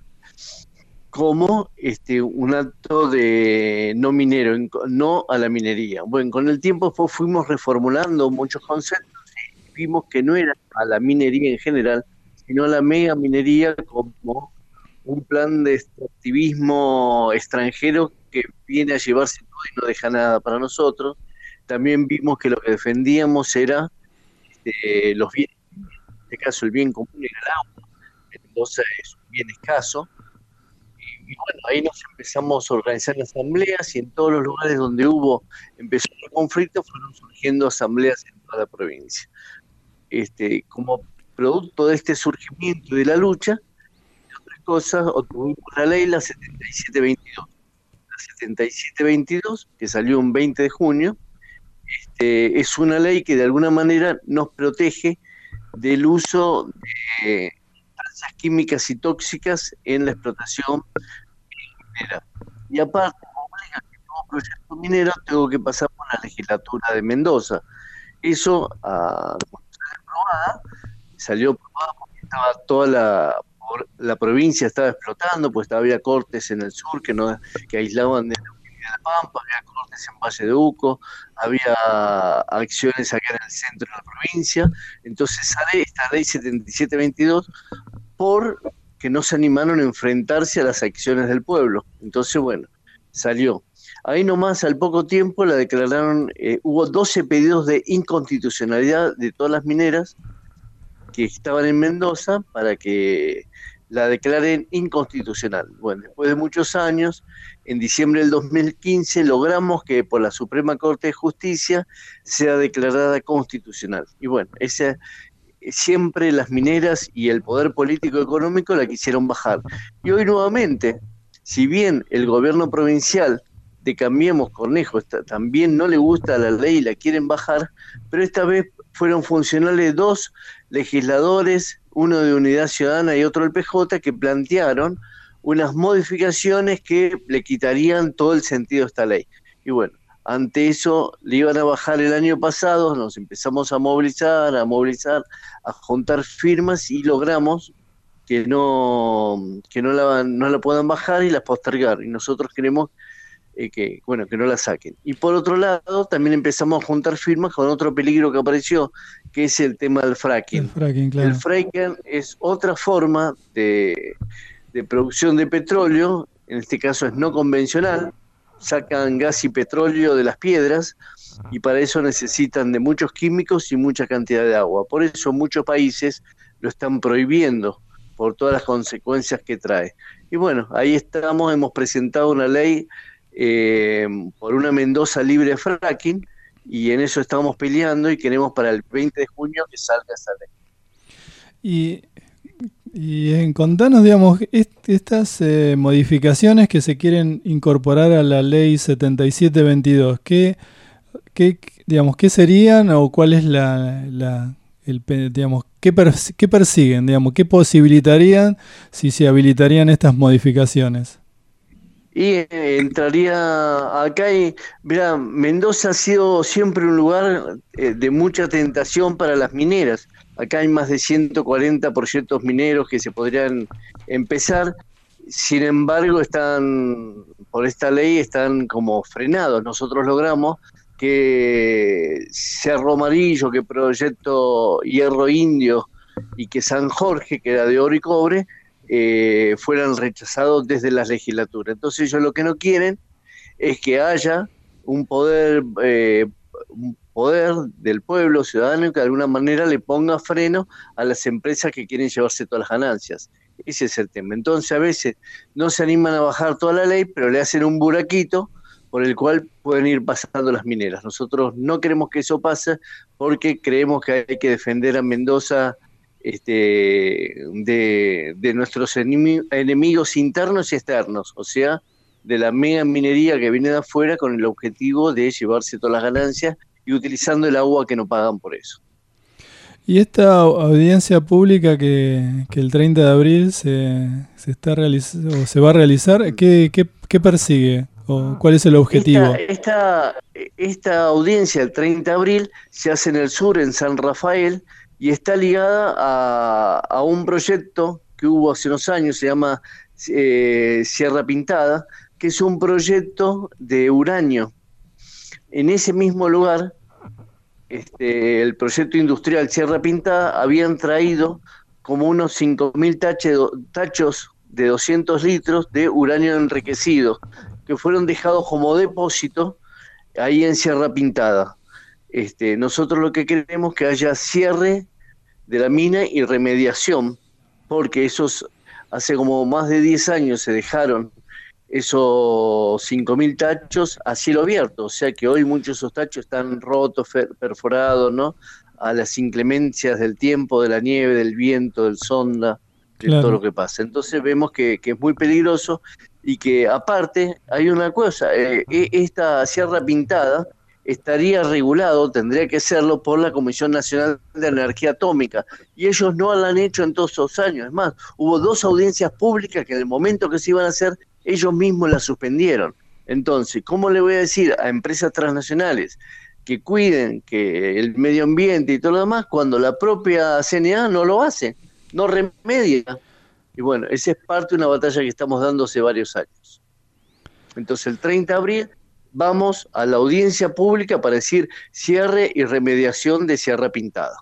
como este, un acto de no minero, no a la minería. Bueno, con el tiempo pues, fuimos reformulando muchos conceptos y vimos que no era a la minería en general, sino a la mega minería como un plan de extractivismo extranjero que viene a llevarse todo y no deja nada para nosotros. También vimos que lo que defendíamos era este, los bienes, en este caso el bien común era el agua, entonces es un bien escaso. Y bueno, ahí nos empezamos a organizar en asambleas y en todos los lugares donde hubo, empezó el conflicto, fueron surgiendo asambleas en toda la provincia. Este, como producto de este surgimiento y de la lucha, entre otras cosas, obtuvimos la ley, la setenta y siete veintidós. La setenta y siete veintidós, que salió un veinte de junio, este, es una ley que de alguna manera nos protege del uso de sustancias químicas y tóxicas en la explotación minera. Y aparte, obliga que todo proyecto minero tengo que pasar por la legislatura de Mendoza. Eso, uh, cuando salió aprobada, salió aprobada porque estaba toda la, la provincia estaba explotando, pues había cortes en el sur que, no, que aislaban de la Pampa, había cortes en Valle de Uco, había acciones acá en el centro de la provincia. Entonces sale esta ley setenta y siete veintidós porque no se animaron a enfrentarse a las acciones del pueblo. Entonces, bueno, salió. Ahí nomás, al poco tiempo, la declararon, eh, hubo doce pedidos de inconstitucionalidad de todas las mineras que estaban en Mendoza para que la declaren inconstitucional. Bueno, después de muchos años, en diciembre del dos mil quince, logramos que por la Suprema Corte de Justicia sea declarada constitucional. Y bueno, esa... siempre las mineras y el poder político económico la quisieron bajar. Y hoy nuevamente, si bien el gobierno provincial de Cambiemos Cornejo también no le gusta la ley y la quieren bajar, pero esta vez fueron funcionales dos legisladores, uno de Unidad Ciudadana y otro del P J, que plantearon unas modificaciones que le quitarían todo el sentido a esta ley. Y bueno, ante eso le iban a bajar el año pasado, nos empezamos a movilizar, a movilizar, a juntar firmas y logramos que no, que no la, no la puedan bajar y la postergar. Y nosotros queremos eh, que, bueno, que no la saquen. Y por otro lado, también empezamos a juntar firmas con otro peligro que apareció, que es el tema del fracking. El fracking, claro. El fracking es otra forma de, de producción de petróleo, en este caso es no convencional, sacan gas y petróleo de las piedras y para eso necesitan de muchos químicos y mucha cantidad de agua. Por eso muchos países lo están prohibiendo por todas las consecuencias que trae. Y bueno, ahí estamos, hemos presentado una ley eh, por una Mendoza libre de fracking y en eso estamos peleando y queremos para el veinte de junio que salga esa ley. Y, y en contanos, digamos, est estas eh, modificaciones que se quieren incorporar a la ley setenta y siete veintidós, ¿qué, qué, digamos, ¿qué serían o cuál es la... la El, digamos, ¿qué, pers ¿qué persiguen? Digamos, ¿qué posibilitarían si se habilitarían estas modificaciones? Y eh, entraría acá y, mirá, Mendoza ha sido siempre un lugar eh, de mucha tentación para las mineras. Acá hay más de ciento cuarenta proyectos mineros que se podrían empezar, sin embargo están, por esta ley, están como frenados. Nosotros logramos que Cerro Amarillo, que Proyecto Hierro Indio y que San Jorge, que era de oro y cobre, eh, fueran rechazados desde la legislatura. Entonces ellos lo que no quieren es que haya un poder, eh, un poder del pueblo ciudadano que de alguna manera le ponga freno a las empresas que quieren llevarse todas las ganancias. Ese es el tema. Entonces a veces no se animan a bajar toda la ley, pero le hacen un buraquito por el cual pueden ir pasando las mineras. Nosotros no queremos que eso pase porque creemos que hay que defender a Mendoza este, de, de nuestros enemigos internos y externos, o sea, de la mega minería que viene de afuera con el objetivo de llevarse todas las ganancias y utilizando el agua que no pagan por eso. Y esta audiencia pública que, que el treinta de abril se, se, está o se va a realizar, ¿qué, qué, qué persigue? ¿O cuál es el objetivo? Esta, esta, esta audiencia el treinta de abril se hace en el sur, en San Rafael, y está ligada a, a un proyecto que hubo hace unos años, se llama eh, Sierra Pintada, que es un proyecto de uranio. En ese mismo lugar, este, el proyecto industrial Sierra Pintada habían traído como unos cinco mil tachos de doscientos litros de uranio enriquecido, que fueron dejados como depósito ahí en Sierra Pintada. Este, nosotros lo que queremos es que haya cierre de la mina y remediación, porque esos hace como más de diez años se dejaron esos cinco mil tachos a cielo abierto, o sea que hoy muchos de esos tachos están rotos, perforados, ¿no? A las inclemencias del tiempo, de la nieve, del viento, del sonda, de claro. todo lo que pasa. Entonces vemos que, que es muy peligroso y que aparte hay una cosa, eh, esta Sierra Pintada estaría regulado, tendría que serlo por la Comisión Nacional de Energía Atómica, y ellos no lo han hecho en todos esos años. Es más, hubo dos audiencias públicas que en el momento que se iban a hacer, ellos mismos las suspendieron. Entonces, ¿cómo le voy a decir a empresas transnacionales que cuiden que el medio ambiente y todo lo demás cuando la propia C N A no lo hace, no remedia? Y bueno, esa es parte de una batalla que estamos dando hace varios años. Entonces, el treinta de abril vamos a la audiencia pública para decir cierre y remediación de Sierra Pintada.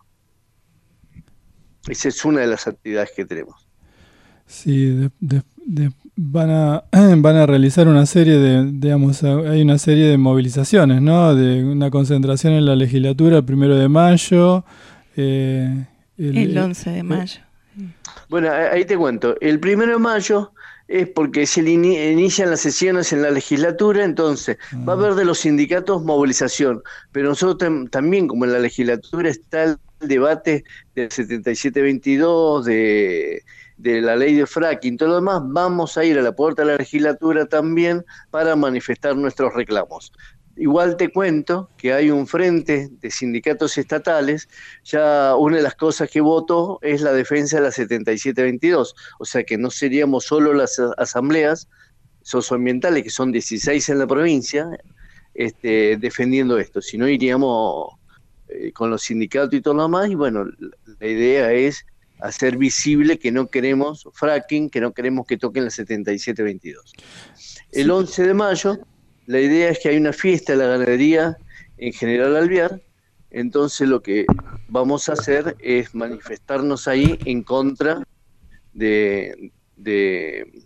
Esa es una de las actividades que tenemos. Sí, de, de, de, van a van a realizar una serie de, digamos, hay una serie de movilizaciones, ¿no? De una concentración en la legislatura el primero de mayo. Eh, el, el once de mayo. Eh, bueno, ahí te cuento. El primero de mayo es porque se in inician las sesiones en la legislatura, entonces ah. va a haber de los sindicatos movilización, pero nosotros tam también, como en la legislatura está el debate del setenta y siete veintidós, de, de la ley de fracking, todo lo demás, vamos a ir a la puerta de la legislatura también para manifestar nuestros reclamos. Igual te cuento que hay un frente de sindicatos estatales, ya una de las cosas que votó es la defensa de la setenta y siete veintidós, o sea que no seríamos solo las asambleas socioambientales, que son dieciséis en la provincia, este, defendiendo esto, si no iríamos eh, con los sindicatos y todo lo demás, y bueno, la, la idea es hacer visible que no queremos fracking, que no queremos que toquen la setenta y siete veintidós. El once de mayo, la idea es que hay una fiesta de la ganadería en General Alvear, entonces lo que vamos a hacer es manifestarnos ahí en contra de, de,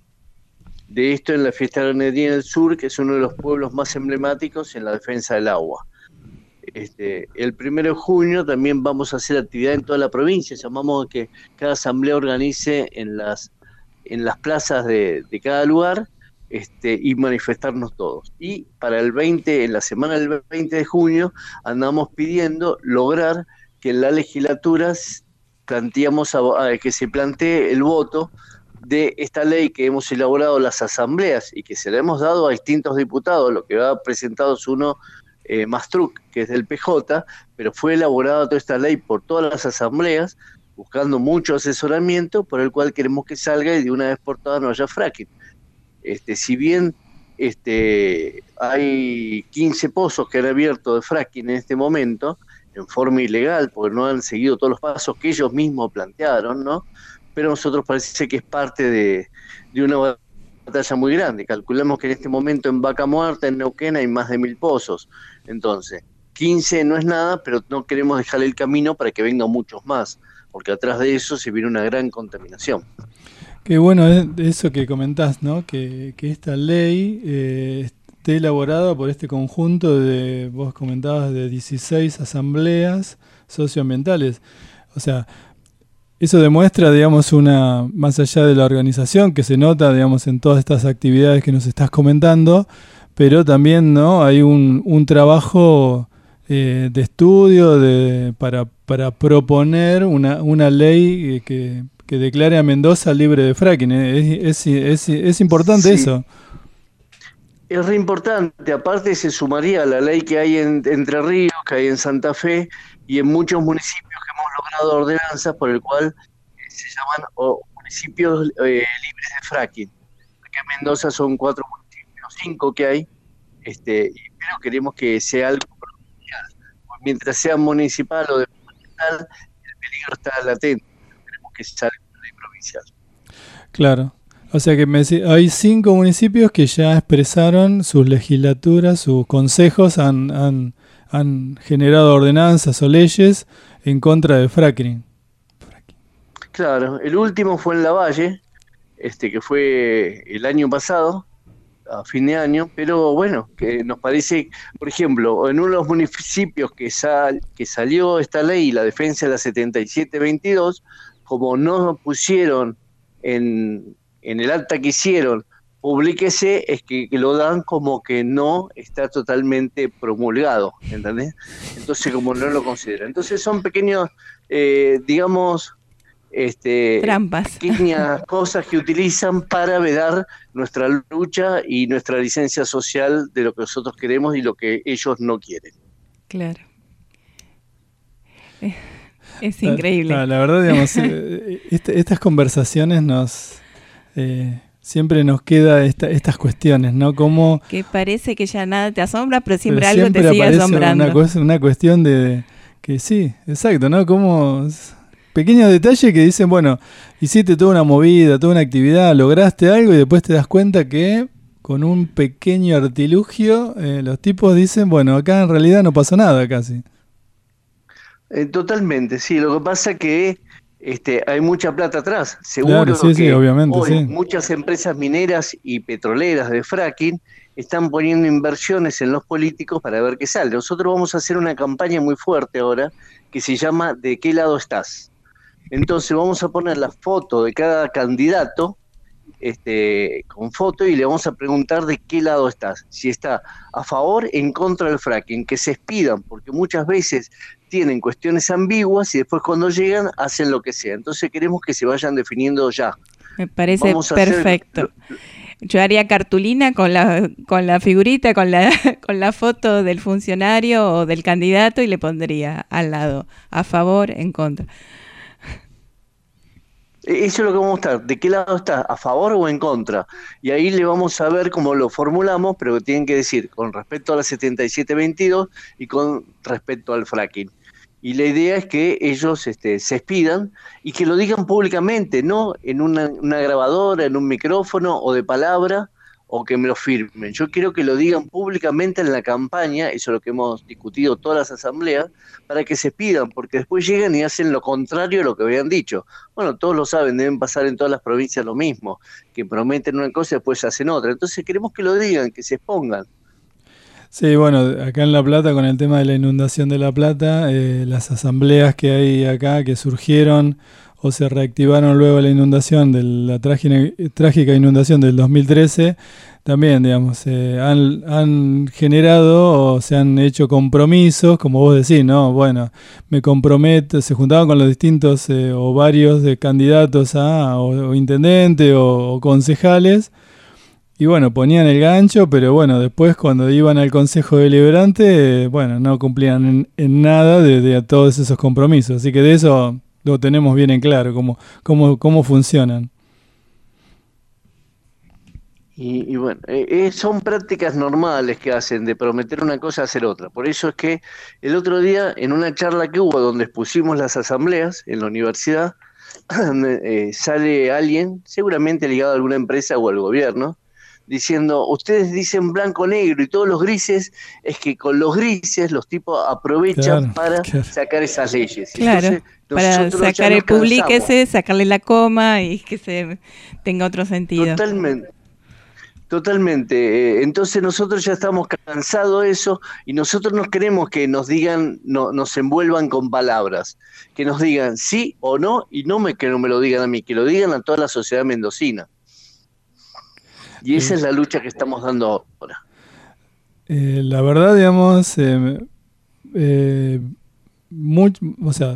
de esto en la fiesta de la ganadería en el sur, que es uno de los pueblos más emblemáticos en la defensa del agua. Este, el primero de junio también vamos a hacer actividad en toda la provincia, llamamos a que cada asamblea organice en las, en las plazas de, de cada lugar este, y manifestarnos todos. Y para el veinte, en la semana del veinte de junio, andamos pidiendo lograr que en la legislatura planteamos a, a, que se plantee el voto de esta ley que hemos elaborado las asambleas y que se la hemos dado a distintos diputados, lo que ha presentado es uno Eh, Mastruc, que es del P J, pero fue elaborada toda esta ley por todas las asambleas, buscando mucho asesoramiento, por el cual queremos que salga y de una vez por todas no haya fracking. Este, si bien este, hay quince pozos que han abierto de fracking en este momento, en forma ilegal, porque no han seguido todos los pasos que ellos mismos plantearon, ¿no? Pero a nosotros parece que es parte de, de una batalla muy grande. Calculamos que en este momento en Vaca Muerta, en Neuquén, hay más de mil pozos. Entonces, quince no es nada, pero no queremos dejar el camino para que vengan muchos más, porque atrás de eso se viene una gran contaminación. Qué bueno es eso que comentás, ¿no? Que, que esta ley eh, esté elaborada por este conjunto de, vos comentabas, de dieciséis asambleas socioambientales. O sea, eso demuestra, digamos, una, más allá de la organización, que se nota, digamos, en todas estas actividades que nos estás comentando, pero también, ¿no? Hay un, un trabajo eh, de estudio de, para, para proponer una, una ley que, que declare a Mendoza libre de fracking. Es, es, es, es importante sí. Eso. Es re importante, aparte se sumaría a la ley que hay en Entre Ríos, que hay en Santa Fe y en muchos municipios que hemos logrado ordenanzas por el cual eh, se llaman o, municipios eh, libres de fracking. Acá en Mendoza son cuatro municipios, cinco que hay, este, y, pero queremos que sea algo provincial. Mientras sea municipal o departamental, el peligro está latente, queremos que sea algo provincial. Claro. O sea que me, hay cinco municipios que ya expresaron sus legislaturas, sus consejos, han, han, han generado ordenanzas o leyes en contra del fracking. Claro, el último fue en Lavalle, este, que fue el año pasado, a fin de año, pero bueno, que nos parece, por ejemplo, en uno de los municipios que, sal, que salió esta ley, la defensa de la setenta y siete veintidós, como no pusieron en... en el acta que hicieron, publíquese, es que, que lo dan como que no está totalmente promulgado, ¿entendés? Entonces, como no lo consideran. Entonces, son pequeños, eh, digamos, este, trampas. Pequeñas cosas que utilizan para vedar nuestra lucha y nuestra licencia social de lo que nosotros queremos y lo que ellos no quieren. Claro. Es, es increíble. La, la, la verdad, digamos, este, estas conversaciones nos... Eh, siempre nos queda esta, estas cuestiones, ¿no? Como que parece que ya nada te asombra, pero siempre, pero siempre algo te sigue asombrando. Una, cosa, una cuestión de que sí, exacto, ¿no? Como pequeños detalles que dicen, bueno, hiciste toda una movida, toda una actividad, lograste algo y después te das cuenta que con un pequeño artilugio eh, los tipos dicen, bueno, acá en realidad no pasó nada casi. Eh, totalmente, sí, lo que pasa que Este, hay mucha plata atrás, seguro claro, sí, que sí, obviamente, hoy sí. muchas empresas mineras y petroleras de fracking están poniendo inversiones en los políticos para ver qué sale. Nosotros vamos a hacer una campaña muy fuerte ahora que se llama ¿De qué lado estás? Entonces vamos a poner la foto de cada candidato este, con foto y le vamos a preguntar de qué lado estás, si está a favor o en contra del fracking, que se expidan, porque muchas veces tienen cuestiones ambiguas y después cuando llegan hacen lo que sea. Entonces queremos que se vayan definiendo ya. Me parece perfecto. Hacer... Yo haría cartulina con la con la figurita, con la con la foto del funcionario o del candidato y le pondría al lado a favor, en contra. Eso es lo que vamos a mostrar, de qué lado está, a favor o en contra. Y ahí le vamos a ver cómo lo formulamos, pero tienen que decir con respecto a la setenta y siete veintidós y con respecto al fracking. Y la idea es que ellos este, se expidan y que lo digan públicamente, no en una, una grabadora, en un micrófono o de palabra, o que me lo firmen. Yo quiero que lo digan públicamente en la campaña, eso es lo que hemos discutido todas las asambleas, para que se pidan, porque después llegan y hacen lo contrario a lo que habían dicho. Bueno, todos lo saben, deben pasar en todas las provincias lo mismo, que prometen una cosa y después hacen otra. Entonces queremos que lo digan, que se expongan. Sí, bueno, acá en La Plata, con el tema de la inundación de La Plata, eh, las asambleas que hay acá, que surgieron o se reactivaron luego de la inundación, de la trágica, trágica inundación del dos mil trece, también, digamos, eh, han, han generado o se han hecho compromisos, como vos decís, ¿no? Bueno, me comprometo, se juntaban con los distintos eh, o varios de candidatos a o, o intendente o, o concejales, y bueno, ponían el gancho, pero bueno, después cuando iban al Consejo Deliberante, eh, bueno, no cumplían en, en nada de, de todos esos compromisos, así que de eso lo tenemos bien en claro, cómo, cómo, cómo funcionan. Y, y bueno, eh, son prácticas normales que hacen de prometer una cosa, hacer otra. Por eso es que el otro día, en una charla que hubo donde expusimos las asambleas en la universidad, eh, sale alguien, seguramente ligado a alguna empresa o al gobierno, diciendo, ustedes dicen blanco-negro y todos los grises, es que con los grises los tipos aprovechan claro, para claro. sacar esas leyes. Claro, entonces, para sacar el publíquese, sacarle la coma y que se tenga otro sentido. Totalmente. Totalmente. Entonces nosotros ya estamos cansados de eso y nosotros no queremos que nos digan, no, nos envuelvan con palabras, que nos digan sí o no y no me, que no me lo digan a mí, que lo digan a toda la sociedad mendocina. Y esa eh, es la lucha que estamos dando ahora. Eh, la verdad, digamos, eh, eh, muy, o sea,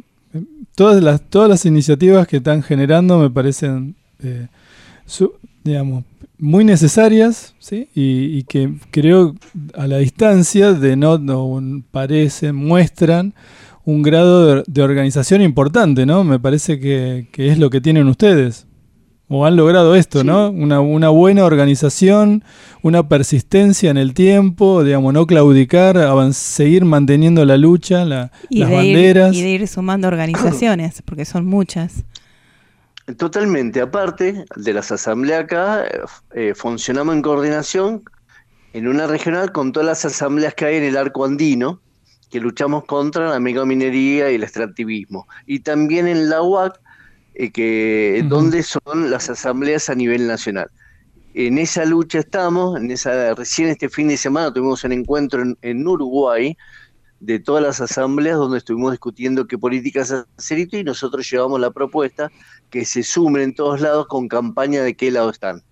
todas las todas las iniciativas que están generando me parecen, eh, su, digamos, muy necesarias, ¿sí? Y, y que creo a la distancia de no, no parecen, muestran un grado de, de organización importante, ¿no? Me parece que, que es lo que tienen ustedes. O han logrado esto, sí. ¿no? Una, una buena organización, una persistencia en el tiempo, digamos, no claudicar, avanz- seguir manteniendo la lucha, la, y las de banderas. Ir, y de ir sumando organizaciones, porque son muchas. Totalmente. Aparte de las asambleas acá, eh, funcionamos en coordinación en una regional con todas las asambleas que hay en el arco andino, que luchamos contra la megaminería y el extractivismo. Y también en la U A C, Eh, que uh-huh. donde son las asambleas a nivel nacional. En esa lucha estamos, en esa recién este fin de semana tuvimos un encuentro en, en Uruguay de todas las asambleas donde estuvimos discutiendo qué políticas hacer y nosotros llevamos la propuesta que se sumen en todos lados con campaña de qué lado están.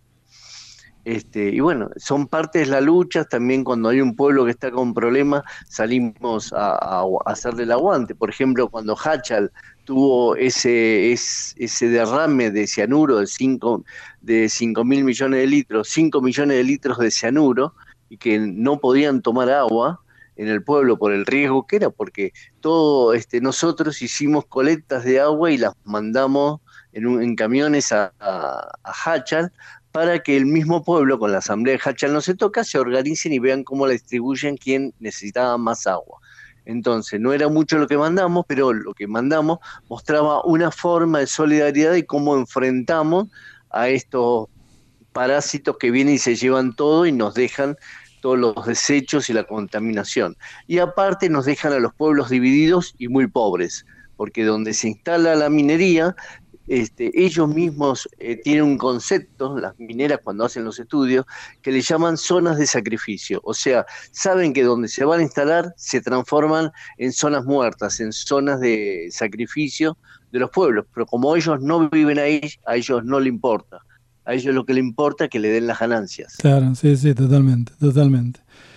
Este, y bueno, son partes de la lucha, también cuando hay un pueblo que está con problemas salimos a, a, a hacerle el aguante. Por ejemplo, cuando Hachal tuvo ese, ese, ese derrame de cianuro de cinco de cinco mil millones de litros, cinco millones de litros de cianuro, y que no podían tomar agua en el pueblo por el riesgo que era, porque todo este, nosotros hicimos colectas de agua y las mandamos en, un, en camiones a, a, a Hachal, para que el mismo pueblo, con la asamblea de Hachal no se toca, se organicen y vean cómo la distribuyen quien necesitaba más agua. Entonces, no era mucho lo que mandamos, pero lo que mandamos mostraba una forma de solidaridad y cómo enfrentamos a estos parásitos que vienen y se llevan todo y nos dejan todos los desechos y la contaminación. Y aparte nos dejan a los pueblos divididos y muy pobres, porque donde se instala la minería, Este, ellos mismos eh, tienen un concepto, las mineras cuando hacen los estudios, que le llaman zonas de sacrificio. O sea, saben que donde se van a instalar se transforman en zonas muertas, en zonas de sacrificio de los pueblos. Pero como ellos no viven ahí, a ellos no le importa. A ellos lo que le importa es que le den las ganancias. Claro, sí, sí, totalmente, totalmente.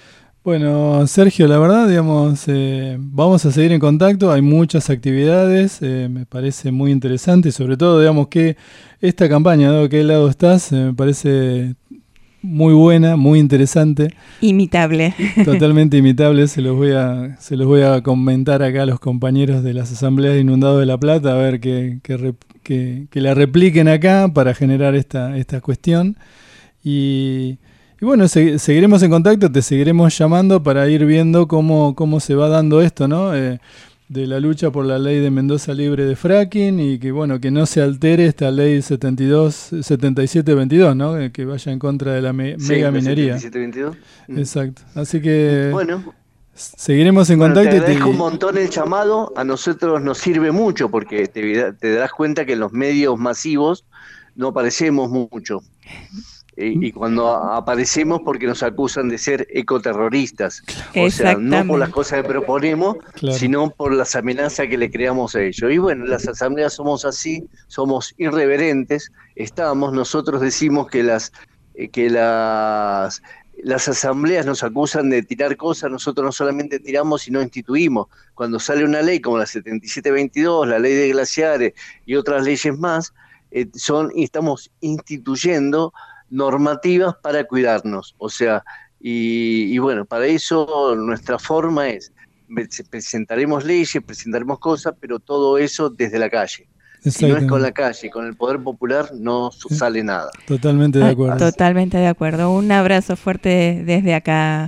Bueno, Sergio, la verdad, digamos, eh, vamos a seguir en contacto, hay muchas actividades, eh, me parece muy interesante y sobre todo, digamos, que esta campaña, ¿no? ¿De qué lado estás? Eh, me parece muy buena, muy interesante. Imitable. Totalmente imitable, se los voy a, se los voy a comentar acá a los compañeros de las asambleas de Inundados de La Plata, a ver qué, qué, que, que la repliquen acá para generar esta, esta cuestión. Y, y bueno, se, seguiremos en contacto, te seguiremos llamando para ir viendo cómo, cómo se va dando esto, ¿no? Eh, de la lucha por la ley de Mendoza libre de fracking y que bueno, que no se altere esta ley setenta y dos, setenta y siete veintidós, ¿no? Que vaya en contra de la me, sí, mega minería. setenta y siete veintidós. Exacto. Así que bueno, seguiremos en bueno, contacto. Te agradezco y te... un montón el llamado, a nosotros nos sirve mucho porque te, te darás cuenta que en los medios masivos no aparecemos mucho. Y, y cuando aparecemos porque nos acusan de ser ecoterroristas, o sea, no por las cosas que proponemos, claro, sino por las amenazas que le creamos a ellos. Y bueno, las asambleas somos así, somos irreverentes, estamos, nosotros decimos que las eh, que las las asambleas nos acusan de tirar cosas, nosotros no solamente tiramos, sino instituimos. Cuando sale una ley como la setenta y siete veintidós, la ley de glaciares y otras leyes más, eh, son y estamos instituyendo normativas para cuidarnos, o sea, y, y bueno, para eso nuestra forma es, presentaremos leyes, presentaremos cosas, pero todo eso desde la calle. Si no es con la calle, con el poder popular, no sale nada. Totalmente de acuerdo. Ah, totalmente de acuerdo. Un abrazo fuerte desde acá.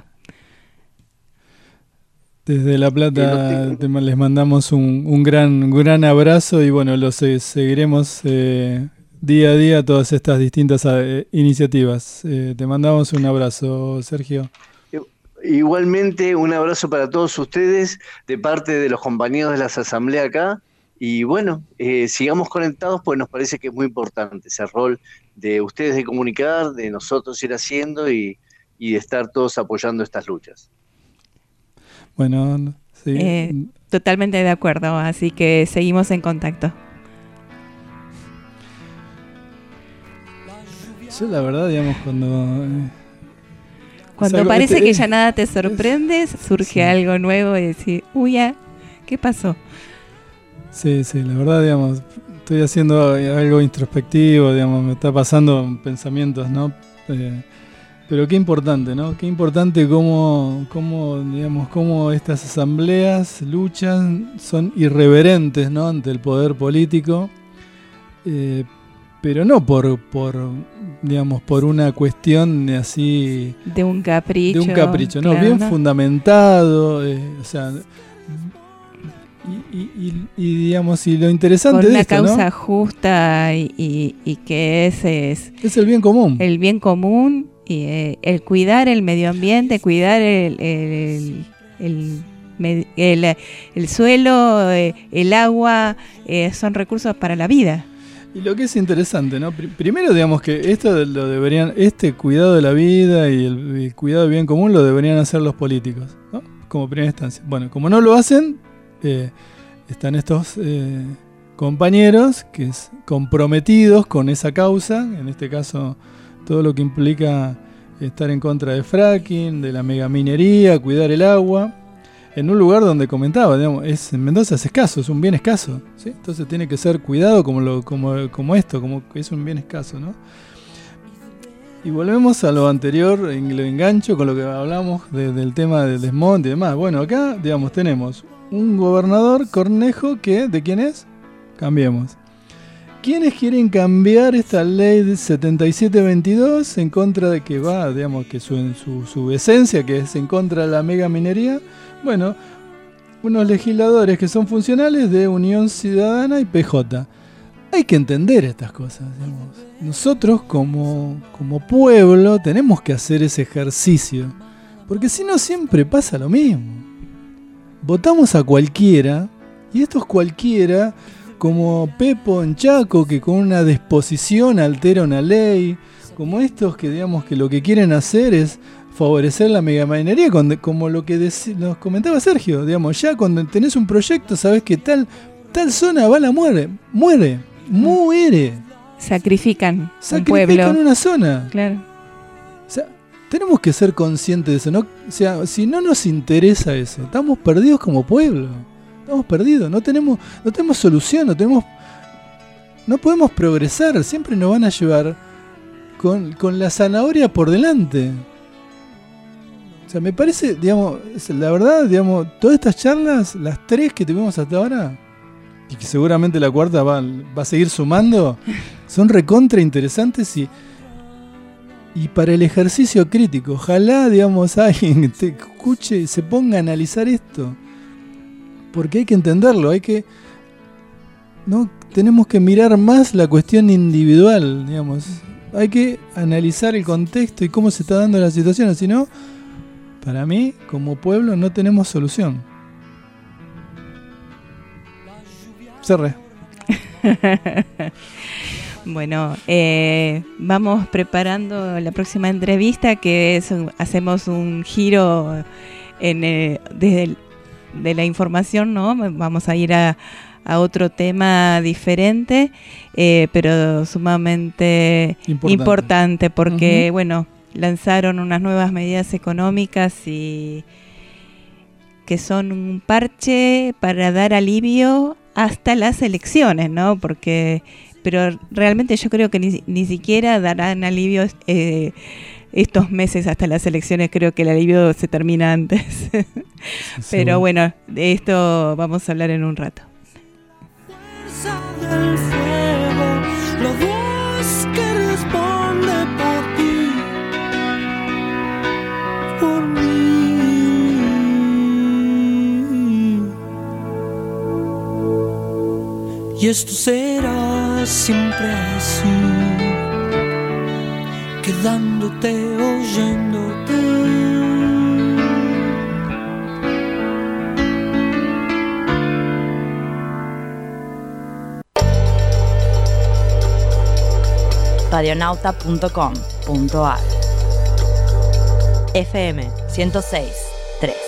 Desde La Plata te, les mandamos un, un gran, un gran abrazo y bueno, los eh, seguiremos eh, día a día todas estas distintas eh, iniciativas. Eh, te mandamos un abrazo, Sergio. Igualmente, un abrazo para todos ustedes de parte de los compañeros de las asambleas acá. Y bueno, eh, sigamos conectados, pues nos parece que es muy importante ese rol de ustedes de comunicar, de nosotros ir haciendo y, y de estar todos apoyando estas luchas. Bueno, sí. Eh, totalmente de acuerdo, así que seguimos en contacto. Yo la verdad, digamos, cuando... Eh, cuando algo, parece este, que ya nada te sorprende, surge sí. algo nuevo y decir, uy, ya, ¿qué pasó? Sí, sí, la verdad, digamos, estoy haciendo algo introspectivo, digamos, me está pasando pensamientos, ¿no? Eh, pero qué importante, ¿no? Qué importante cómo, cómo, digamos, cómo estas asambleas luchan, son irreverentes, ¿no? Ante el poder político, eh, pero no por, por, digamos, por una cuestión de así... De un capricho. De un capricho, no, claro, bien ¿no? fundamentado, eh, o sea... Y, y, y digamos, y lo interesante con de esto, una causa ¿no? justa y, y, y que es, es... Es el bien común. El bien común y eh, el cuidar el medio ambiente, cuidar el... el, el el, el, el suelo, eh, el agua, eh, son recursos para la vida. Y lo que es interesante, ¿no? Primero, digamos que esto lo deberían, este cuidado de la vida y el, el cuidado del bien común lo deberían hacer los políticos, ¿no? Como primera instancia. Bueno, como no lo hacen, eh, están estos eh, compañeros que es comprometidos con esa causa, en este caso todo lo que implica estar en contra de fracking, de la megaminería, cuidar el agua. En un lugar donde comentaba, digamos, es, en Mendoza es escaso, es un bien escaso, ¿sí? Entonces tiene que ser cuidado como, lo, como, como esto, como que es un bien escaso, ¿no? Y volvemos a lo anterior, en lo engancho con lo que hablamos de, del tema del desmonte y demás. Bueno, acá, digamos, tenemos un gobernador Cornejo que, ¿de quién es? Cambiemos. ¿Quiénes quieren cambiar esta ley de setenta y siete veintidós en contra de que va, digamos, que su, su, su esencia, que es en contra de la megaminería? Bueno, unos legisladores que son funcionales de Unión Ciudadana y P J. Hay que entender estas cosas, digamos. Nosotros como, como pueblo tenemos que hacer ese ejercicio, porque si no siempre pasa lo mismo. Votamos a cualquiera, y estos cualquiera, como Pepo en Chaco, que con una disposición altera una ley, como estos que digamos que lo que quieren hacer es favorecer la megaminería, como lo que nos comentaba Sergio, digamos, ya cuando tenés un proyecto sabés que tal, tal zona va a la muerte, muere, muere. Sacrifican, Sacrifican un pueblo. una zona. Claro. O sea, tenemos que ser conscientes de eso, ¿no? O sea, si no nos interesa eso, estamos perdidos como pueblo. Estamos perdidos, no tenemos, no tenemos solución, no tenemos, no podemos progresar, siempre nos van a llevar con, con la zanahoria por delante. O sea, me parece, digamos, la verdad, digamos, todas estas charlas, las tres que tuvimos hasta ahora, y que seguramente la cuarta va, va a seguir sumando, son recontra interesantes y, y para el ejercicio crítico. Ojalá, digamos, alguien te escuche y se ponga a analizar esto, porque hay que entenderlo, hay que, no tenemos que mirar más la cuestión individual, digamos, hay que analizar el contexto y cómo se está dando la situación, si no, para mí, como pueblo, no tenemos solución. Cerré. Bueno, eh, vamos preparando la próxima entrevista, que es un, hacemos un giro en, eh, desde el, de la información, ¿no? Vamos a ir a, a otro tema diferente, eh, pero sumamente importante, importante porque, uh-huh. bueno, lanzaron unas nuevas medidas económicas y que son un parche para dar alivio hasta las elecciones, ¿no? Porque, pero realmente yo creo que ni, ni siquiera darán alivio eh, estos meses hasta las elecciones. Creo que el alivio se termina antes. Pero bueno, de esto vamos a hablar en un rato. Fuerza del fuego, la voz que responde por ti, por mí. Y esto será siempre así, quedándote, oyéndote. radionauta punto com punto a r F M ciento seis punto tres.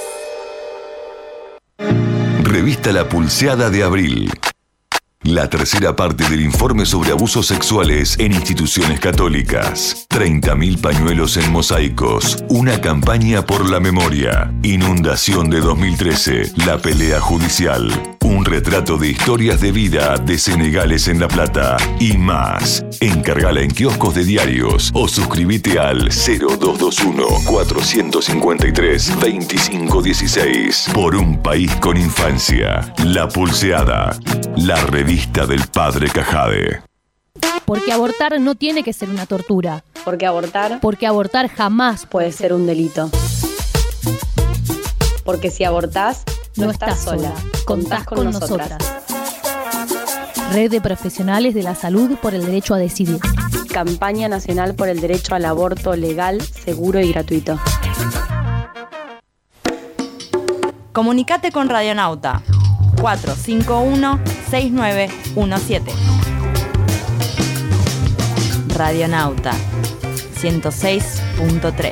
Revista La Pulseada de Abril. La tercera parte del informe sobre abusos sexuales en instituciones católicas. treinta mil pañuelos en mosaicos. Una campaña por la memoria. Inundación de dos mil trece. La pelea judicial. Un retrato de historias de vida de senegales en La Plata. Y más. Encargala en kioscos de diarios o suscríbete al cero dos dos uno, cuatro cinco tres, dos cinco uno seis. Por un país con infancia. La Pulseada. La revista del padre Cajade. Porque abortar no tiene que ser una tortura. Porque abortar... Porque abortar jamás puede ser un delito. Porque si abortás, no, no estás, estás sola. Contás con, con nosotras. nosotras. Red de Profesionales de la Salud por el Derecho a Decidir. Campaña Nacional por el Derecho al Aborto Legal, Seguro y Gratuito. Comunicate con Radionauta cuatro cinco uno, seis nueve uno siete. Radionauta ciento seis punto tres.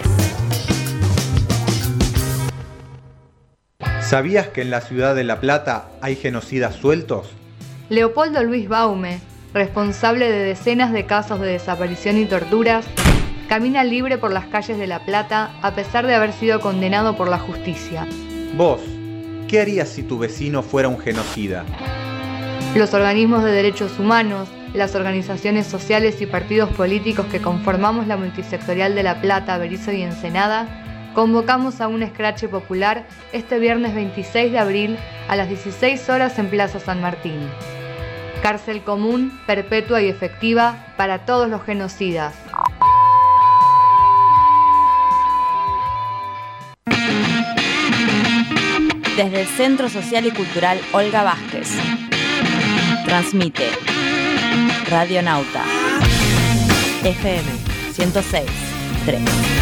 ¿Sabías que en la ciudad de La Plata hay genocidas sueltos? Leopoldo Luis Baume, responsable de decenas de casos de desaparición y torturas, camina libre por las calles de La Plata a pesar de haber sido condenado por la justicia. Vos, ¿qué harías si tu vecino fuera un genocida? Los organismos de derechos humanos, las organizaciones sociales y partidos políticos que conformamos la multisectorial de La Plata, Berisso y Ensenada, convocamos a un escrache popular este viernes veintiséis de abril a las dieciséis horas en Plaza San Martín. Cárcel común, perpetua y efectiva para todos los genocidas. Desde el Centro Social y Cultural Olga Vázquez. Transmite Radionauta F M ciento seis punto tres.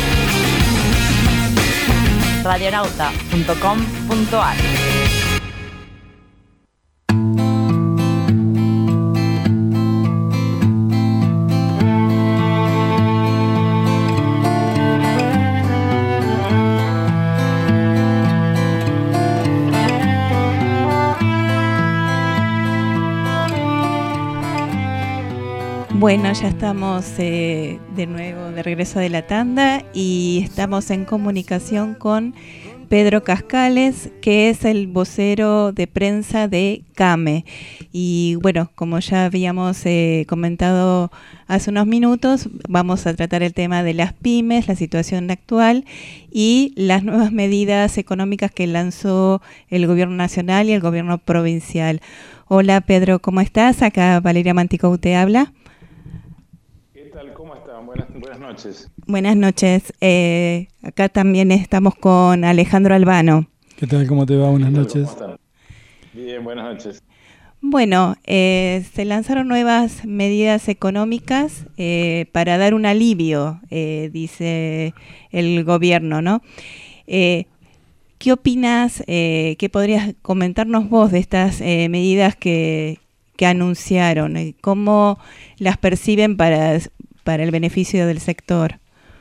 radionauta punto com punto a r. Bueno, ya estamos eh, de nuevo de regreso de la tanda y estamos en comunicación con Pedro Cascales, que es el vocero de prensa de CAME. Y bueno, como ya habíamos eh, comentado hace unos minutos, vamos a tratar el tema de las pymes, la situación actual y las nuevas medidas económicas que lanzó el gobierno nacional y el gobierno provincial. Hola Pedro, ¿cómo estás? Acá Valeria Manticou te habla. ¿Qué tal? ¿Cómo están? Buenas, buenas noches. Buenas noches. Eh, acá también estamos con Alejandro Albano. ¿Qué tal? ¿Cómo te va? Buenas noches. ¿Cómo están? Bien, buenas noches. Bueno, eh, se lanzaron nuevas medidas económicas eh, para dar un alivio, eh, dice el gobierno, ¿no? Eh, ¿Qué opinas, eh, qué podrías comentarnos vos de estas eh, medidas que, que anunciaron? ¿Cómo las perciben para, para el beneficio del sector?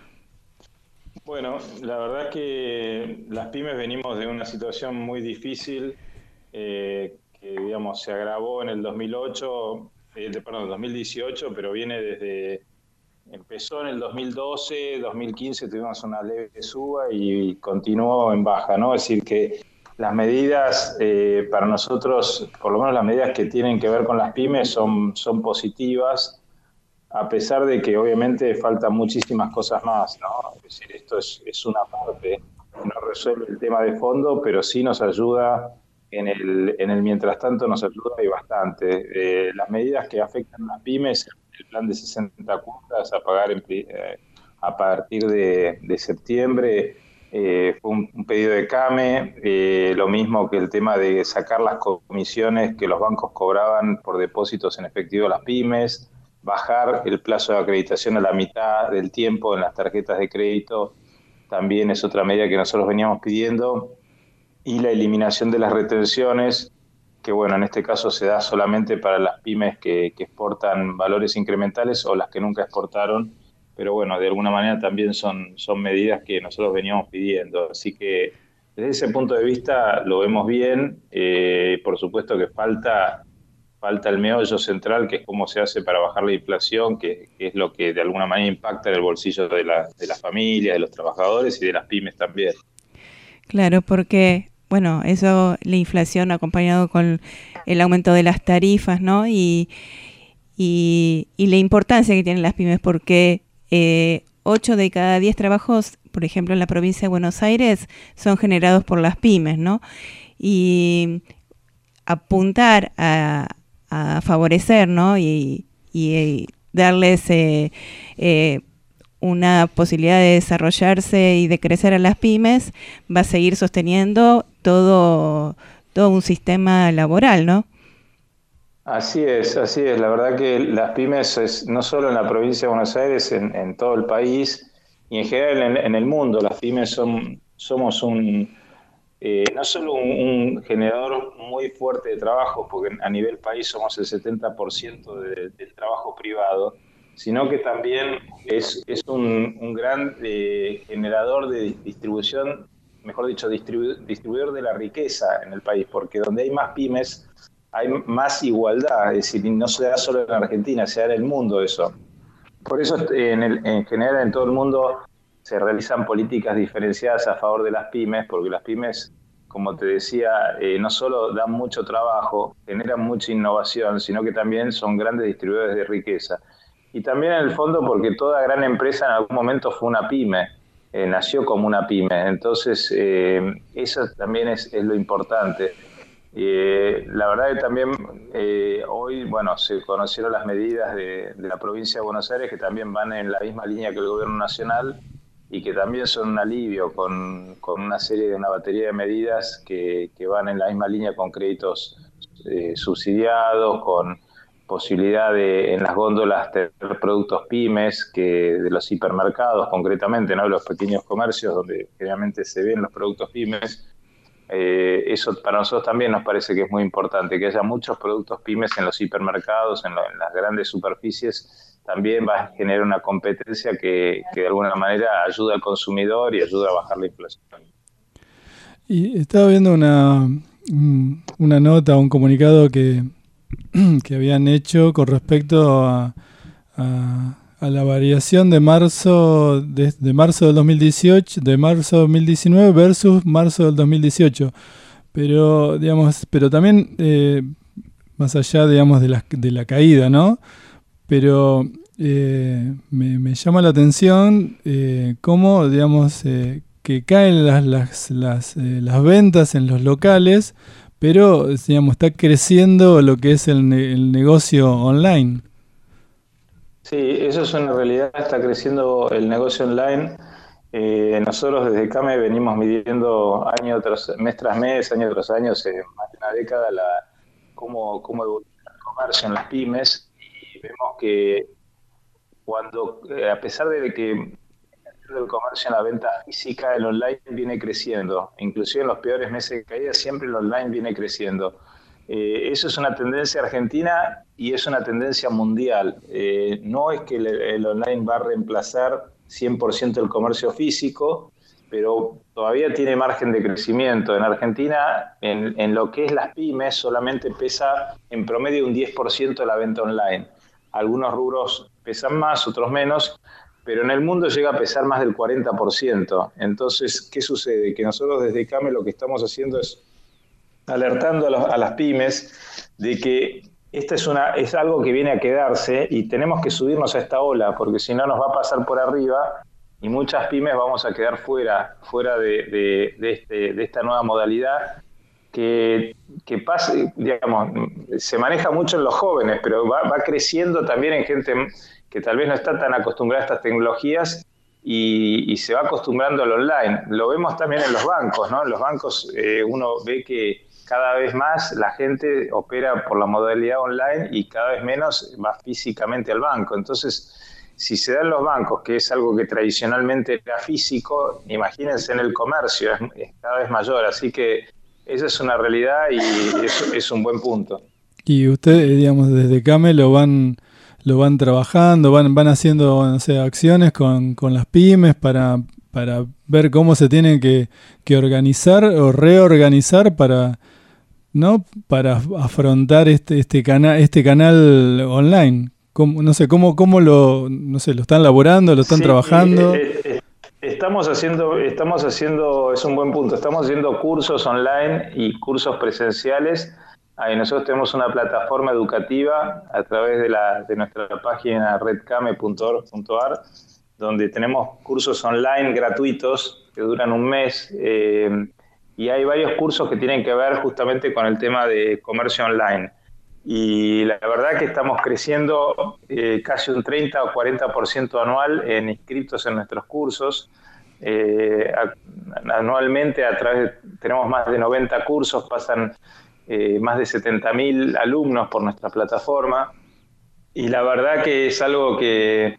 Bueno, la verdad que las pymes venimos de una situación muy difícil, eh, que digamos se agravó en el dos mil ocho, eh, perdón, dos mil dieciocho, pero viene desde, empezó en el dos mil doce, dos mil quince tuvimos una leve suba y continuó en baja, ¿no? Es decir que las medidas eh, para nosotros, por lo menos las medidas que tienen que ver con las pymes son, son positivas, a pesar de que obviamente faltan muchísimas cosas más, ¿no? Es decir, esto es, es una parte, no resuelve el tema de fondo, pero sí nos ayuda, en el, en el mientras tanto nos ayuda y bastante. Eh, las medidas que afectan a las pymes, el plan de sesenta cuotas a pagar en, eh, a partir de, de septiembre, eh, fue un, un pedido de CAME, eh, lo mismo que el tema de sacar las comisiones que los bancos cobraban por depósitos en efectivo a las pymes, bajar el plazo de acreditación a la mitad del tiempo en las tarjetas de crédito, también es otra medida que nosotros veníamos pidiendo, y la eliminación de las retenciones, que bueno, en este caso se da solamente para las pymes que, que exportan valores incrementales o las que nunca exportaron, pero bueno, de alguna manera también son, son medidas que nosotros veníamos pidiendo, así que desde ese punto de vista lo vemos bien, eh, por supuesto que falta... falta el meollo central, que es cómo se hace para bajar la inflación, que, que es lo que de alguna manera impacta en el bolsillo de la, de las familias, de los trabajadores y de las pymes también. Claro, porque, bueno, eso, la inflación acompañado con el aumento de las tarifas, ¿no? Y, y, y la importancia que tienen las pymes, porque eh, ocho de cada diez trabajos, por ejemplo, en la provincia de Buenos Aires, son generados por las pymes, ¿no? Y apuntar a a favorecer, ¿no? Y, y, y darles eh, eh, una posibilidad de desarrollarse y de crecer a las pymes, va a seguir sosteniendo todo, todo un sistema laboral, ¿no? Así es, así es. La verdad que las pymes, es, no solo en la provincia de Buenos Aires, en, en todo el país y en general en, en el mundo, las pymes son, somos un... Eh, no solo un, un generador muy fuerte de trabajo, porque a nivel país somos el setenta por ciento de, del trabajo privado, sino que también es, es un, un gran eh, generador de distribución, mejor dicho, distribu distribuidor de la riqueza en el país, porque donde hay más pymes hay más igualdad, es decir, no se da solo en Argentina, se da en el mundo eso. Por eso en, el, en general en todo el mundo se realizan políticas diferenciadas a favor de las pymes, porque las pymes, como te decía, eh, no solo dan mucho trabajo, generan mucha innovación, sino que también son grandes distribuidores de riqueza. Y también en el fondo porque toda gran empresa en algún momento fue una pyme, eh, nació como una pyme. Entonces, eh, eso también es, es lo importante. Eh, la verdad que también eh, hoy, bueno, se conocieron las medidas de, de la provincia de Buenos Aires que también van en la misma línea que el gobierno nacional, y que también son un alivio con, con una serie de una batería de medidas que, que van en la misma línea con créditos eh, subsidiados, con posibilidad de en las góndolas tener productos pymes, que de los hipermercados concretamente, ¿no? Los pequeños comercios donde generalmente se ven los productos pymes. Eh, eso para nosotros también nos parece que es muy importante, que haya muchos productos pymes en los hipermercados, en, lo, en las grandes superficies. También va a generar una competencia que, que de alguna manera ayuda al consumidor y ayuda a bajar la inflación. Y estaba viendo una, una nota, un comunicado que, que habían hecho con respecto a, a, a la variación de marzo de, de marzo del dos mil dieciocho, de marzo del dos mil diecinueve versus marzo del dos mil dieciocho. Pero, digamos, pero también, eh, más allá, digamos, de la, de la caída, ¿no? Pero eh, me, me llama la atención eh, cómo, digamos, eh, que caen las, las, las, eh, las ventas en los locales, pero, digamos, está creciendo lo que es el, ne- el negocio online. Sí, eso es una realidad, está creciendo el negocio online. Eh, nosotros desde CAME venimos midiendo año tras mes tras mes, año tras año, hace más de una década, la, cómo, cómo evoluciona el comercio en las pymes, y vemos que cuando, eh, a pesar de que el comercio en la venta física, el online viene creciendo. Inclusive en los peores meses de caída, siempre el online viene creciendo. Eh, eso es una tendencia argentina y es una tendencia mundial. Eh, no es que el, el online va a reemplazar cien por ciento el comercio físico, pero todavía tiene margen de crecimiento. En Argentina, en, en lo que es las pymes, solamente pesa en promedio un diez por ciento de la venta online. Algunos rubros pesan más, otros menos, pero en el mundo llega a pesar más del cuarenta por ciento. Entonces, ¿qué sucede? Que nosotros desde CAME lo que estamos haciendo es alertando a, los, a las pymes de que esta es, una, es algo que viene a quedarse y tenemos que subirnos a esta ola, porque si no nos va a pasar por arriba y muchas pymes vamos a quedar fuera, fuera de, de, de, este, de esta nueva modalidad que, que pase, digamos, se maneja mucho en los jóvenes, pero va, va creciendo también en gente que tal vez no está tan acostumbrada a estas tecnologías y, y se va acostumbrando al online. Lo vemos también en los bancos, ¿no? En los bancos eh, uno ve que cada vez más la gente opera por la modalidad online y cada vez menos va físicamente al banco. Entonces, si se da en los bancos, que es algo que tradicionalmente era físico, imagínense en el comercio, es, es cada vez mayor. Así que esa es una realidad y es, es un buen punto. Y ustedes, digamos, desde CAME lo van lo van trabajando, van van haciendo, no sé, acciones con, con las pymes para, para ver cómo se tienen que, que organizar o reorganizar para, ¿no? Para afrontar este este canal este canal online. ¿Cómo, no sé, cómo cómo lo no sé, lo están elaborando, lo están Sí, trabajando? eh, eh, estamos haciendo estamos haciendo es un buen punto. Estamos haciendo cursos online y cursos presenciales. Ahí nosotros tenemos una plataforma educativa a través de la de nuestra página red came punto org punto ar, donde tenemos cursos online gratuitos que duran un mes. Eh, y hay varios cursos que tienen que ver justamente con el tema de comercio online. Y la verdad que estamos creciendo eh, casi un treinta o cuarenta por ciento anual en inscritos en nuestros cursos. Eh, a, anualmente a través de, tenemos más de noventa cursos, pasan eh, más de setenta mil alumnos por nuestra plataforma. Y la verdad que es algo que,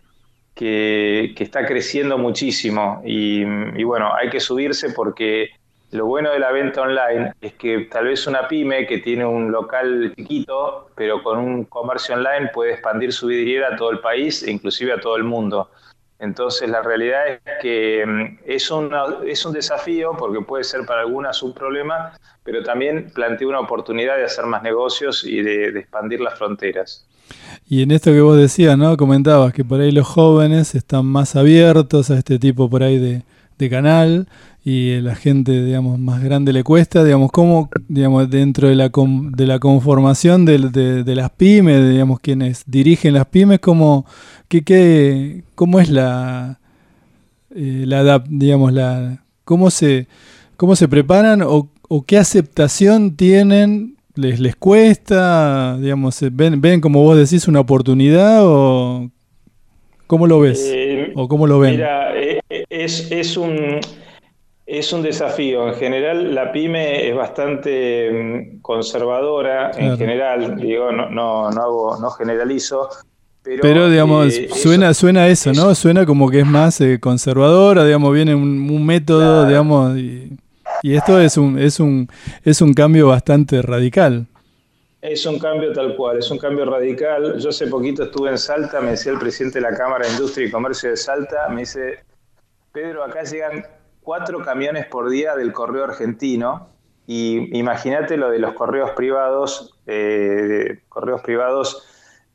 que, que está creciendo muchísimo. Y, y bueno, hay que subirse porque lo bueno de la venta online es que tal vez una pyme que tiene un local chiquito, pero con un comercio online puede expandir su vidriera a todo el país e inclusive a todo el mundo. Entonces la realidad es que es, una, es un desafío porque puede ser para algunas un problema, pero también plantea una oportunidad de hacer más negocios y de, de expandir las fronteras. Y en esto que vos decías, ¿no? Comentabas que por ahí los jóvenes están más abiertos a este tipo por ahí de, de canal y la gente, digamos, más grande le cuesta, digamos, cómo, digamos, dentro de la com, de la conformación de, de, de las pymes, digamos, quienes dirigen las pymes, cómo, qué, qué, cómo es la, eh, la, digamos, la, cómo se, cómo se preparan o, o qué aceptación tienen. ¿Les, les cuesta? Digamos, ¿ven, ven, como vos decís, una oportunidad o cómo lo ves? Eh, ¿O cómo lo ven? Mira, eh, es, es, un, es un desafío. En general, la pyme es bastante conservadora, claro. En general, digo, no, no, no, hago, no generalizo. Pero, pero digamos, eh, suena, eso, suena eso, eso, ¿no? Suena como que es más eh, conservadora, digamos, viene un, un método, claro. digamos... Y... Y esto es un, es un, es un cambio bastante radical. Es un cambio tal cual, es un cambio radical. Yo hace poquito estuve en Salta, me decía el presidente de la Cámara de Industria y Comercio de Salta, me dice, Pedro, acá llegan cuatro camiones por día del correo argentino, y imagínate lo de los correos privados, eh, correos privados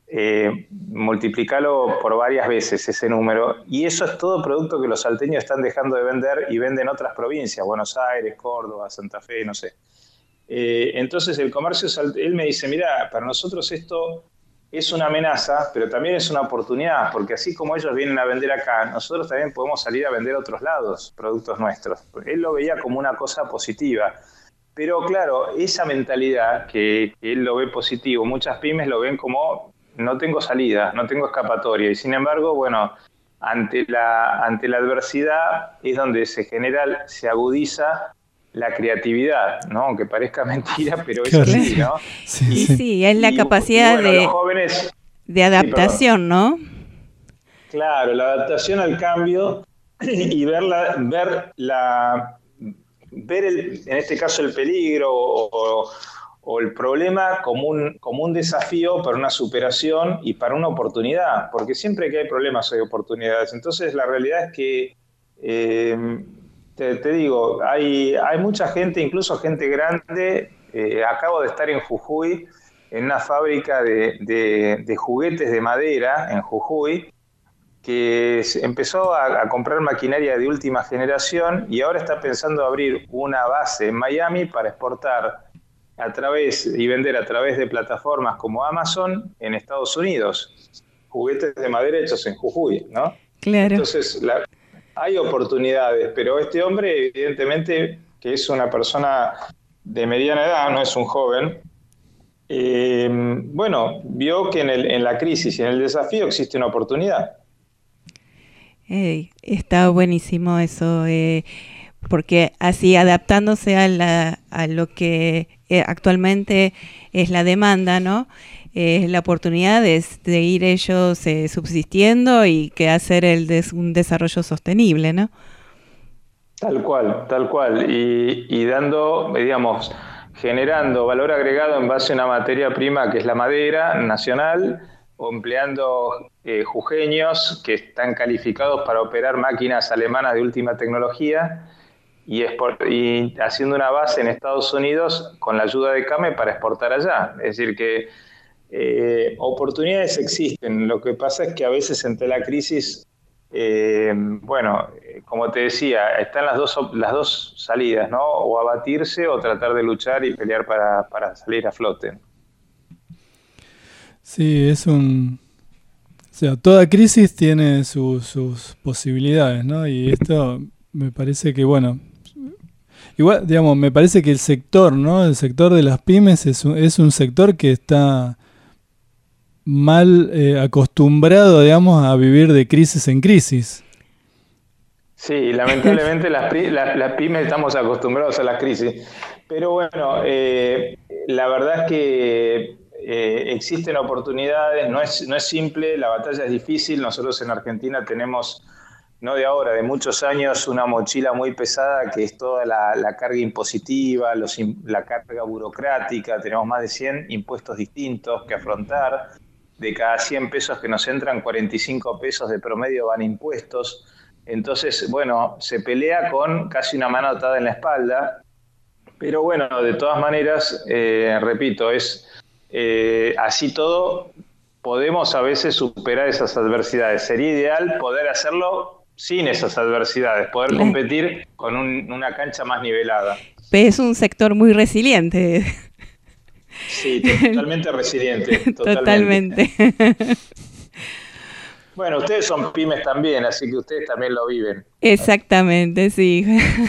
eh, multiplicalo por varias veces ese número, y eso es todo producto que los salteños están dejando de vender y venden otras provincias, Buenos Aires, Córdoba, Santa Fe, no sé. Eh, entonces el comercio salteño, él me dice, mira, para nosotros esto es una amenaza, pero también es una oportunidad, porque así como ellos vienen a vender acá, nosotros también podemos salir a vender a otros lados productos nuestros. Él lo veía como una cosa positiva. Pero claro, esa mentalidad que, que él lo ve positivo, muchas pymes lo ven como no tengo salida, no tengo escapatoria. Y sin embargo, bueno, ante la, ante la adversidad es donde se genera, se agudiza la creatividad, ¿no? Aunque parezca mentira, pero es Claro. así, ¿no? Sí, y, sí. sí, es la y, capacidad y bueno, de, los jóvenes, de adaptación, sí, ¿no? Claro, la adaptación al cambio y ver la, ver la ver el, en este caso el peligro o, o, o el problema como un, como un desafío para una superación y para una oportunidad, porque siempre que hay problemas hay oportunidades. Entonces la realidad es que eh, te, te digo, hay, hay mucha gente, incluso gente grande. Eh, acabo de estar en Jujuy, en una fábrica de, de, de juguetes de madera en Jujuy, que empezó a, a comprar maquinaria de última generación y ahora está pensando abrir una base en Miami para exportar a través y vender a través de plataformas como Amazon en Estados Unidos, juguetes de madera hechos en Jujuy, ¿no? Claro. Entonces, la, hay oportunidades, pero este hombre, evidentemente, que es una persona de mediana edad, no es un joven, eh, bueno, vio que en, el, en la crisis y en el desafío existe una oportunidad. Hey, está buenísimo eso, eh, porque así adaptándose a, la, a lo que eh, actualmente es la demanda, ¿no? Es eh, la oportunidad de, de ir ellos eh, subsistiendo y que hacer el des, un desarrollo sostenible, ¿no? Tal cual, tal cual, y, y dando, digamos, generando valor agregado en base a una materia prima que es la madera nacional, o empleando eh, jujeños que están calificados para operar máquinas alemanas de última tecnología y, export, y haciendo una base en Estados Unidos con la ayuda de CAME para exportar allá. Es decir, que eh, oportunidades existen. Lo que pasa es que a veces entre la crisis, eh, bueno, como te decía, están las dos, las dos salidas, ¿no? O abatirse o tratar de luchar y pelear para, para salir a flote. Sí, es un... O sea, toda crisis tiene su, sus posibilidades, ¿no? Y esto me parece que, bueno... Igual, digamos, me parece que el sector, ¿no? El sector de las pymes es un, es un sector que está mal eh, acostumbrado, digamos, a vivir de crisis en crisis. Sí, lamentablemente las, las, las pymes estamos acostumbrados a las crisis. Pero bueno, eh, la verdad es que... Eh, existen oportunidades, no es, no es simple, la batalla es difícil. Nosotros en Argentina tenemos, no de ahora, de muchos años, una mochila muy pesada que es toda la, la carga impositiva, los, la carga burocrática. Tenemos más de cien impuestos distintos que afrontar. De cada cien pesos que nos entran, cuarenta y cinco pesos de promedio van impuestos. Entonces, bueno, se pelea con casi una mano atada en la espalda. Pero bueno, de todas maneras, eh, repito, es... Eh, así todo, podemos a veces superar esas adversidades. Sería ideal poder hacerlo sin esas adversidades, poder claro. competir con un, una cancha más nivelada. Es un sector muy resiliente. Sí, totalmente resiliente. Totalmente. totalmente. Bueno, ustedes son pymes también, así que ustedes también lo viven. Exactamente, sí.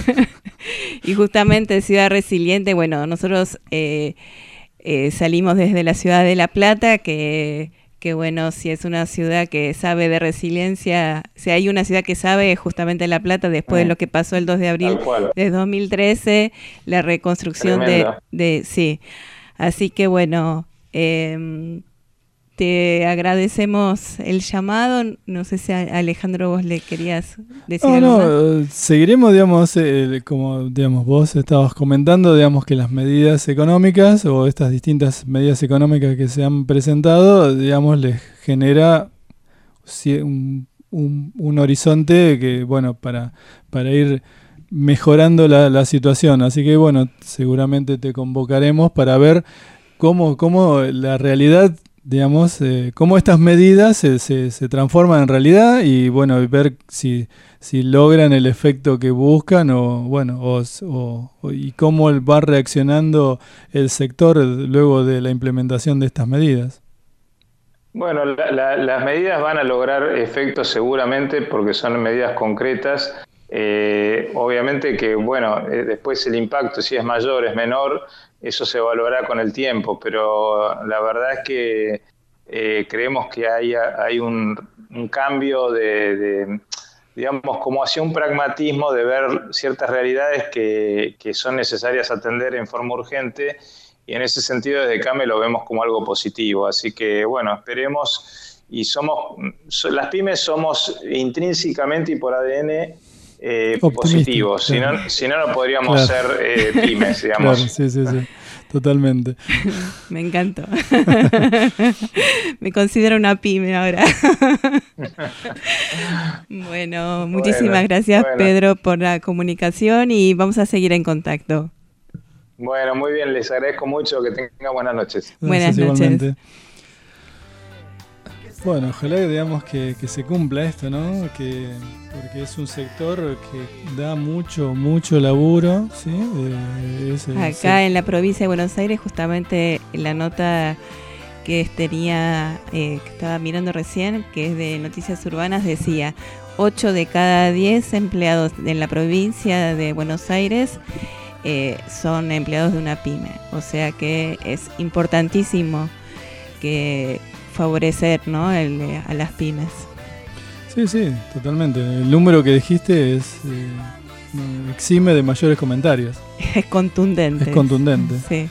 Y justamente Ciudad Resiliente, bueno, nosotros... Eh, Eh, salimos desde la ciudad de La Plata, que, que bueno, si es una ciudad que sabe de resiliencia, si hay una ciudad que sabe, justamente La Plata, después eh, de lo que pasó el dos de abril de dos mil trece, la reconstrucción de, de... Sí, así que bueno, eh, te agradecemos el llamado. No sé si a Alejandro vos le querías decir no, algo no, más. Seguiremos, digamos, eh, como digamos vos estabas comentando, digamos que las medidas económicas o estas distintas medidas económicas que se han presentado, digamos, les genera un, un, un horizonte que, bueno, para, para ir mejorando la, la situación. Así que, bueno, seguramente te convocaremos para ver cómo, cómo la realidad digamos, eh, cómo estas medidas se, se, se transforman en realidad y, bueno, ver si, si logran el efecto que buscan o, bueno, o, o, o, y cómo va reaccionando el sector luego de la implementación de estas medidas. Bueno, la, la, las medidas van a lograr efectos seguramente porque son medidas concretas. Eh, obviamente que, bueno, eh, después el impacto, si es mayor, es menor, eso se evaluará con el tiempo, pero la verdad es que eh, creemos que hay, hay un, un cambio de, de, digamos, como hacia un pragmatismo de ver ciertas realidades que, que son necesarias atender en forma urgente, y en ese sentido desde CAME lo vemos como algo positivo. Así que, bueno, esperemos, y somos, las pymes somos intrínsecamente y por A D N eh, positivos, claro. si no, si no, no podríamos claro. ser eh, pymes, digamos. Claro, sí, sí, sí, totalmente. Me encantó. Me considero una pyme ahora. Bueno, muchísimas bueno, gracias bueno. Pedro por la comunicación y vamos a seguir en contacto. Bueno, muy bien, les agradezco mucho, que tengan buenas noches. Buenas noches. Igualmente. Bueno, ojalá digamos que, que se cumpla esto, ¿no? Que, porque es un sector que da mucho, mucho laburo, ¿sí? Eh, es, Acá es, en la provincia de Buenos Aires, justamente la nota que tenía, eh, que estaba mirando recién, que es de Noticias Urbanas, decía ocho de cada diez empleados en la provincia de Buenos Aires Eh, son empleados de una pyme, o sea que es importantísimo que favorecer, ¿no? El, a las pymes. Sí, sí, totalmente. El número que dijiste es eh, exime de mayores comentarios. Es contundente. Es contundente. Sí.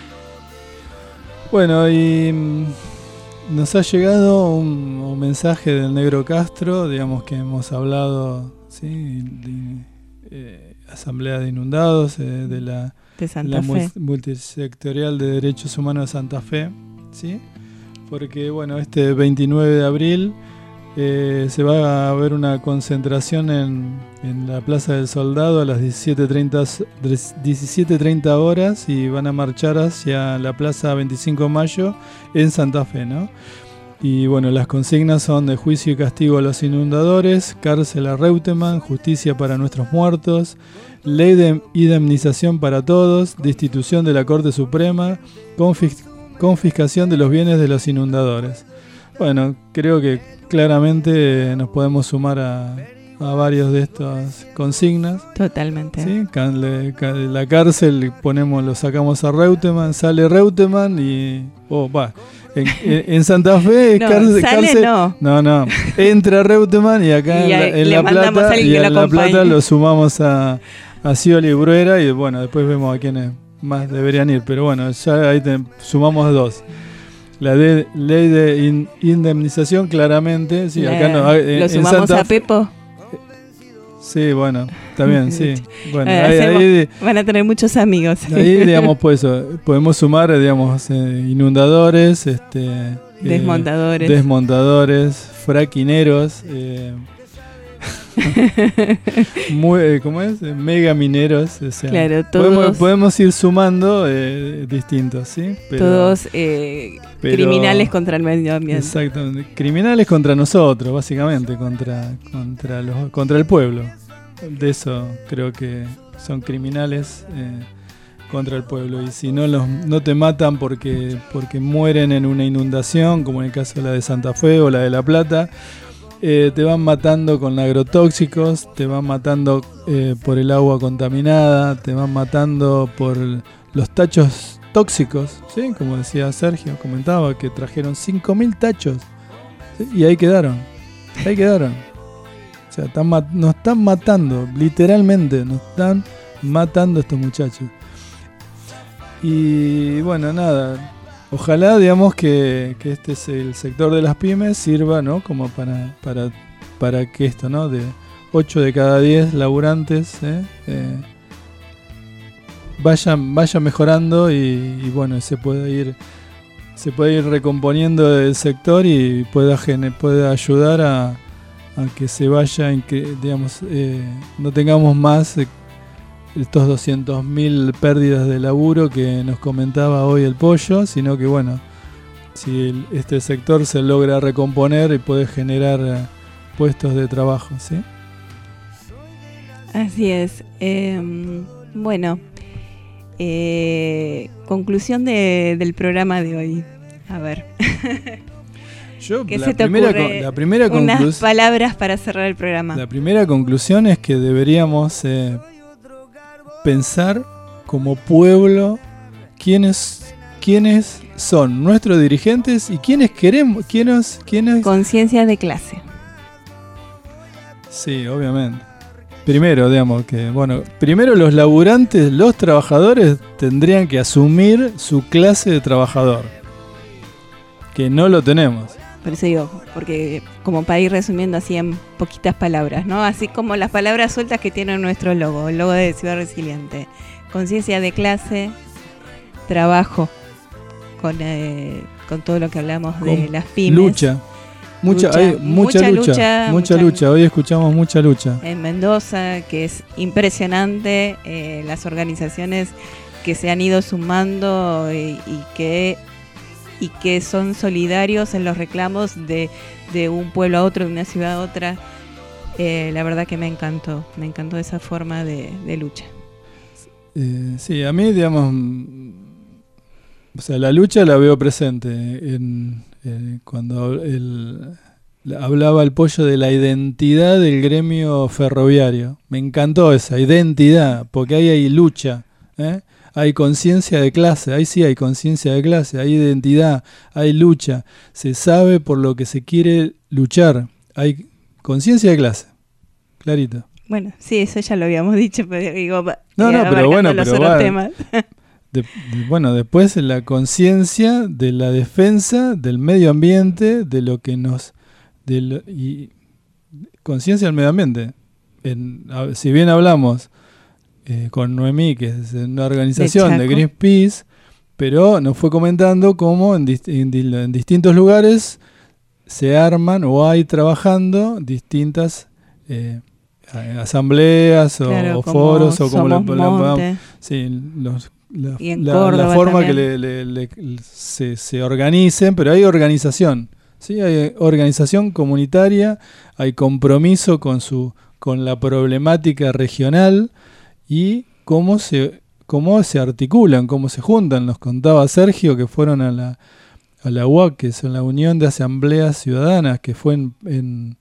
Bueno, y nos ha llegado un, un mensaje del Negro Castro, digamos que hemos hablado, sí, de, eh, Asamblea de Inundados eh, de la, de Santa la Fe. Multisectorial de Derechos Humanos de Santa Fe, ¿sí? Porque bueno, este veintinueve de abril eh, se va a haber una concentración en, en la Plaza del Soldado a las diecisiete treinta horas y van a marchar hacia la Plaza veinticinco de mayo en Santa Fe, ¿no? Y bueno, las consignas son de juicio y castigo a los inundadores, cárcel a Reutemann, justicia para nuestros muertos, ley de indemnización para todos, destitución de la Corte Suprema, confis- confiscación de los bienes de los inundadores. Bueno, creo que claramente nos podemos sumar a, a varios de estas consignas. Totalmente. ¿Sí? La cárcel ponemos, lo sacamos a Reutemann, sale Reutemann y... Oh, va. En, en Santa Fe no, cárcel, sale cárcel, no. no, no, entra Reutemann y acá y en, la, en La Plata y en La Plata lo sumamos a, a Scioli y Bruera y bueno, después vemos a quienes más deberían ir, pero bueno, ya ahí te, sumamos dos. La de, ley de in, indemnización claramente, sí, la, acá no, en, lo sumamos en Santa a Pepo. Sí, bueno, también, sí. Bueno, eh, ahí, hacemos, ahí, van a tener muchos amigos. Ahí, digamos, pues podemos sumar, digamos, eh, inundadores, este, desmontadores, eh, desmontadores, fraquineros, eh, muy, eh, ¿cómo es? Mega mineros. O sea, claro, todos. Podemos, podemos ir sumando eh, distintos, ¿sí? Pero, todos eh, pero, criminales contra el medio ambiente. Exactamente. Criminales contra nosotros, básicamente, contra, contra, los, contra el pueblo. De eso creo que son criminales eh, contra el pueblo. Y si no los no te matan porque, porque mueren en una inundación, como en el caso de la de Santa Fe o la de La Plata, Eh, te van matando con agrotóxicos, te van matando eh, por el agua contaminada, te van matando por los tachos tóxicos, ¿sí? Como decía Sergio, comentaba que trajeron cinco mil tachos, ¿sí? Y ahí quedaron, ahí quedaron. O sea, están mat- nos están matando, literalmente, nos están matando estos muchachos. Y bueno, nada. Ojalá, digamos, que, que este es el sector de las pymes sirva, ¿no? Como para, para, para que esto, ¿no? De ocho de cada diez laburantes ¿eh? Eh, vayan, vayan mejorando y, y bueno, se puede ir se puede ir recomponiendo el sector y pueda, pueda ayudar a, a que se vaya, en que, digamos, eh, no tengamos más eh, estos doscientos mil pérdidas de laburo que nos comentaba hoy el Pollo, sino que bueno, si el, este sector se logra recomponer y puede generar eh, puestos de trabajo, ¿sí? Así es. Eh, bueno, eh, conclusión de, del programa de hoy. A ver. Yo, ¿Qué la se te primera, ocurre? la primera Unas conclus- palabras para cerrar el programa. La primera conclusión es que deberíamos eh, pensar como pueblo quiénes, quiénes son nuestros dirigentes y quiénes queremos, quiénes, quiénes... Conciencia de clase. Sí, obviamente. Primero, digamos que, bueno, primero los laburantes, los trabajadores tendrían que asumir su clase de trabajador, que no lo tenemos. Por eso digo, porque como para ir resumiendo así en poquitas palabras, ¿no? Así como las palabras sueltas que tiene nuestro logo, el logo de Ciudad Resiliente. Conciencia de clase, trabajo, con, eh, con todo lo que hablamos de Con las pymes. Lucha. Mucha, Lucha, hay, mucha, mucha lucha, lucha, mucha mucha- lucha. Hoy escuchamos mucha lucha. En Mendoza, que es impresionante, eh, las organizaciones que se han ido sumando y, y que y que son solidarios en los reclamos de, de un pueblo a otro, de una ciudad a otra. Eh, la verdad que me encantó, me encantó esa forma de, de lucha. Eh, sí, a mí, digamos, mm, o sea, la lucha la veo presente en, eh, cuando el, hablaba el Pollo de la identidad del gremio ferroviario. Me encantó esa identidad, porque ahí hay lucha, ¿eh? Hay conciencia de clase, ahí sí hay conciencia de clase, hay identidad, hay lucha, se sabe por lo que se quiere luchar, hay conciencia de clase, clarito. Bueno, sí, eso ya lo habíamos dicho, pero digo, No, eh, no, pero bueno, los pero otros va- temas. De, de- bueno, después la conciencia de la defensa del medio ambiente, de lo que nos... De lo- y conciencia del medio ambiente. En, a- si bien hablamos eh, con Noemí, que es una organización de, Chaco. Greenpeace, pero nos fue comentando cómo en, dist- en di- en distintos lugares se arman o hay trabajando distintas eh, a- asambleas o, Claro, o como foros o como la, Somos la- la- Monte. sí, los, la, Y en la- la Córdoba forma también. que le, le- le- se, se organicen, pero hay organización, ¿sí? Hay organización comunitaria, hay compromiso con su con la problemática regional y cómo se cómo se articulan, cómo se juntan. Nos contaba Sergio que fueron a la a la U A C, que es la Unión de Asambleas Ciudadanas, que fue en, en,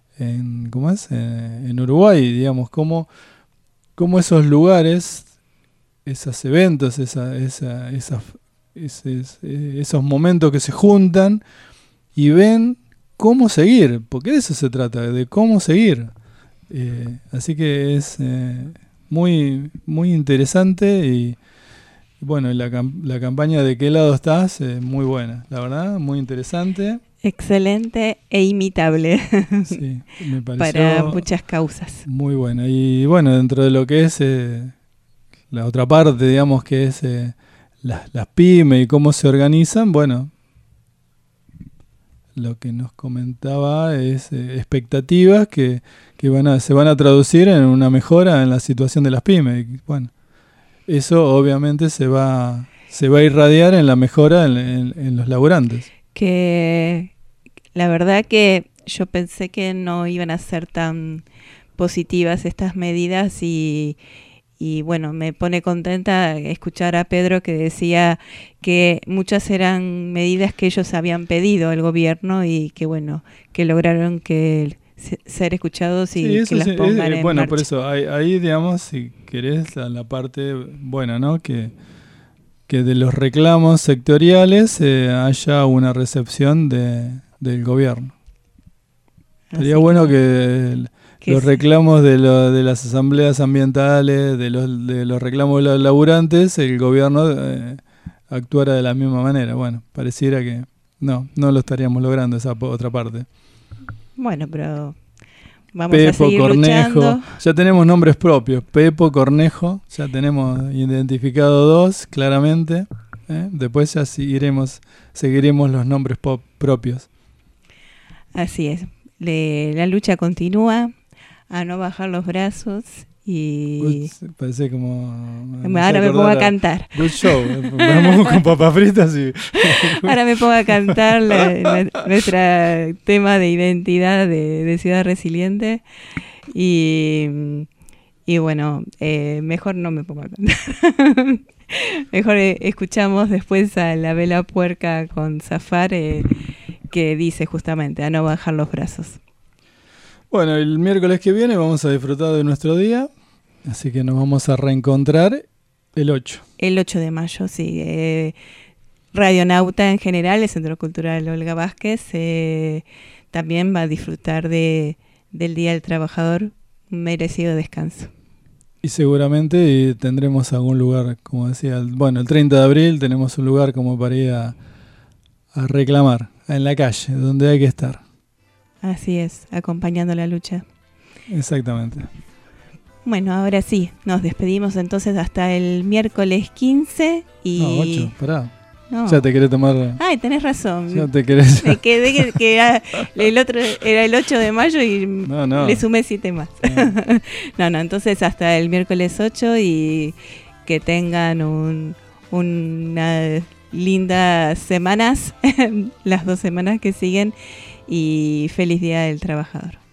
en ¿cómo es? Eh, en Uruguay, digamos, cómo, cómo esos lugares, esos eventos, esa, esa, esas, esos, eh, esos momentos que se juntan y ven cómo seguir, porque de eso se trata, de cómo seguir. Eh, así que es eh, muy, muy interesante y bueno, la, cam- la campaña de qué lado estás, eh, muy buena, la verdad, muy interesante. Excelente e imitable. Sí, me pareció para muchas causas. muy buena. Y bueno, dentro de lo que es eh, la otra parte, digamos, que es eh, las, las pymes y cómo se organizan, bueno, lo que nos comentaba es eh, expectativas que, que van a, se van a traducir en una mejora en la situación de las pymes. Y bueno, eso obviamente se va, se va a irradiar en la mejora en, en- en los laburantes. Que la verdad que yo pensé que no iban a ser tan positivas estas medidas y, y bueno, me pone contenta escuchar a Pedro que decía que muchas eran medidas que ellos habían pedido al gobierno y que bueno, que lograron que se- ser escuchados y Sí, eso que las sí, es- pongan eh, en bueno, marcha. por eso, ahí, ahí, digamos, si querés, la, la parte buena, ¿no? Que, que de los reclamos sectoriales eh, haya una recepción de, del gobierno. Sería Así bueno que, el- que los sí. reclamos de, lo- de las asambleas ambientales, de los, de los reclamos de los laburantes, el gobierno eh, actuara de la misma manera. Bueno, pareciera que no, no lo estaríamos logrando esa po- otra parte. Bueno, pero vamos a Pepo, seguir Cornejo, luchando. ya tenemos nombres propios, Pepo, Cornejo, ya tenemos identificado dos claramente, ¿eh? Después ya seguiremos, seguiremos los nombres pop propios. Así es. Le- la lucha continúa, a no bajar los brazos Y Good, parece como... No ahora me pongo a cantar. Good show. Vamos con papas fritas y... Ahora me pongo a cantar la, la, nuestro tema de identidad de, de Ciudad Resiliente. Y, y bueno, eh, mejor no me pongo a cantar. Mejor eh, escuchamos después a La Vela Puerca con Zafar, eh, que dice justamente a no bajar los brazos. Bueno, el miércoles que viene vamos a disfrutar de nuestro día, así que nos vamos a reencontrar el ocho. El ocho de mayo, sí. Eh, Radionauta en general, el Centro Cultural Olga Vázquez, eh, también va a disfrutar de, del Día del Trabajador, un merecido descanso. Y seguramente tendremos algún lugar, como decía, el, bueno, el treinta de abril tenemos un lugar como para ir a, a reclamar, en la calle, donde hay que estar. Así es, acompañando la lucha. Exactamente. Bueno, ahora sí, nos despedimos entonces hasta el miércoles quince y... No, ocho, pará. No. Ya te querés tomar... Ay, tenés razón. Ya te querés... Me quedé que, que era, el otro era el ocho de mayo y no, no. le sumé siete más. No. no, no, entonces hasta el miércoles ocho y que tengan un, unas lindas semanas, las dos semanas que siguen, y feliz Día del Trabajador.